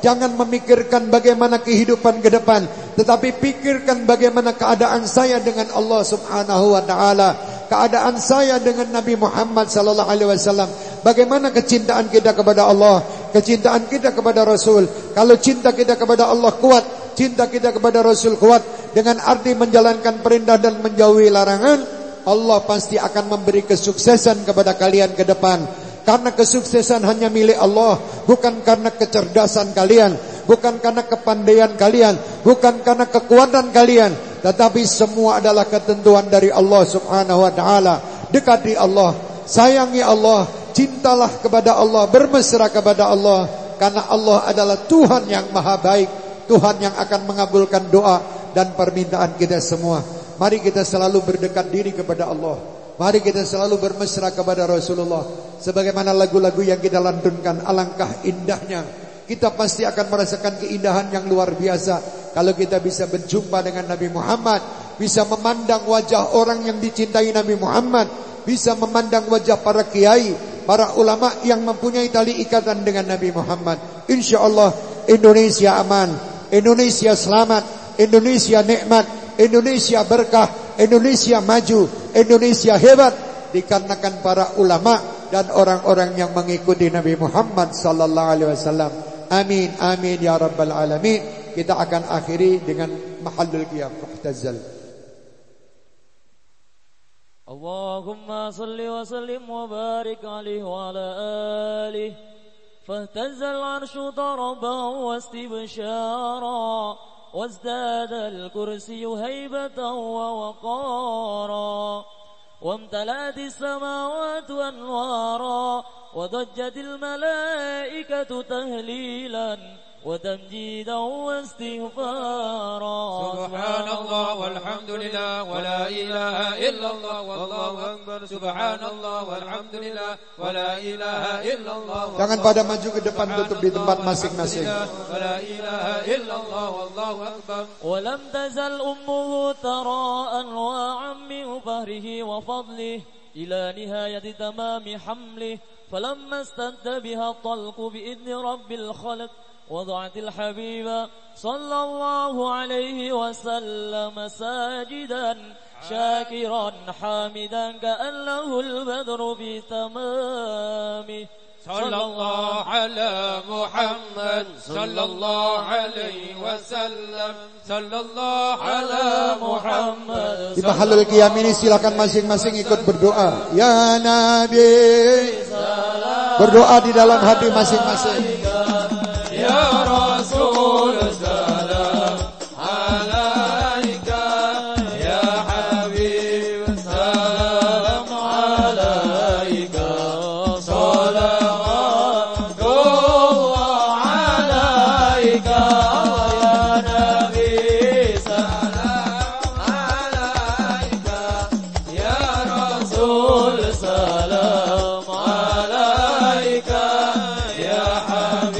Jangan memikirkan bagaimana kehidupan ke depan, tetapi pikirkan bagaimana keadaan saya dengan Allah Subhanahu wa taala, keadaan saya dengan Nabi Muhammad sallallahu alaihi wasallam. Bagaimana kecintaan kita kepada Allah, kecintaan kita kepada Rasul. Kalau cinta kita kepada Allah kuat, cinta kita kepada Rasul kuat, dengan arti menjalankan perintah dan menjauhi larangan, Allah pasti akan memberi kesuksesan kepada kalian ke depan. Karena kesuksesan hanya milik Allah, bukan karena kecerdasan kalian, bukan karena kepandaian kalian, bukan karena kekuatan kalian, tetapi semua adalah ketentuan dari Allah Subhanahu wa taala. Dekati Allah, sayangi Allah, cintalah kepada Allah, bermesra kepada Allah, karena Allah adalah Tuhan yang maha baik, Tuhan yang akan mengabulkan doa dan permintaan kita semua. Mari kita selalu berdekat diri kepada Allah. Mari kita selalu bermesra kepada Rasulullah. Sebagaimana lagu-lagu yang kita lantunkan, alangkah indahnya. Kita pasti akan merasakan keindahan yang luar biasa kalau kita bisa berjumpa dengan Nabi Muhammad, bisa memandang wajah orang yang dicintai Nabi Muhammad, bisa memandang wajah para kiai, para ulama yang mempunyai tali ikatan dengan Nabi Muhammad. InsyaAllah Indonesia aman, Indonesia selamat, Indonesia nikmat, Indonesia berkah, Indonesia maju, Indonesia hebat, dikarenakan para ulama dan orang-orang yang mengikuti Nabi Muhammad sallallahu alaihi wasallam. Amin amin ya rabbal alamin. Kita akan akhiri dengan mahallul qiyam. Muhtazal. Allahumma salli wa sallim wa barik alaihi wa ala alihi. Fahtazal arshu taraban wa istibshara, وازداد الكرسي هيبة ووقارا، وامتلأت السماوات أنوارا، وضجت الملائكة تهليلا وتمجيدا واستغفارا. سبحان الله والحمد لله ولا إله إلا الله والله أكبر. سبحان الله والحمد لله ولا إله إلا الله. Jangan pada maju ke depan, tutup di tempat masing-masing. ولا إله إلا الله والله أكبر. ولم تزل أمه ترى أنواعا من فهره وفضله إلى نهاية تمام حمله، فلما استد بها الطلق بإذن رب الخلق وضعت الحبيب صلى الله عليه وسلم ساجدا شاكرا حامدا كأنه البدر في تمامه. صلى الله على محمد صلى الله عليه وسلم صلى الله على محمد. Di mahallul qiyam ini silakan masing-masing ikut berdoa. Ya Nabi, berdoa di dalam hati masing-masing. Ya Rasul salam alaika, ya Habib salam alaika, salawatullah alaika, ya Nabi salam alaika, ya Rasul salam alaika, ya Habib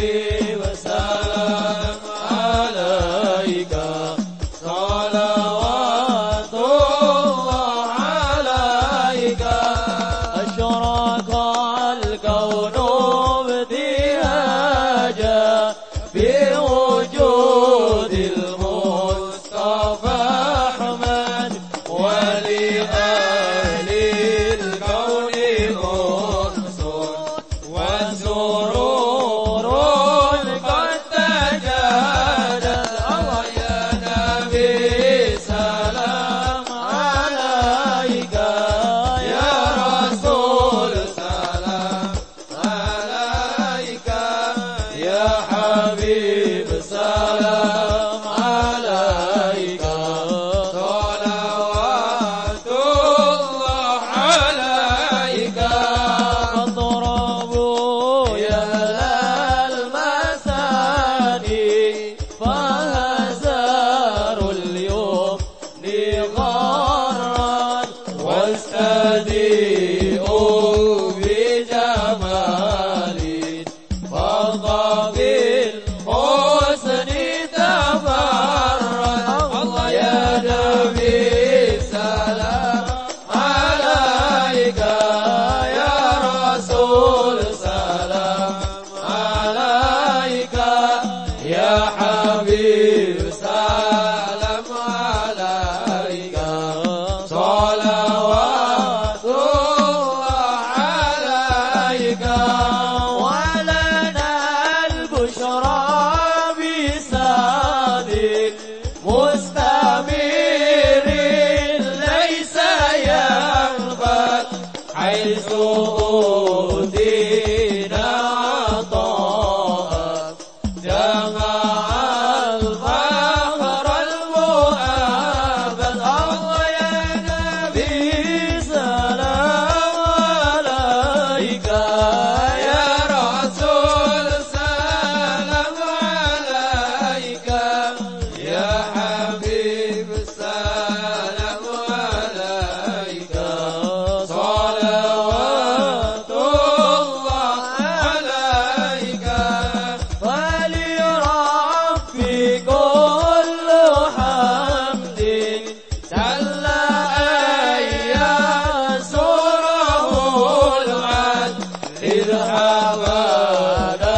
مرحبا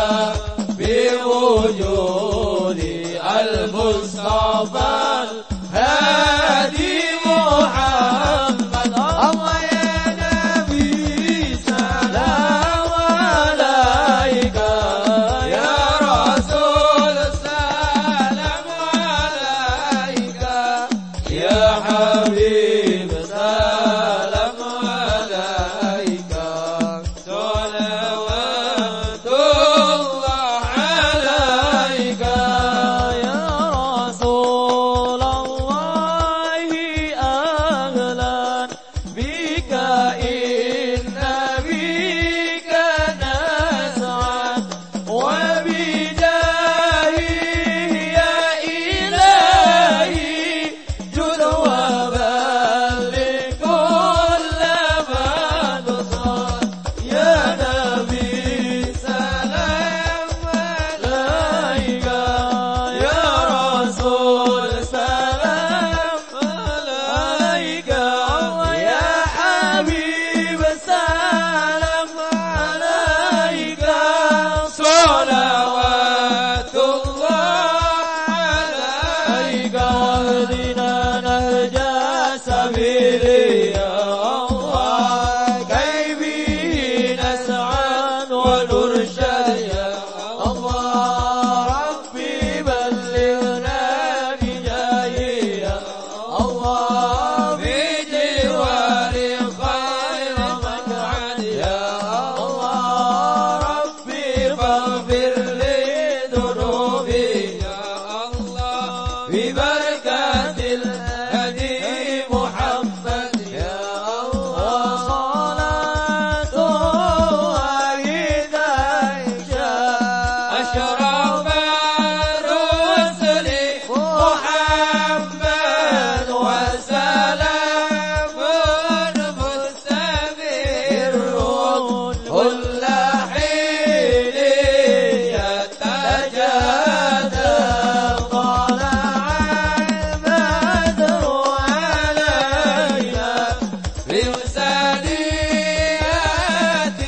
بوجود المصطفى الهادي محمد الله يا نبي سلام عليك يا رسول سلام عليك يا حبيب سلام عليك صلوات الله عليك يا رسول الله أهلا بك إن بك نسعد وبجاهه يا إلهي جد وبلغ كل من صاد يا نبي سلام عليك يا رسول سلام عليك يا حبيب سلام عليك صلوات الله عليك واهدنا نهج سبيلي يا الله كي به نسعد ونرشد يا الله ربي بلغنا بجاهي يا الله في جوار خير مقعد يا الله ربي فاغفر لي ذنوبي يا الله ببركة الهدي محمد يا الله صلاة الله إذا شاء أشرف الرسل محمد وسلام مستمر كل حين يتجدد طلع البدر علينا بمثاليات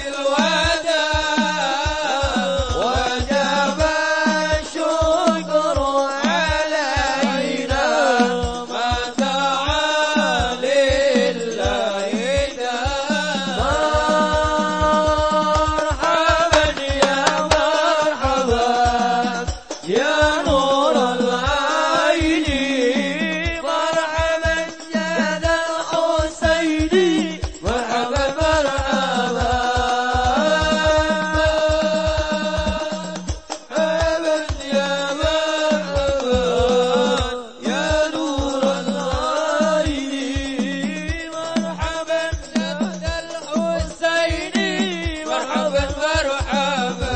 الوداع وجب الشكر علينا ما دعا لله مرحبا يا مرحبا يا نور العين مرحبا جد الحسين مرحبا مرحبا مرحبا يا مرحبا يا نور العين مرحبا جد الحسين مرحبا مرحبا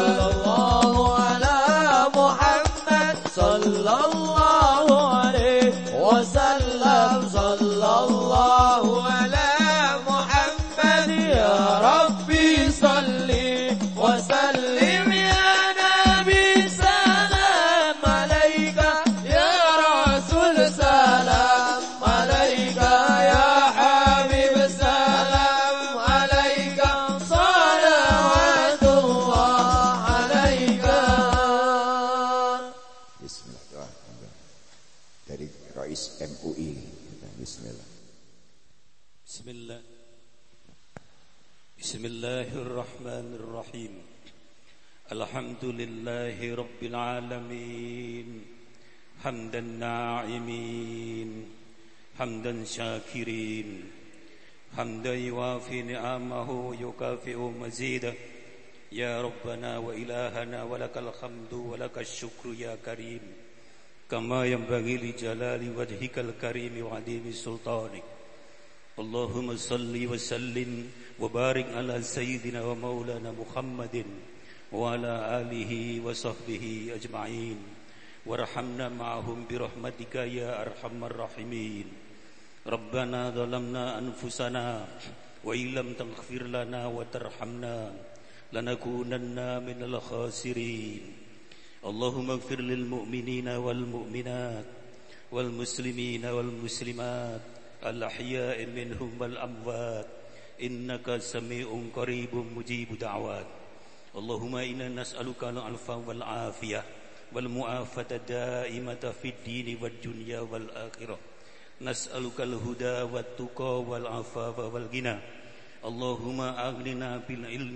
صلى الله على محمد صلى الله عليه وسلم صلى الله على محمد يا ربي صل وسلم يا نبي سلام عليك يا رسول سلام عليك يا حبيب سلام عليك صلوات الله عليك. Bismillah. Dari Rais MUI. Bismillah. بسم الله الرحمن الرحيم الحمد لله رب العالمين حمدا ناعمين حمدا شاكرين حمدا يوافي نعمه يكافئ مزيده يا ربنا وإلهنا ولك الحمد ولك الشكر يا كريم كما ينبغي لجلال وجهك الكريم وعظيم سلطانك اللهم صل وسلم وبارك على سيدنا ومولانا محمد وعلى آله وصحبه أجمعين وارحمنا معهم برحمتك يا أرحم الراحمين ربنا ظلمنا أنفسنا وإن لم تغفر لنا وترحمنا لنكونن من الخاسرين اللهم اغفر للمؤمنين والمؤمنات والمسلمين والمسلمات الأحياء منهم والأموات إنك سميع قريب مجيب دعوات اللهم إنا نسألك العفو والعافية والمعافاة الدائمة في الدين والدنيا والآخرة نسألك الهدى والتقى والعفاف والغنى اللهم أغننا بالعلم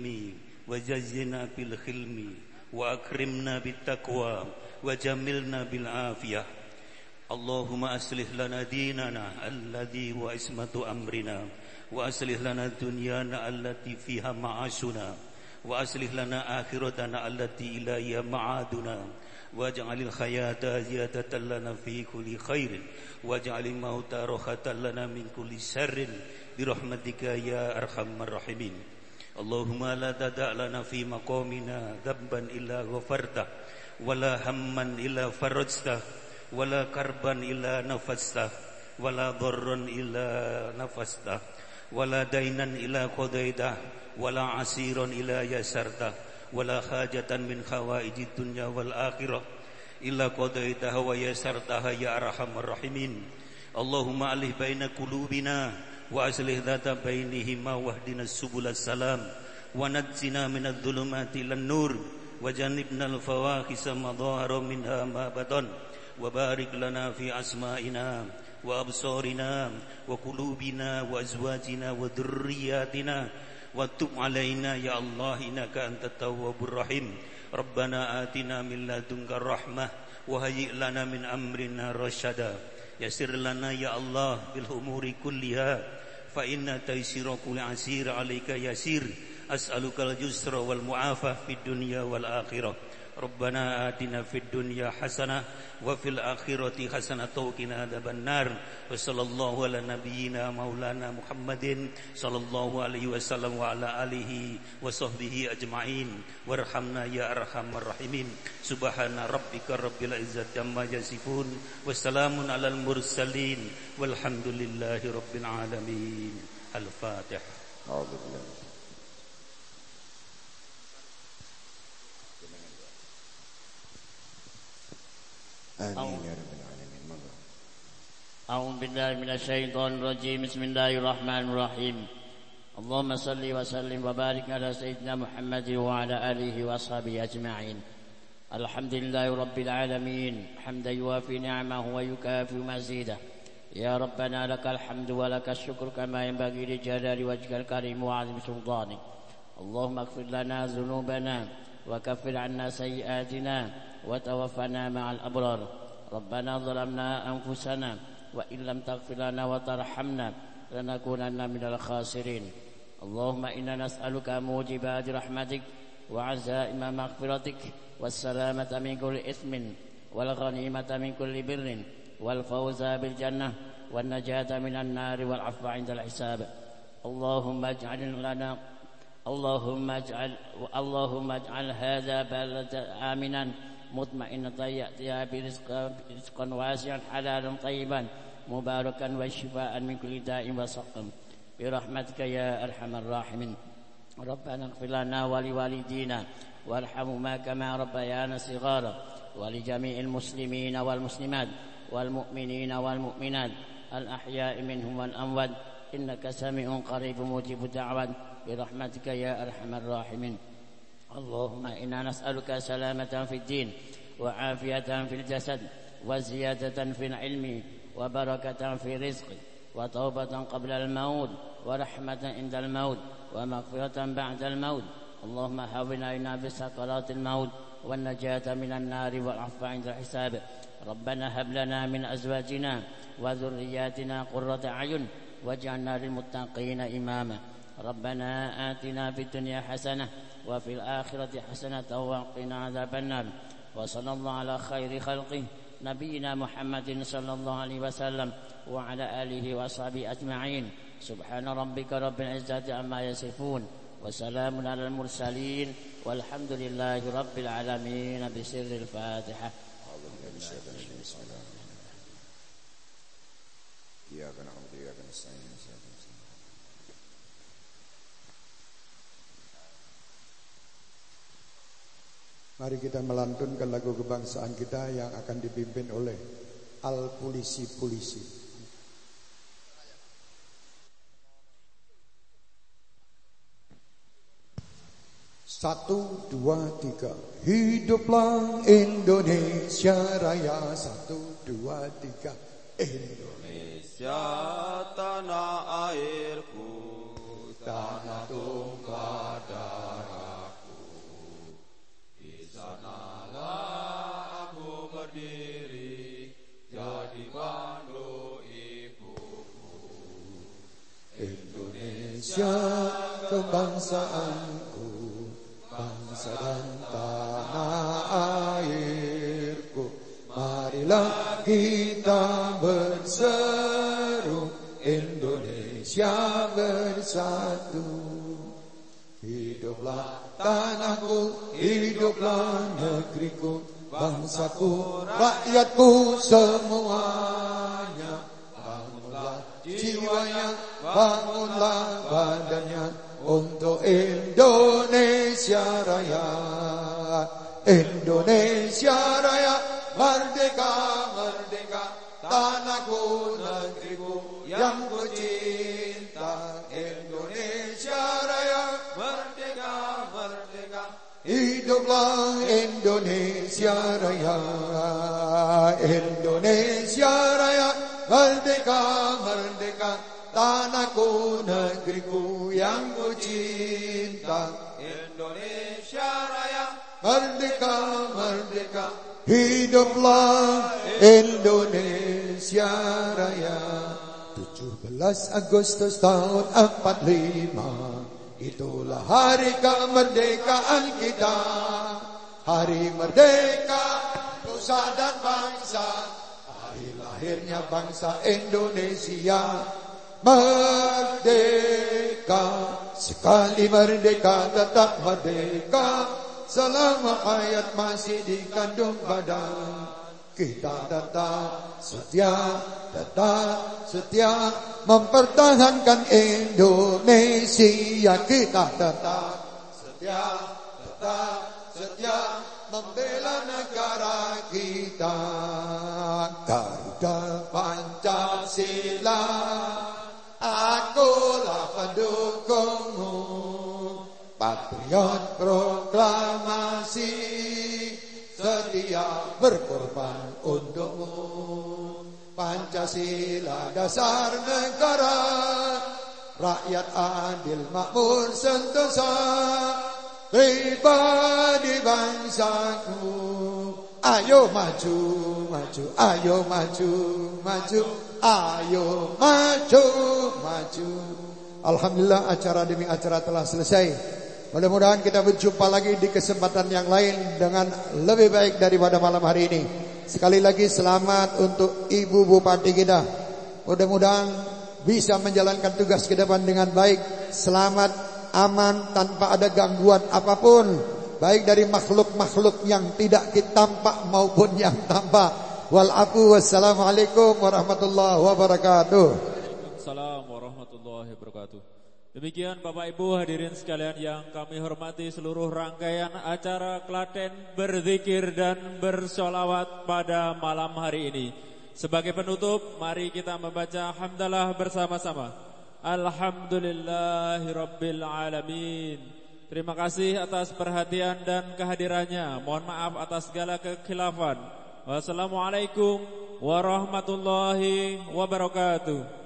وجزنا بالحلم وأكرمنا بالتقوى وجملنا بالعافية اللهم أصلح لنا ديننا الذي هو عصمة أمرنا وأصلح لنا دنيانا التي فيها معاشنا وأصلح لنا آخرتنا التي إليها معادنا واجعل الحياة زيادة لنا في كل خير واجعل الموت راحة لنا من كل شر برحمتك يا أرحم الراحمين اللهم لا تدع لنا في مقامنا ذنبا إلا غفرته ولا هما إلا فرجته ولا كربا إلا نفسته ولا ضرا إلا نفسته ولا دينا إلا قضيته ولا عسيرا إلا يسرته ولا حاجة من حوائج الدنيا والآخرة إلا قضيتها ويسرتها يا أرحم الراحمين اللهم ألف بين قلوبنا وأصلح ذات بينهما واهدنا سبل السلام ونجنا من الظلمات إلى النور وجنبنا الفواحش ما ظهر منها ما بطن وبارك لنا في أسمائنا وأبصارنا وقلوبنا وأزواجنا وذرياتنا وتب علينا يا الله إنك أنت التواب الرحيم ربنا آتنا من لدنك الرحمة وهيئ لنا من أمرنا رشدا يسر لنا يا الله بالأمور كلها فإن تيسير كل عسير عليك يسير أسألك اليسر والمعافاة في الدنيا والآخرة ربنا آتنا في الدنيا حسنة وفي الآخرة حسنة وقنا عذاب النار وصلى الله على نبينا مولانا محمد صلى الله عليه وسلم وعلى آله وصحبه أجمعين وارحمنا يا أرحم الراحمين سبحان ربك رب العزة عما يصفون وسلام على المرسلين والحمد لله رب العالمين الفاتحة أعوذ بالله آمين يا رب العالمين أعوذ بالله من الشيطان الرجيم بسم الله الرحمن الرحيم اللهم صل وسلم وبارك على سيدنا محمد وعلى آله وأصحابه أجمعين الحمد لله رب العالمين حمدا يوافي نعمه ويكافئ مزيده يا ربنا لك الحمد ولك الشكر كما ينبغي لجلال وجهك الكريم وعظيم سلطانك اللهم اغفر لنا ذنوبنا وكفر عنا سيئاتنا وتوفنا مع الأبرار ربنا ظلمنا أنفسنا وإن لم تغفر لنا وترحمنا لنكونن من الخاسرين اللهم إنا نسألك موجبات رحمتك وعزائم مغفرتك والسلامة من كل إثم والغنيمة من كل بر والفوز بالجنة والنجاة من النار والعفو عند الحساب اللهم اجعل هذا بلدا آمنا مطمئنا يأتيها برزقا واسعا حلالا طيبا مباركا وشفاء من كل داء وسقم برحمتك يا أرحم الراحمين ربنا اغفر لنا ولوالدينا وارحمهما كما ربيانا صغارا ولجميع المسلمين والمسلمات والمؤمنين والمؤمنات الأحياء منهم والأموات إنك سميع قريب مجيب الدعوات برحمتك يا أرحم الراحمين اللهم إنا نسألك سلامة في الدين وعافية في الجسد وزيادة في العلم وبركة في الرزق وتوبة قبل الموت ورحمة عند الموت ومغفرة بعد الموت اللهم هون علينا بسكرات الموت والنجاة من النار والعفو عند الحساب ربنا هب لنا من أزواجنا وذرياتنا قرة أعين واجعلنا للمتقين إماما ربنا آتنا في الدنيا حسنة وفي الآخرة حسنة وقنا عذاب النار وصلى الله على خير خلقه نبينا محمد صلى الله عليه وسلم وعلى آله وأصحابه أجمعين سبحان ربك رب العزة عما يصفون وسلام على المرسلين والحمد لله رب العالمين بسر الفاتحة إياك نعبد وإياك نستعين Mari kita melantunkan lagu kebangsaan kita yang akan dipimpin oleh Al-Polisi-Polisi. 1, 2, 3. Hiduplah Indonesia Raya. 1, 2, 3. Indonesia tanah airku, tanah tumpah darahku. Di sanalah aku berdiri, jadi pandu ibuku. Indonesia kebangsaanku, bangsa dan tanah airku. Marilah kita berseru, Indonesia bersatu. Hiduplah tanahku, hiduplah negeriku, bangsaku, rakyatku semuanya. Bangunlah jiwanya, bangunlah badannya, untuk Indonesia Raya. Indonesia Raya, merdeka, merdeka, tanahku, negeriku yang ku cinta. Indonesia Raya, merdeka, merdeka, hiduplah Indonesia Raya. Indonesia Raya, merdeka, merdeka, tanahku, negeriku yang ku cinta. Indonesia Raya, merdeka, merdeka, hiduplah Indonesia Raya. 17 Agustus tahun 45, itulah hari kemerdekaan kita. Hari merdeka, nusa dan bangsa, hari lahirnya bangsa Indonesia. Merdeka, sekali merdeka tetap merdeka, selama hayat masih dikandung badan. Kita tetap setia mempertahankan Indonesia. Kita tetap setia membela negara kita. Garuda Pancasila, akulah pendukungmu. Patriot proklamasi, setia berkorban untukmu. Pancasila dasar negara, rakyat adil makmur sentosa, pribadi bangsaku. Ayo maju, maju, ayo maju, maju, ayo maju, maju. Alhamdulillah, acara demi acara telah selesai. Mudah-mudahan kita berjumpa lagi di kesempatan yang lain dengan lebih baik daripada malam hari ini. Sekali lagi selamat untuk Ibu Bupati kita. Mudah-mudahan bisa menjalankan tugas ke depan dengan baik, selamat, aman, tanpa ada gangguan apapun, baik dari makhluk-makhluk yang tidak tampak maupun yang tampak. Wassalamualaikum warahmatullahi wabarakatuh. Waalaikumsalam warahmatullahi wabarakatuh. Demikian Bapak Ibu hadirin sekalian yang kami hormati, seluruh rangkaian acara Klaten berzikir dan bersolawat pada malam hari ini. Sebagai penutup, mari kita membaca hamdalah bersama-sama. Alhamdulillahirabbil alamin. Terima kasih atas perhatian dan kehadirannya. Mohon maaf atas segala kekhilafan. Wassalamualaikum warahmatullahi wabarakatuh.